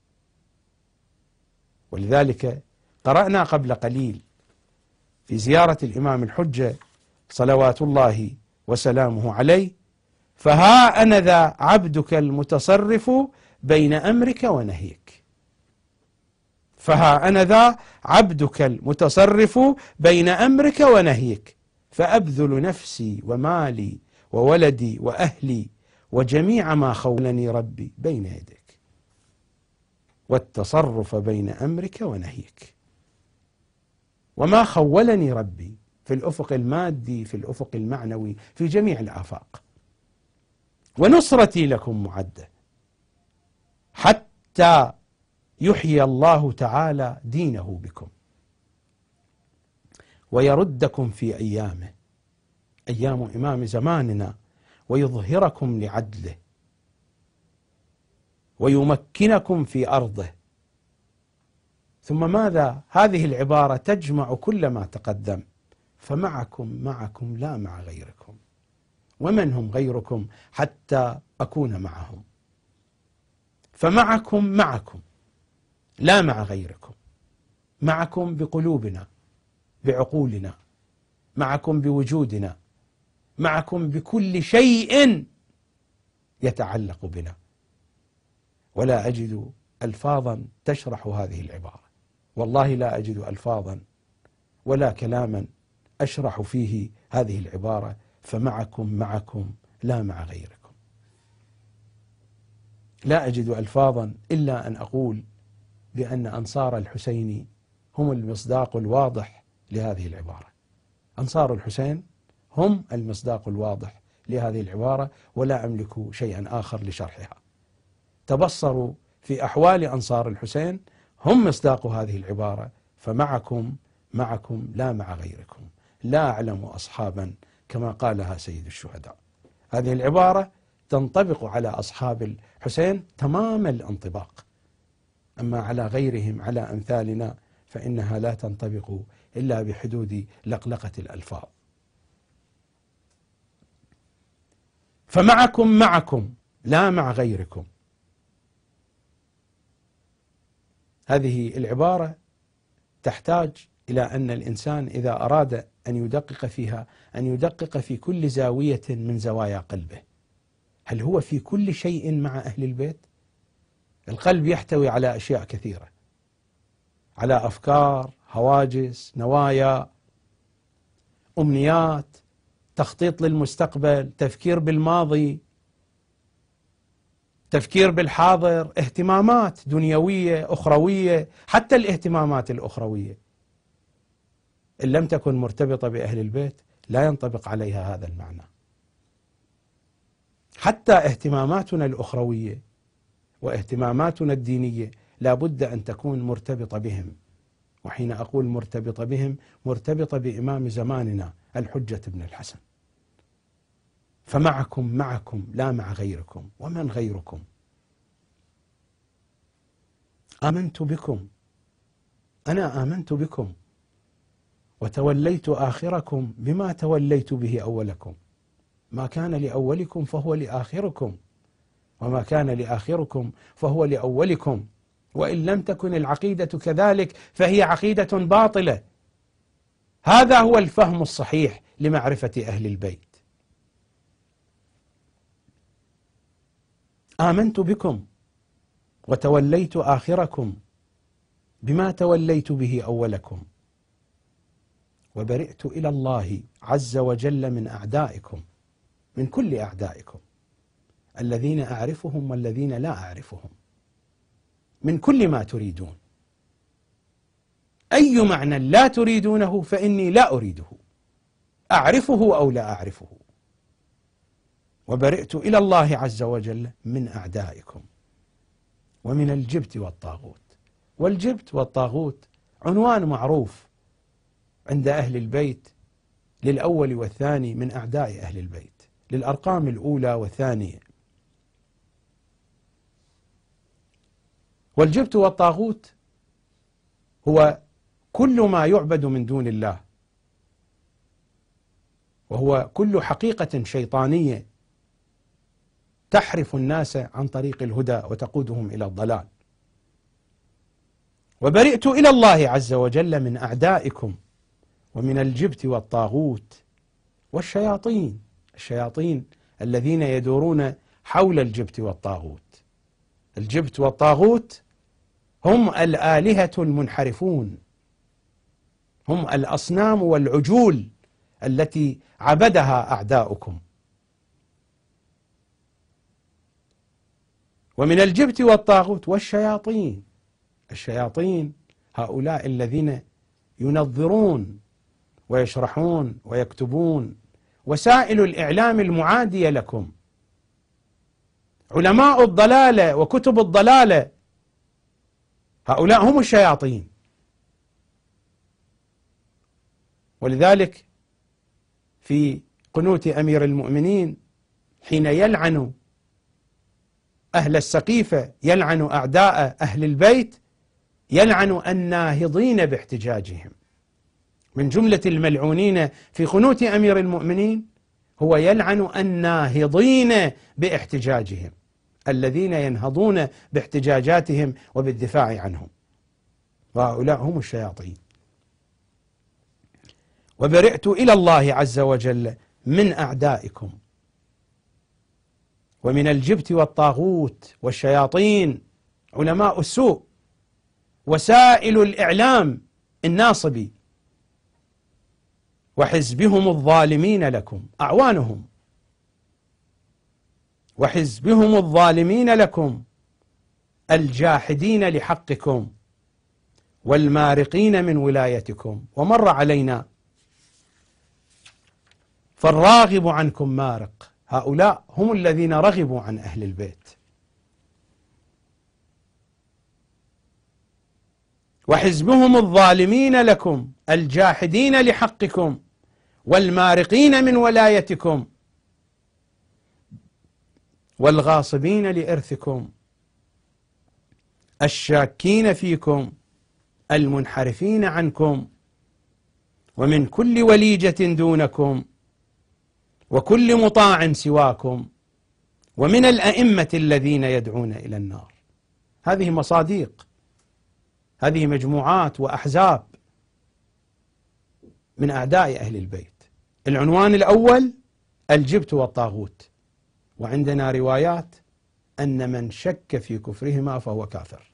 ولذلك قرأنا قبل قليل في زيارة الإمام الحجة صلوات الله وسلامه عليه: فها أنا ذا عبدك المتصرف بين أمرك ونهيك. فها أنا ذا عبدك المتصرف بين أمرك ونهيك، فأبذل نفسي ومالي وولدي وأهلي وجميع ما خولني ربي بين يديك، والتصرف بين أمرك ونهيك. وما خولني ربي في الأفق المادي، في الأفق المعنوي، في جميع الآفاق. ونصرتي لكم معدة، حتى يحيي الله تعالى دينه بكم، ويردكم في أيامه، أيام إمام زماننا، ويظهركم لعدله، ويمكنكم في أرضه. ثم ماذا؟ هذه العبارة تجمع كل ما تقدم: فمعكم لا مع غيركم. ومن هم غيركم حتى أكون معهم؟ فمعكم لا مع غيركم. معكم بقلوبنا، بعقولنا، معكم بوجودنا، معكم بكل شيء يتعلق بنا. ولا أجد ألفاظا تشرح هذه العبارة، والله لا أجد ألفاظا ولا كلاما أشرح فيه هذه العبارة: فمعكم لا مع غيركم. لا أجد ألفاظا إلا أن أقول بأن أنصار الحسين هم المصداق الواضح لهذه العبارة. أنصار الحسين هم المصداق الواضح لهذه العبارة، ولا أملك شيئا آخر لشرحها. تبصروا في أحوال أنصار الحسين، هم مصداق هذه العبارة: فمعكم لا مع غيركم. لا أعلم أصحابا كما قالها سيد الشهداء. هذه العبارة تنطبق على أصحاب الحسين تمام الانطباق، أما على غيرهم على أمثالنا فإنها لا تنطبق إلا بحدود لقلقة الألفاظ. فمعكم معكم لا مع غيركم. هذه العبارة تحتاج إلى أن الإنسان إذا أراد أن يدقق فيها أن يدقق في كل زاوية من زوايا قلبه. هل هو في كل شيء مع أهل البيت؟ القلب يحتوي على أشياء كثيرة، على أفكار، هواجس، نوايا، أمنيات، تخطيط للمستقبل، تفكير بالماضي، تفكير بالحاضر، اهتمامات دنيوية أخروية. حتى الاهتمامات الأخروية إن لم تكن مرتبطة بأهل البيت لا ينطبق عليها هذا المعنى. حتى اهتماماتنا الأخروية واهتماماتنا الدينية لا بد أن تكون مرتبطة بهم. وحين أقول مرتبطة بهم مرتبطة بإمام زماننا الحجة بن الحسن. فمعكم معكم لا مع غيركم. ومن غيركم؟ آمنت بكم، أنا آمنت بكم وتوليت آخركم بما توليت به أولكم. ما كان لأولكم فهو لآخركم، وما كان لآخركم فهو لأولكم. وإن لم تكن العقيدة كذلك فهي عقيدة باطلة. هذا هو الفهم الصحيح لمعرفة أهل البيت. آمنت بكم وتوليت آخركم بما توليت به أولكم، وبرئت إلى الله عز وجل من أعدائكم، من كل أعدائكم، الذين أعرفهم والذين لا أعرفهم، من كل ما تريدون. أي معنى لا تريدونه فإني لا أريده، أعرفه أو لا أعرفه. وبرئت إلى الله عز وجل من أعدائكم ومن الجبت والطاغوت. والجبت والطاغوت عنوان معروف عند أهل البيت للأول والثاني من أعداء أهل البيت، للأرقام الأولى والثانية. والجبت والطاغوت هو كل ما يعبد من دون الله، وهو كل حقيقة شيطانية تحرف الناس عن طريق الهدى وتقودهم إلى الضلال. وبرئت إلى الله عز وجل من أعدائكم ومن الجبت والطاغوت والشياطين، الشياطين الذين يدورون حول الجبت والطاغوت. الجبت والطاغوت هم الآلهة المنحرفون، هم الأصنام والعجول التي عبدها أعداؤكم. ومن الجبت والطاغوت والشياطين، الشياطين هؤلاء الذين ينظرون ويشرحون ويكتبون وسائل الإعلام المعادية لكم، علماء الضلالة وكتب الضلالة، هؤلاء هم الشياطين. ولذلك في قنوت أمير المؤمنين حين يلعن أهل السقيفة، يلعن أعداء أهل البيت، يلعن الناهضين باحتجاجهم. من جملة الملعونين في قنوت أمير المؤمنين هو يلعن الناهضين باحتجاجهم، الذين ينهضون باحتجاجاتهم وبالدفاع عنهم، وهؤلاء هم الشياطين. وبرئت إلى الله عز وجل من أعدائكم ومن الجبت والطاغوت والشياطين، علماء السوء، وسائل الإعلام الناصبي، وحزبهم الظالمين لكم أعوانهم، وحزبهم الظالمين لكم الجاحدين لحقكم والمارقين من ولايتكم. ومر علينا فالراغب عنكم مارق، هؤلاء هم الذين رغبوا عن أهل البيت. وحزبهم الظالمين لكم الجاحدين لحقكم والمارقين من ولايتكم والغاصبين لإرثكم الشاكين فيكم المنحرفين عنكم ومن كل وليجة دونكم وكل مطاع سواكم ومن الأئمة الذين يدعون إلى النار. هذه مصاديق، هذه مجموعات وأحزاب من أعداء أهل البيت. العنوان الأول الجبت والطاغوت، وعندنا روايات أن من شك في كفرهما فهو كافر.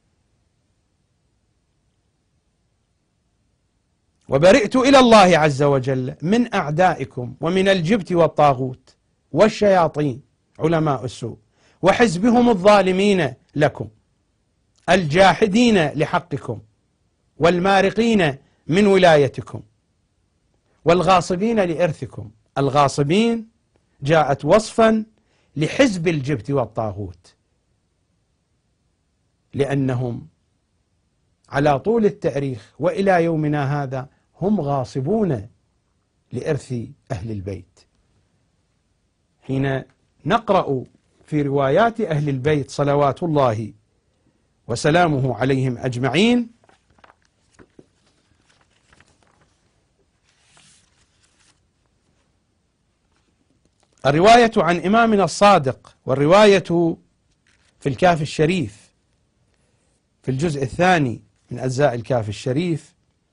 وبرئت إلى الله عز وجل من أعدائكم ومن الجبت والطاغوت والشياطين علماء السوء وحزبهم الظالمين لكم الجاحدين لحقكم والمارقين من ولايتكم والغاصبين لإرثكم. الغاصبين جاءت وصفا لحزب الجبت والطاغوت، لأنهم على طول التاريخ وإلى يومنا هذا هم غاصبون لإرث أهل البيت. حين نقرأ في روايات أهل البيت صلوات الله وسلامه عليهم أجمعين الرواية عن إمامنا الصادق، والرواية في الكافي الشريف في الجزء الثاني من أجزاء الكافي الشريف،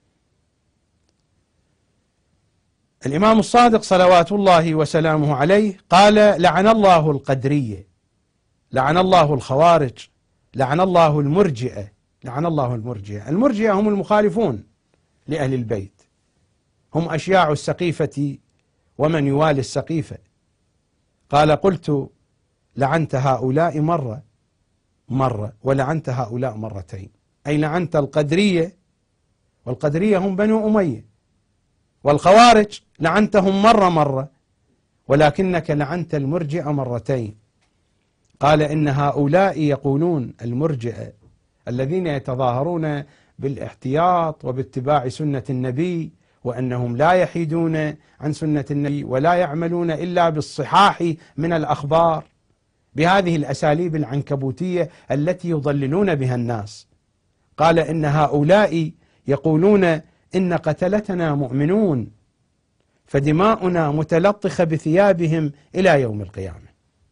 الإمام الصادق صلوات الله وسلامه عليه قال: لعن الله القدرية، لعن الله الخوارج، لعن الله المرجئة، لعن الله المرجئة. المرجئة هم المخالفون لأهل البيت، هم أشياع السقيفة ومن يوالي السقيفة. قال: قلت لعنت هؤلاء مرة ولعنت هؤلاء مرتين، أي لعنت القدرية، والقدرية هم بنو أمية، والخوارج لعنتهم مرة ولكنك لعنت المرجئة مرتين. قال: إن هؤلاء يقولون، المرجئة الذين يتظاهرون بالاحتياط وباتباع سنة النبي، وأنهم لا يحيدون عن سنة النبي ولا يعملون إلا بالصحاح من الأخبار بهذه الأساليب العنكبوتية التي يضللون بها الناس. قال: إن هؤلاء يقولون إن قتلتنا مؤمنون فدماؤنا متلطخة بثيابهم إلى يوم القيامة.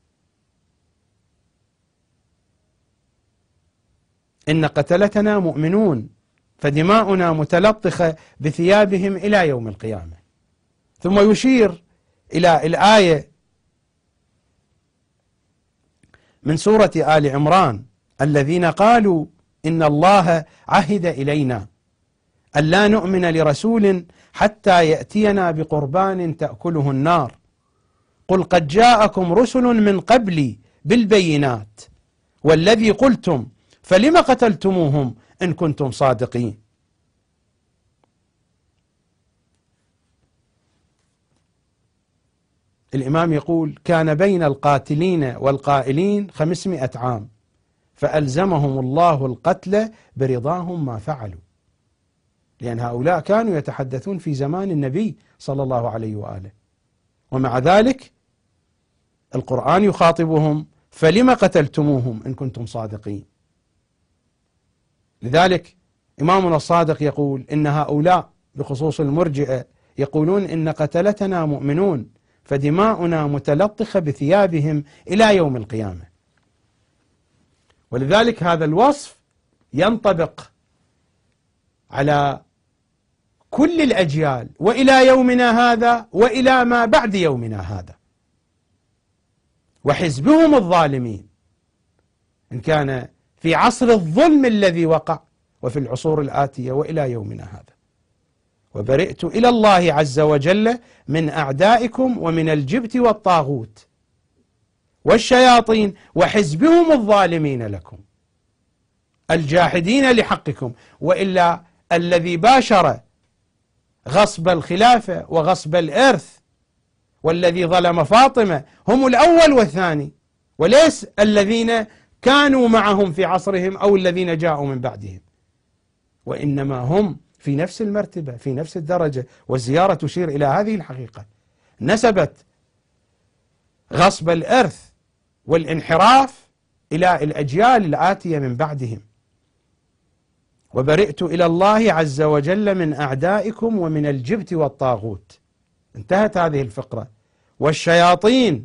إن قتلتنا مؤمنون فدماؤنا متلطخة بثيابهم إلى يوم القيامة. ثم يشير إلى الآية من سورة آل عمران: الذين قالوا إن الله عهد إلينا ألا نؤمن لرسول حتى يأتينا بقربان تأكله النار قل قد جاءكم رسل من قبلي بالبينات والذي قلتم فلم قتلتموهم إن كنتم صادقين. الإمام يقول: كان بين القاتلين والقائلين 500 عام فألزمهم الله القتل برضاهم ما فعلوا، لأن هؤلاء كانوا يتحدثون في زمان النبي صلى الله عليه وآله، ومع ذلك القرآن يخاطبهم: فلم قتلتموهم إن كنتم صادقين. لذلك إمامنا الصادق يقول إن هؤلاء بخصوص المرجئة يقولون إن قتلتنا مؤمنون فدماؤنا متلطخة بثيابهم إلى يوم القيامة. ولذلك هذا الوصف ينطبق على كل الأجيال وإلى يومنا هذا وإلى ما بعد يومنا هذا. وحزبهم الظالمين، إن كان في عصر الظلم الذي وقع وفي العصور الآتية وإلى يومنا هذا. وبرئت إلى الله عز وجل من أعدائكم ومن الجبت والطاغوت والشياطين وحزبهم الظالمين لكم الجاحدين لحقكم. وإلا الذي باشر غصب الخلافة وغصب الإرث والذي ظلم فاطمة هم الأول والثاني، وليس الذين كانوا معهم في عصرهم أو الذين جاءوا من بعدهم، وإنما هم في نفس المرتبة في نفس الدرجة. والزيارة تشير إلى هذه الحقيقة. نسبت غصب الإرث والانحراف إلى الأجيال الآتية من بعدهم، وبرئت إلى الله عز وجل من أعدائكم ومن الجبت والطاغوت. انتهت هذه الفقرة. والشياطين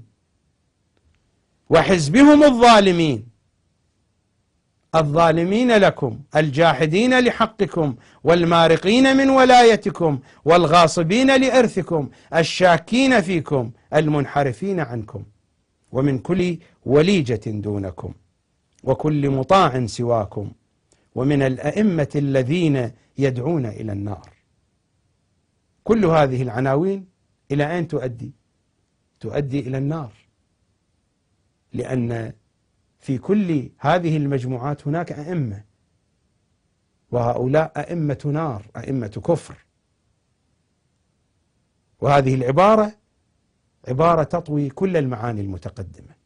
وحزبهم الظالمين، الظالمين لكم، الجاحدين لحقكم، والمارقين من ولايتكم، والغاصبين لإرثكم، الشاكين فيكم، المنحرفين عنكم، ومن كل وليجة دونكم، وكل مطاع سواكم، ومن الأئمة الذين يدعون إلى النار. كل هذه العناوين إلى أين تؤدي؟ تؤدي إلى النار، لأن في كل هذه المجموعات هناك أئمة، وهؤلاء أئمة نار، أئمة كفر. وهذه العبارة عبارة تطوي كل المعاني المتقدمة.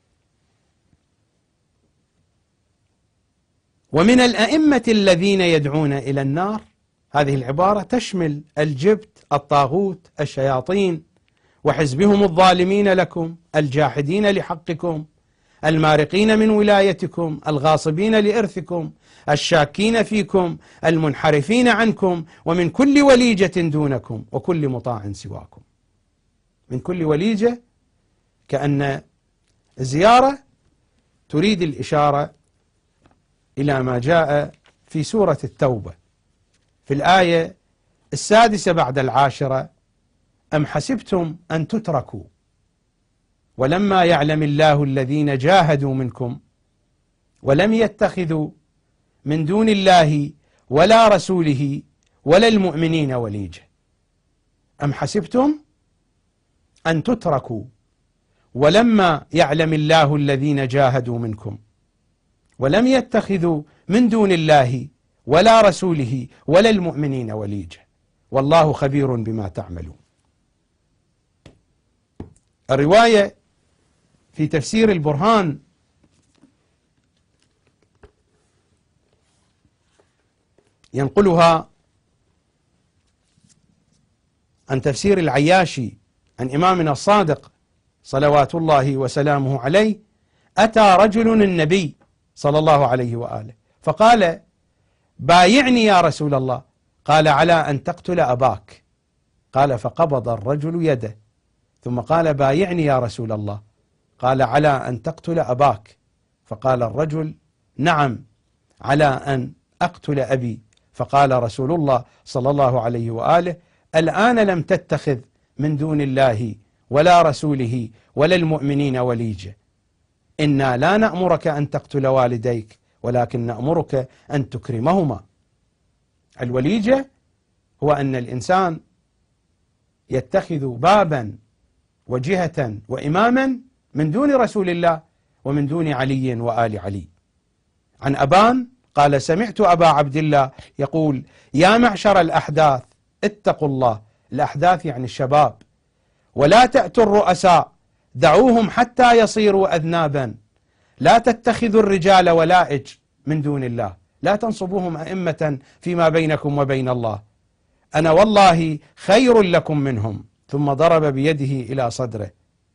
ومن الأئمة الذين يدعون إلى النار، هذه العبارة تشمل الجبت، الطاغوت، الشياطين، وحزبهم الظالمين لكم، الجاحدين لحقكم، المارقين من ولايتكم، الغاصبين لإرثكم، الشاكين فيكم، المنحرفين عنكم، ومن كل وليجة دونكم، وكل مطاع سواكم. من كل وليجة كأن الزيارة تريد الإشارة إلى ما جاء في سورة التوبة في الآية 6 بعد 10: أم حسبتم أن تتركوا ولما يعلم الله الذين جاهدوا منكم ولم يتخذوا من دون الله ولا رسوله ولا المؤمنين وليجة. أم حسبتم أن تتركوا ولما يعلم الله الذين جاهدوا منكم ولم يتخذوا من دون الله ولا رسوله ولا المؤمنين وليجة والله خبير بما تعملون. الرواية في تفسير البرهان ينقلها عن تفسير العياشي عن إمامنا الصادق صلوات الله وسلامه عليه: أتى رجل النبي صلى الله عليه وآله فقال: بايعني يا رسول الله. قال: على أن تقتل أباك. قال: فقبض الرجل يده ثم قال: بايعني يا رسول الله. قال: على أن تقتل أباك. فقال الرجل: نعم، على أن أقتل أبي. فقال رسول الله صلى الله عليه وآله: الآن لم تتخذ من دون الله ولا رسوله ولا المؤمنين وليجة. إنا لا نأمرك أن تقتل والديك ولكن نأمرك أن تكرمهما. الوليجة هو أن الإنسان يتخذ بابا وجهة وإماما من دون رسول الله ومن دون علي وآل علي. عن أبان قال: سمعت أبا عبد الله يقول: يا معشر الأحداث اتقوا الله. الأحداث يعني الشباب. ولا تأتوا الرؤساء، دعوهم حتى يصيروا أذنابا. لا تتخذوا الرجال ولائج من دون الله، لا تنصبوهم أئمة فيما بينكم وبين الله. أنا والله خير لكم منهم. ثم ضرب بيده إلى صدره.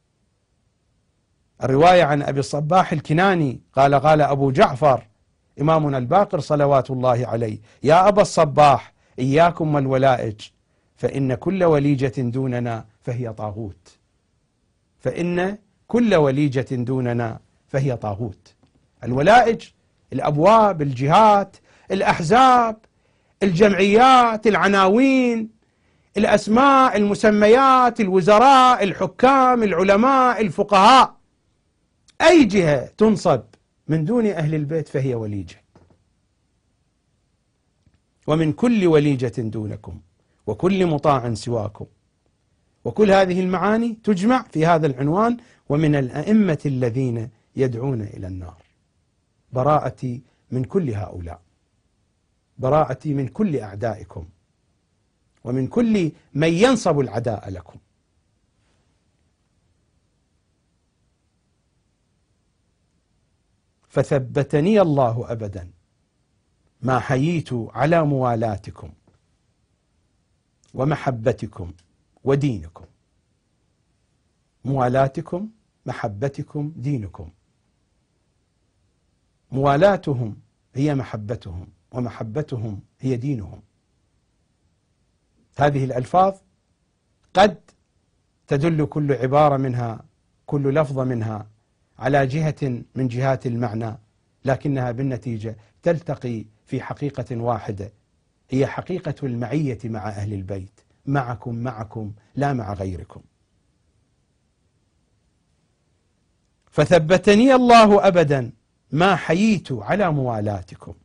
الرواية عن أبي الصباح الكناني قال: قال أبو جعفر إمامنا الباقر صلوات الله عليه: يا أبا الصباح، إياكم والولائج، فإن كل وليجة دوننا فهي طاغوت. فإن كل وليجة دوننا فهي طاغوت. الولائج الأبواب، الجهات، الأحزاب، الجمعيات، العناوين، الأسماء، المسميات، الوزراء، الحكام، العلماء، الفقهاء، أي جهة تنصب من دون أهل البيت فهي وليجة. ومن كل وليجة دونكم وكل مطاع سواكم. وكل هذه المعاني تجمع في هذا العنوان: ومن الأئمة الذين يدعون إلى النار. براءتي من كل هؤلاء، براءتي من كل أعدائكم ومن كل من ينصب العداء لكم. فثبتني الله أبدا ما حييت على موالاتكم ومحبتكم ودينكم. موالاتكم، محبتكم، دينكم. موالاتهم هي محبتهم ومحبتهم هي دينهم. هذه الألفاظ قد تدل كل عبارة منها، كل لفظة منها على جهة من جهات المعنى، لكنها بالنتيجة تلتقي في حقيقة واحدة، هي حقيقة المعية مع أهل البيت، معكم لا مع غيركم. فثبتني الله أبدا ما حييت على موالاتكم،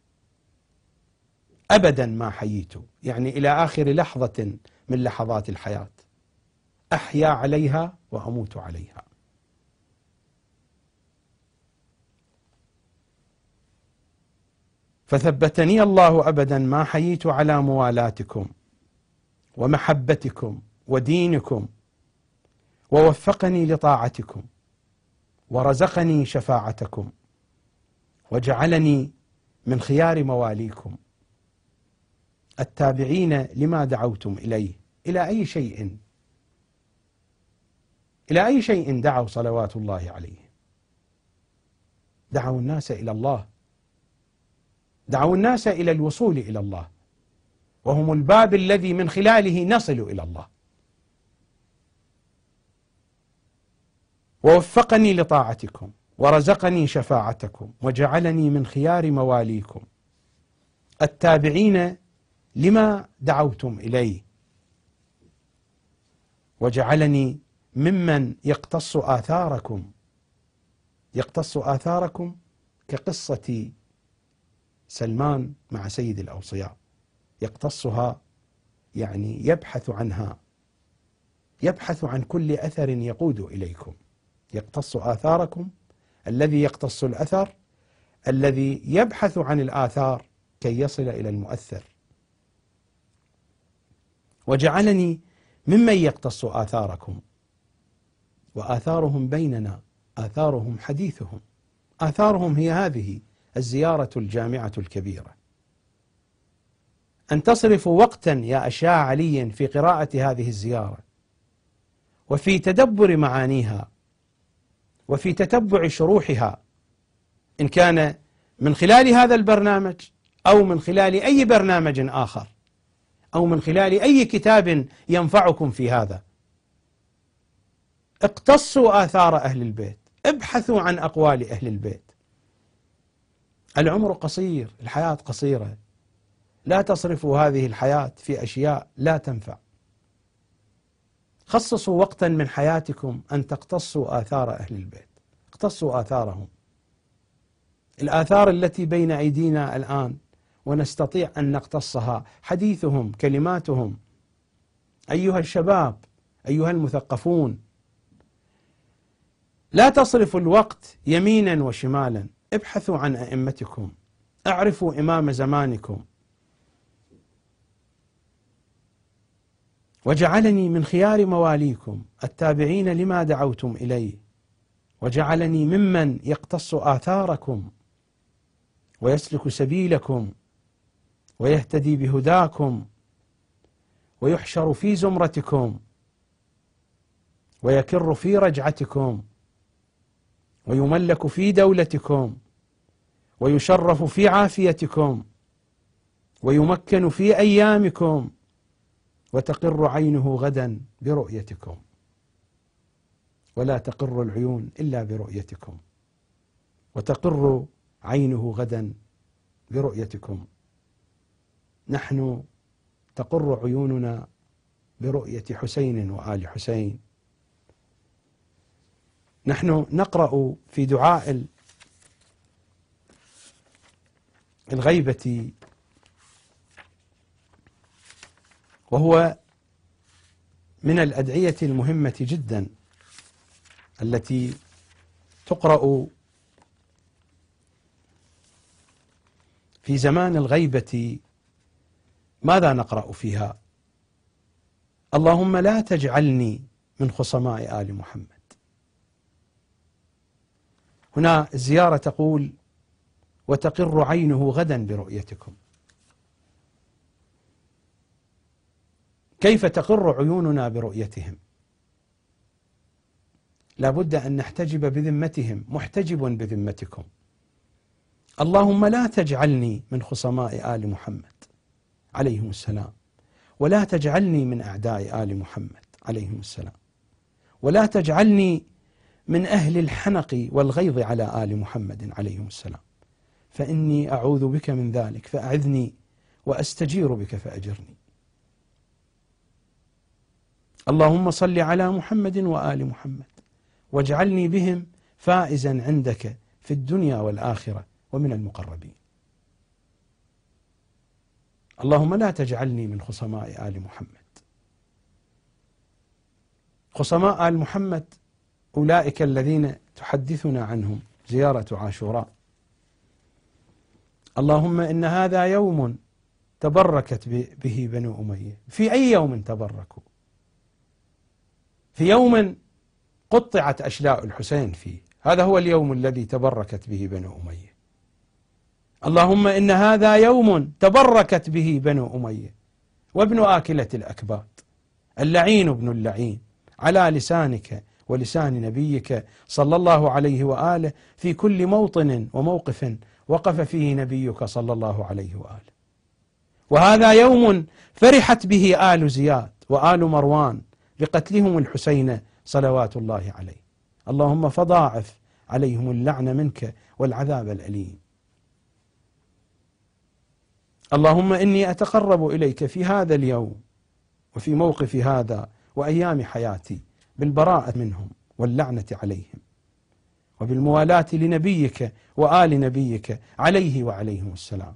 أبدا ما حييت، يعني إلى آخر لحظة من لحظات الحياة، أحيا عليها وأموت عليها. فثبتني الله أبدا ما حييت على موالاتكم ومحبتكم ودينكم، ووفقني لطاعتكم، ورزقني شفاعتكم، وجعلني من خيار مواليكم التابعين لما دعوتم إليه. إلى أي شيء دعوا صلوات الله عليه؟ دعوا الناس إلى الله، دعوا الناس إلى الوصول إلى الله، وهم الباب الذي من خلاله نصل إلى الله. ووفقني لطاعتكم، ورزقني شفاعتكم، وجعلني من خيار مواليكم التابعين لما دعوتم إليه، وجعلني ممن يقتص آثاركم كقصة سلمان مع سيد الأوصياء، يقتصها يعني يبحث عنها، يبحث عن كل أثر يقود إليكم، يقتص آثاركم، الذي يقتص الأثر الذي يبحث عن الآثار كي يصل إلى المؤثر. وجعلني ممن يقتص آثاركم، وآثارهم بيننا، آثارهم حديثهم، آثارهم هي هذه الزيارة الجامعة الكبيرة. أن تصرفوا وقتا يا أشياء علي في قراءة هذه الزيارة، وفي تدبر معانيها، وفي تتبع شروحها، إن كان من خلال هذا البرنامج أو من خلال أي برنامج آخر، أو من خلال أي كتاب ينفعكم في هذا. اقتصوا آثار أهل البيت، ابحثوا عن أقوال أهل البيت. العمر قصير، الحياة قصيرة، لا تصرفوا هذه الحياة في أشياء لا تنفع. خصصوا وقتا من حياتكم أن تقتصوا آثار أهل البيت، اقتصوا آثارهم، الآثار التي بين أيدينا الآن ونستطيع أن نقتصها، حديثهم، كلماتهم. أيها الشباب، أيها المثقفون، لا تصرفوا الوقت يمينا وشمالا، ابحثوا عن أئمتكم، اعرفوا إمام زمانكم. وجعلني من خيار مواليكم التابعين لما دعوتم إليه، وجعلني ممن يقتص آثاركم ويسلك سبيلكم ويهتدي بهداكم ويحشر في زمرتكم ويكر في رجعتكم ويملك في دولتكم ويشرف في عافيتكم ويمكن في أيامكم، وتقر عينه غدا برؤيتكم، ولا تقر العيون إلا برؤيتكم، وتقر عينه غدا برؤيتكم. نحن تقر عيوننا برؤية حسين وآل حسين. نحن نقرأ في دعاء الغيبة، وهو من الأدعية المهمة جدا التي تقرأ في زمان الغيبة. ماذا نقرأ فيها؟ اللهم لا تجعلني من خصماء آل محمد. هنا الزيارة تقول وتقر عينه غدا برؤيتكم. كيف تقر عيوننا برؤيتهم؟ لا بد أن نحتجب بذمتهم، محتجب بذمتكم. اللهم لا تجعلني من خصماء آل محمد عليهم السلام، ولا تجعلني من أعداء آل محمد عليهم السلام، ولا تجعلني من أهل الحنق والغيظ على آل محمد عليهم السلام، فإني أعوذ بك من ذلك فأعذني، وأستجير بك فأجرني. اللهم صل على محمد وآل محمد، واجعلني بهم فائزا عندك في الدنيا والآخرة ومن المقربين. اللهم لا تجعلني من خصماء آل محمد. خصماء آل محمد أولئك الذين تحدثنا عنهم زيارة عاشوراء. اللهم إن هذا يوم تبركت به بنو أمية. في أي يوم تبركوا؟ في يوم قطعت أشلاء الحسين فيه، هذا هو اليوم الذي تبركت به بنو أمية. اللهم إن هذا يوم تبركت به بنو أمية، وابن آكلة الأكباد اللعين ابن اللعين على لسانك ولسان نبيك صلى الله عليه وآله في كل موطن وموقف وقف فيه نبيك صلى الله عليه وآله. وهذا يوم فرحت به آل زياد وآل مروان بقتلهم الحسين صلوات الله عليه. اللهم فضاعف عليهم اللعن منك والعذاب الأليم. اللهم إني أتقرب إليك في هذا اليوم وفي موقف هذا وأيام حياتي بالبراءة منهم واللعنة عليهم، وبالموالاة لنبيك وآل نبيك عليه وعليهم السلام.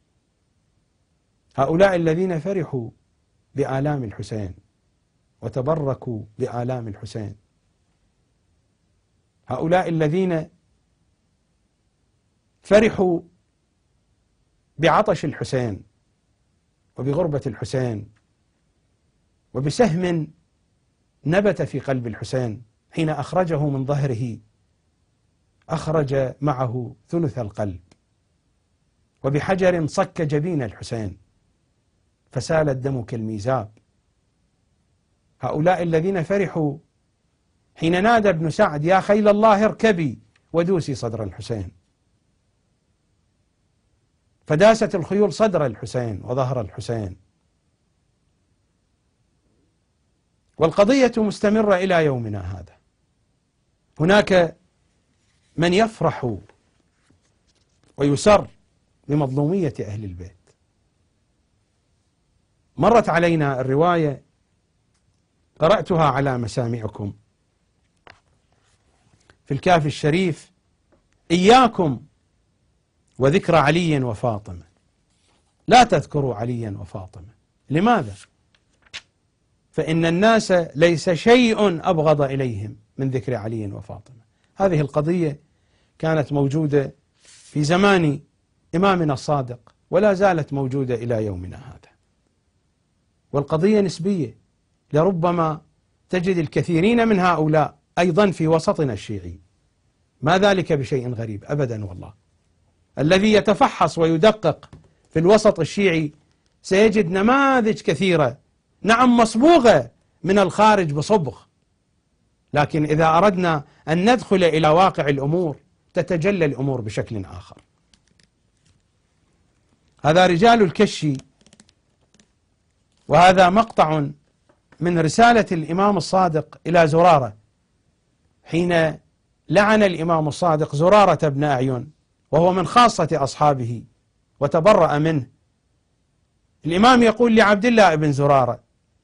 هؤلاء الذين فرحوا بآلام الحسين وتبركوا بآلام الحسين، هؤلاء الذين فرحوا بعطش الحسين وبغربة الحسين وبسهم نبت في قلب الحسين حين أخرجه من ظهره، أخرج معه ثلث القلب، وبحجر صك جبين الحسين فسال الدم كالميزاب. هؤلاء الذين فرحوا حين نادى ابن سعد يا خيل الله اركبي ودوسي صدر الحسين، فداست الخيول صدر الحسين وظهر الحسين. والقضية مستمرة إلى يومنا هذا. هناك من يفرح ويسر بمظلومية أهل البيت. مرت علينا الرواية قرأتها على مسامعكم في الكافي الشريف: إياكم وذكر علي وفاطمة، لا تذكروا عليا وفاطمة. لماذا؟ فإن الناس ليس شيء أبغض إليهم من ذكر علي وفاطمة. هذه القضية كانت موجودة في زمان إمامنا الصادق ولا زالت موجودة إلى يومنا هذا، والقضية نسبية. لربما تجد الكثيرين من هؤلاء أيضا في وسطنا الشيعي، ما ذلك بشيء غريب أبدا والله. الذي يتفحص ويدقق في الوسط الشيعي سيجد نماذج كثيرة، نعم مصبوغة من الخارج بصبغ، لكن إذا أردنا أن ندخل إلى واقع الأمور تتجلى الأمور بشكل آخر. هذا رجال الكشي، وهذا مقطع من رسالة الإمام الصادق إلى زرارة حين لعن الإمام الصادق زرارة بن أعين وهو من خاصة أصحابه وتبرأ منه. الإمام يقول لعبد الله بن زرارة: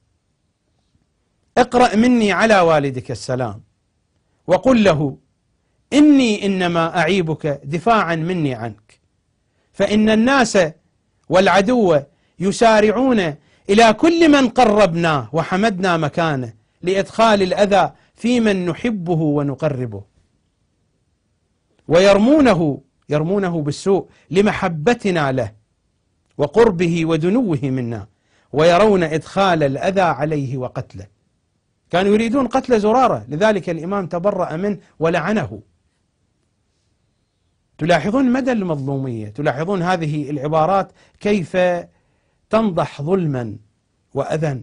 اقرأ مني على والدك السلام وقل له إني إنما أعيبك دفاعا مني عنك، فإن الناس والعدو يسارعون إلى كل من قربناه وحمدنا مكانه لإدخال الأذى في من نحبه ونقربه، ويرمونه بالسوء لمحبتنا له وقربه ودنوه منا، ويرون إدخال الأذى عليه وقتله. كانوا يريدون قتل زرارة، لذلك الإمام تبرأ منه ولعنه. تلاحظون مدى المظلومية، تلاحظون هذه العبارات كيف تنضح ظلما وأذى.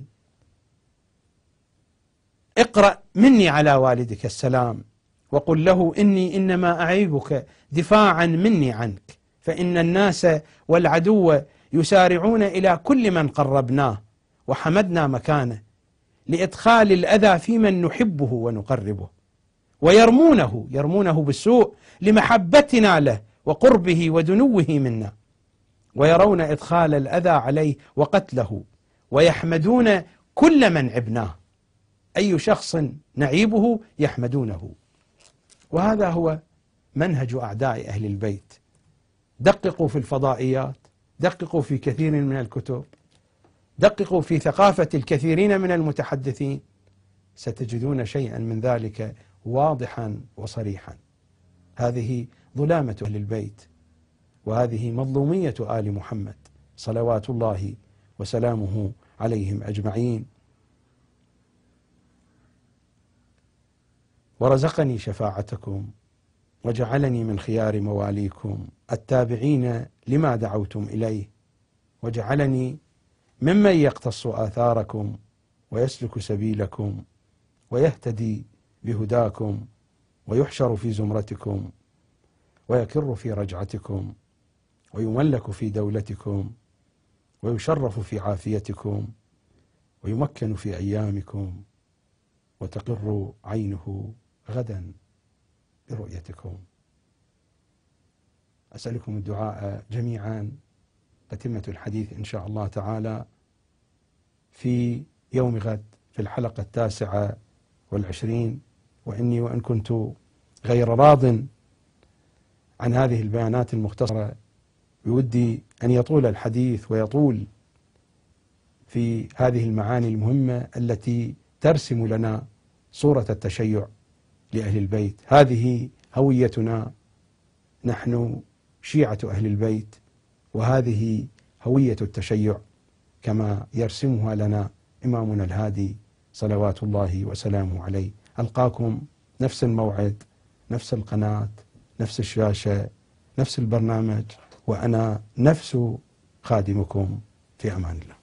اقرأ مني على والدك السلام وقل له إني إنما أعيبك دفاعا مني عنك، فإن الناس والعدو يسارعون إلى كل من قربناه وحمدنا مكانه لإدخال الأذى في من نحبه ونقربه، ويرمونه بالسوء لمحبتنا له وقربه ودنوه منا، ويرون إدخال الأذى عليه وقتله، ويحمدون كل من عبناه، أي شخص نعيبه يحمدونه. وهذا هو منهج أعداء أهل البيت. دققوا في الفضائيات، دققوا في كثير من الكتب، دققوا في ثقافة الكثيرين من المتحدثين، ستجدون شيئا من ذلك واضحا وصريحا. هذه ظلامة أهل البيت، وهذه مظلومية آل محمد صلوات الله وسلامه عليهم أجمعين. ورزقني شفاعتكم وجعلني من خيار مواليكم التابعين لما دعوتم إليه، وجعلني ممن يقتص آثاركم ويسلك سبيلكم ويهتدي بهداكم ويحشر في زمرتكم ويكر في رجعتكم ويملك في دولتكم ويشرف في عافيتكم ويمكن في أيامكم وتقر عينه غدا برؤيتكم. أسألكم الدعاء جميعا تتمة الحديث إن شاء الله تعالى في يوم غد في الحلقة 29، وإني وإن كنت غير راض عن هذه البيانات المختصرة بودي أن يطول الحديث ويطول في هذه المعاني المهمة التي ترسم لنا صورة التشيع لأهل البيت. هذه هويتنا، نحن شيعة أهل البيت، وهذه هوية التشيع كما يرسمها لنا إمامنا الهادي صلوات الله وسلامه عليه. ألقاكم نفس الموعد، نفس القناة، نفس الشاشة، نفس البرنامج، وأنا نفس خادمكم، في أمان الله.